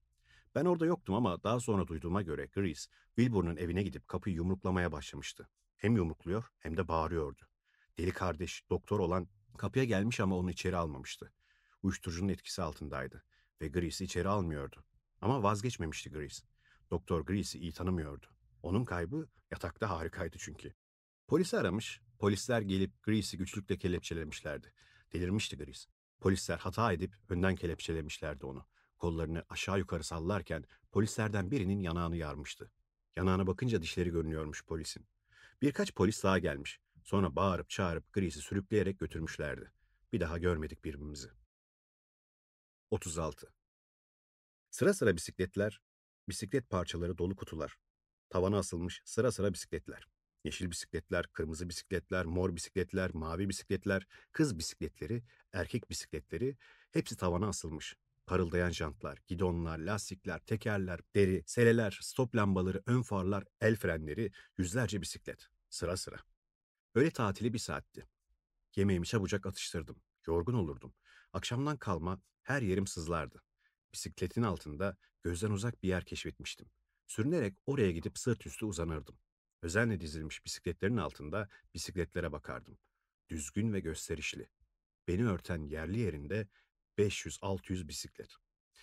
Ben orada yoktum ama daha sonra duyduğuma göre Chris, Wilbur'un evine gidip kapıyı yumruklamaya başlamıştı. Hem yumrukluyor hem de bağırıyordu. Deli kardeş, doktor olan kapıya gelmiş ama onu içeri almamıştı. Uyuşturucunun etkisi altındaydı ve Grease'i içeri almıyordu. Ama vazgeçmemişti Grease. Doktor Grease'i iyi tanımıyordu. Onun kaybı yatakta harikaydı çünkü. Polisi aramış, polisler gelip Grease'i güçlükle kelepçelemişlerdi. Delirmişti Grease. Polisler hata edip önden kelepçelemişlerdi onu. Kollarını aşağı yukarı sallarken polislerden birinin yanağını yarmıştı. Yanağına bakınca dişleri görünüyormuş polisin. Birkaç polis daha gelmiş. Sonra bağırıp çağırıp Grease'i sürükleyerek götürmüşlerdi. Bir daha görmedik birbirimizi. 36. Sıra sıra bisikletler, bisiklet parçaları dolu kutular. Tavana asılmış sıra sıra bisikletler. Yeşil bisikletler, kırmızı bisikletler, mor bisikletler, mavi bisikletler, kız bisikletleri, erkek bisikletleri hepsi tavana asılmış. Parıldayan jantlar, gidonlar, lastikler, tekerler, deri, seleler, stop lambaları, ön farlar, el frenleri, yüzlerce bisiklet. Sıra sıra. Öğle tatili bir saatti. Yemeğimi çabucak atıştırdım. Yorgun olurdum. Akşamdan kalma her yerim sızlardı. Bisikletin altında gözden uzak bir yer keşfetmiştim. Sürünerek oraya gidip sırt üstü uzanırdım. Özenle dizilmiş bisikletlerin altında bisikletlere bakardım. Düzgün ve gösterişli. Beni örten yerli yerinde 500-600 bisiklet.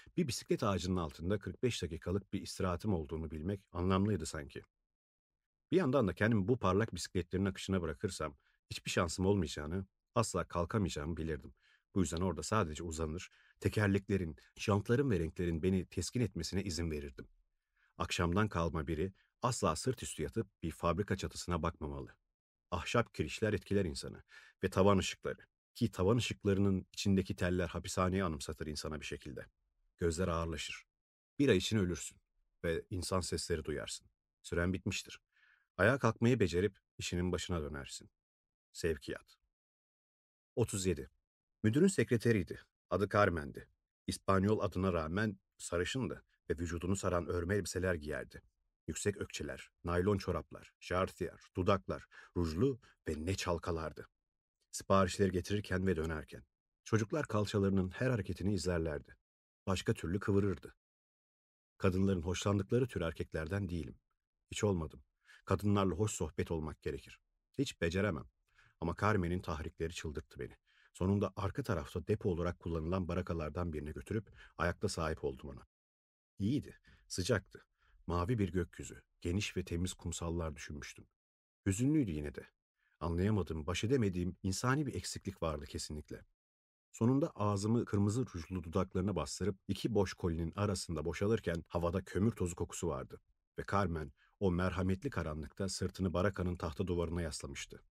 Bir bisiklet ağacının altında 45 dakikalık bir istirahatim olduğunu bilmek anlamlıydı sanki. Bir yandan da kendimi bu parlak bisikletlerin akışına bırakırsam hiçbir şansım olmayacağını, asla kalkamayacağımı bilirdim. Bu yüzden orada sadece uzanır, tekerleklerin, jantların ve renklerin beni teskin etmesine izin verirdim. Akşamdan kalma biri asla sırt üstü yatıp bir fabrika çatısına bakmamalı. Ahşap kirişler etkiler insanı ve tavan ışıkları. Ki tavan ışıklarının içindeki teller hapishaneyi anımsatır insana bir şekilde. Gözler ağırlaşır. Bir ay için ölürsün ve insan sesleri duyarsın. Süren bitmiştir. Ayağa kalkmayı becerip işinin başına dönersin. Sevkiyat. 37. Müdürün sekreteriydi. Adı Carmen'di. İspanyol adına rağmen sarışındı ve vücudunu saran örme elbiseler giyerdi. Yüksek ökçeler, naylon çoraplar, jartiyer, dudaklar, rujlu ve ne çalkalardı. Siparişleri getirirken ve dönerken. Çocuklar kalçalarının her hareketini izlerlerdi. Başka türlü kıvırırdı. Kadınların hoşlandıkları tür erkeklerden değilim. Hiç olmadım. Kadınlarla hoş sohbet olmak gerekir. Hiç beceremem. Ama Carmen'in tahrikleri çıldırttı beni. Sonunda arka tarafta depo olarak kullanılan barakalardan birine götürüp ayakta sahip oldum ona. İyiydi, sıcaktı. Mavi bir gökyüzü, geniş ve temiz kumsallar düşünmüştüm. Hüzünlüydü yine de. Anlayamadığım, baş edemediğim insani bir eksiklik vardı kesinlikle. Sonunda ağzımı kırmızı rujlu dudaklarına bastırıp iki boş kolinin arasında boşalırken havada kömür tozu kokusu vardı. Ve Carmen o merhametli karanlıkta sırtını barakanın tahta duvarına yaslamıştı.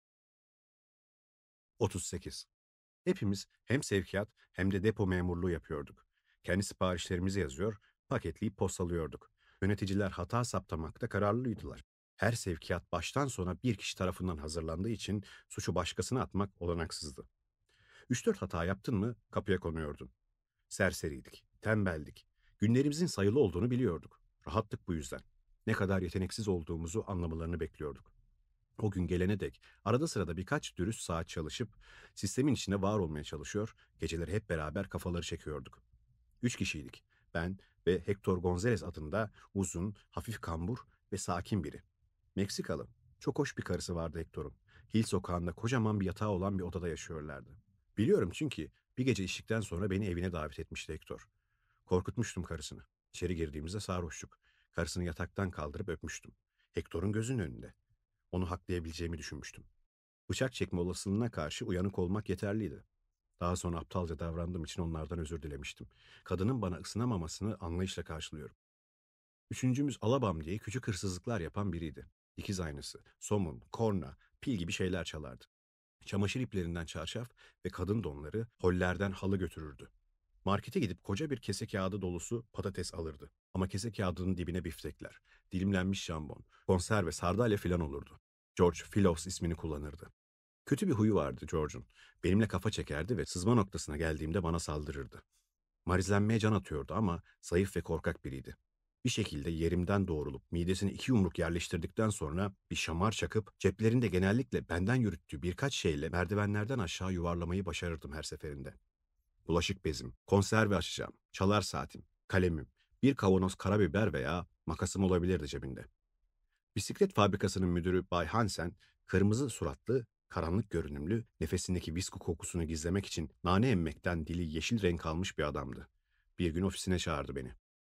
38. Hepimiz hem sevkiyat hem de depo memurluğu yapıyorduk. Kendi siparişlerimizi yazıyor, paketleyip postalıyorduk. Yöneticiler hata saptamakta kararlıydılar. Her sevkiyat baştan sona bir kişi tarafından hazırlandığı için suçu başkasına atmak olanaksızdı. 3-4 hata yaptın mı kapıya konuyordun. Serseriydik, tembeldik. Günlerimizin sayılı olduğunu biliyorduk. Rahattık bu yüzden. Ne kadar yeteneksiz olduğumuzu anlamalarını bekliyorduk. O gün gelene dek arada sırada birkaç dürüst saat çalışıp sistemin içinde var olmaya çalışıyor, geceleri hep beraber kafaları çekiyorduk. 3 kişiydik. Ben ve Hector Gonzalez adında uzun, hafif kambur ve sakin biri. Meksikalı. Çok hoş bir karısı vardı Hector'un. Hill sokağında kocaman bir yatağı olan bir odada yaşıyorlardı. Biliyorum çünkü bir gece içtikten sonra beni evine davet etmişti Hector. Korkutmuştum karısını. İçeri girdiğimizde sarhoştuk. Karısını yataktan kaldırıp öpmüştüm. Hector'un gözünün önünde. Onu haklayabileceğimi düşünmüştüm. Bıçak çekme olasılığına karşı uyanık olmak yeterliydi. Daha sonra aptalca davrandığım için onlardan özür dilemiştim. Kadının bana ısınamamasını anlayışla karşılıyorum. Üçüncümüz Alabam diye küçük hırsızlıklar yapan biriydi. Dikiz aynası, somun, korna, pil gibi şeyler çalardı. Çamaşır iplerinden çarşaf ve kadın donları, hollerden halı götürürdü. Markete gidip koca bir kese kağıdı dolusu patates alırdı. Ama kese kağıdının dibine biftekler, dilimlenmiş jambon, konserve, sardalya filan olurdu. George Philos ismini kullanırdı. Kötü bir huyu vardı George'un. Benimle kafa çekerdi ve sızma noktasına geldiğimde bana saldırırdı. Marizlenmeye can atıyordu ama zayıf ve korkak biriydi. Bir şekilde yerimden doğrulup midesine 2 yumruk yerleştirdikten sonra bir şamar çakıp ceplerinde genellikle benden yürüttüğü birkaç şeyle merdivenlerden aşağı yuvarlamayı başarırdım her seferinde. Bulaşık bezim, konserve açacağım, çalar saatim, kalemim, bir kavanoz karabiber veya makasım olabilirdi cebinde. Bisiklet fabrikasının müdürü Bay Hansen, kırmızı suratlı, karanlık görünümlü, nefesindeki viski kokusunu gizlemek için nane emmekten dili yeşil renk almış bir adamdı. Bir gün ofisine çağırdı beni.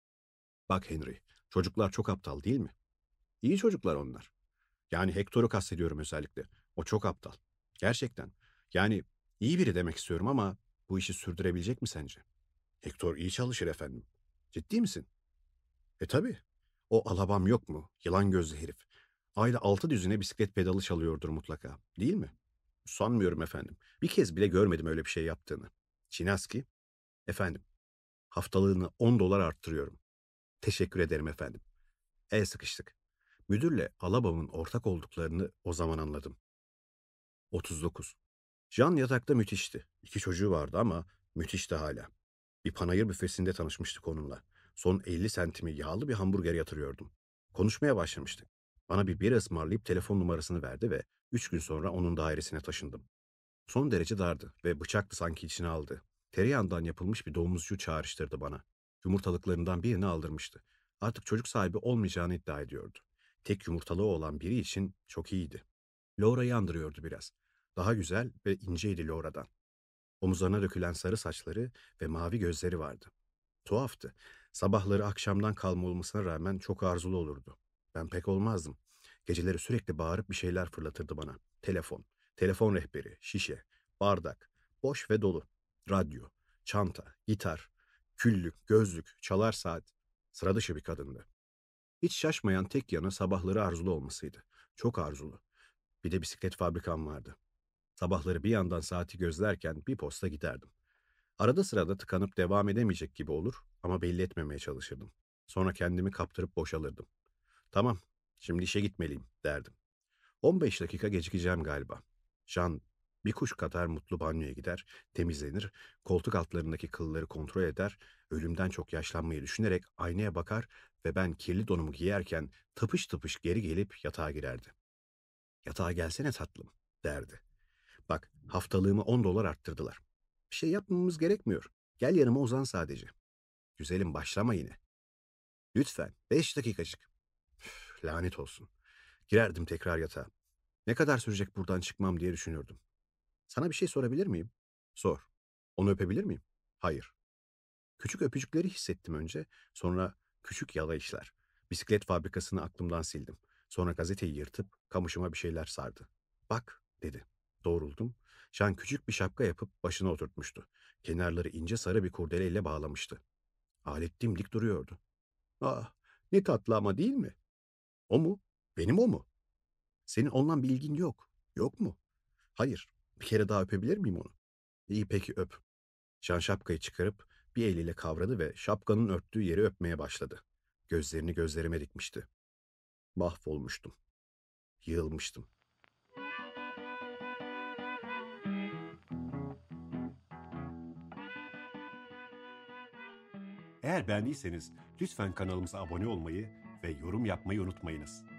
Bak Henry, çocuklar çok aptal değil mi? İyi çocuklar onlar. Yani Hector'u kastediyorum özellikle. O çok aptal. Gerçekten. Yani iyi biri demek istiyorum ama bu işi sürdürebilecek mi sence? Hector iyi çalışır efendim. Ciddi misin? Tabii. O Alabam yok mu? Yılan gözlü herif. Ayda 6 düzine bisiklet pedalı çalıyordur mutlaka. Değil mi? Sanmıyorum efendim. Bir kez bile görmedim öyle bir şey yaptığını. Çinaski, efendim, haftalığını $10 arttırıyorum. Teşekkür ederim efendim. El sıkıştık. Müdürle Alabam'ın ortak olduklarını o zaman anladım. 39. Jean yatakta müthişti. 2 çocuğu vardı ama müthişti hala. Bir panayır büfesinde tanışmıştık onunla. Son 50 sentimi yağlı bir hamburger yatırıyordum. Konuşmaya başlamıştık. Bana bir bira ısmarlayıp telefon numarasını verdi ve 3 gün sonra onun dairesine taşındım. Son derece dardı ve bıçaktı sanki içine aldı. Tereyağından yapılmış bir domuzcu çağrıştırdı bana. Yumurtalıklarından birini aldırmıştı. Artık çocuk sahibi olmayacağını iddia ediyordu. Tek yumurtalığı olan biri için çok iyiydi. Laura'yı andırıyordu biraz. Daha güzel ve inceydi Laura'dan. Omuzlarına dökülen sarı saçları ve mavi gözleri vardı. Tuhaftı. Sabahları akşamdan kalma olmasına rağmen çok arzulu olurdu. Ben pek olmazdım. Geceleri sürekli bağırıp bir şeyler fırlatırdı bana. Telefon, telefon rehberi, şişe, bardak, boş ve dolu, radyo, çanta, gitar, küllük, gözlük, çalar saat. Sıra dışı bir kadındı. Hiç şaşmayan tek yanı sabahları arzulu olmasıydı. Çok arzulu. Bir de bisiklet fabrikam vardı. Sabahları bir yandan saati gözlerken bir posta giderdim. Arada sırada tıkanıp devam edemeyecek gibi olur ama belli etmemeye çalışırdım. Sonra kendimi kaptırıp boşalırdım. Tamam, şimdi işe gitmeliyim derdim. 15 dakika gecikeceğim galiba. Jean bir kuş kadar mutlu banyoya gider, temizlenir, koltuk altlarındaki kılları kontrol eder, ölümden çok yaşlanmayı düşünerek aynaya bakar ve ben kirli donumu giyerken tıpış tıpış geri gelip yatağa girerdi. Yatağa gelsene tatlım derdi. Bak haftalığımı $10 arttırdılar. Bir şey yapmamız gerekmiyor. Gel yanıma uzan sadece. Güzelim başlama yine. Lütfen 5 dakikacık. Lanet olsun. Girerdim tekrar yatağa. Ne kadar sürecek buradan çıkmam diye düşünürdüm. Sana bir şey sorabilir miyim? Sor. Onu öpebilir miyim? Hayır. Küçük öpücükleri hissettim önce, sonra küçük yalayışlar. Bisiklet fabrikasını aklımdan sildim. Sonra gazeteyi yırtıp kamışıma bir şeyler sardı. Bak, dedi. Doğruldum. Şan küçük bir şapka yapıp başına oturtmuştu. Kenarları ince sarı bir kurdeleyle bağlamıştı. Alet dimdik duruyordu. Ah, ne tatlı ama değil mi? O mu? Benim o mu? Senin ondan bir ilgin yok. Yok mu? Hayır. Bir kere daha öpebilir miyim onu? İyi peki öp. Şan şapkayı çıkarıp bir eliyle kavradı ve şapkanın örttüğü yeri öpmeye başladı. Gözlerini gözlerime dikmişti. Mahvolmuştum. Yığılmıştım. Eğer beğendiyseniz lütfen kanalımıza abone olmayı ve yorum yapmayı unutmayınız.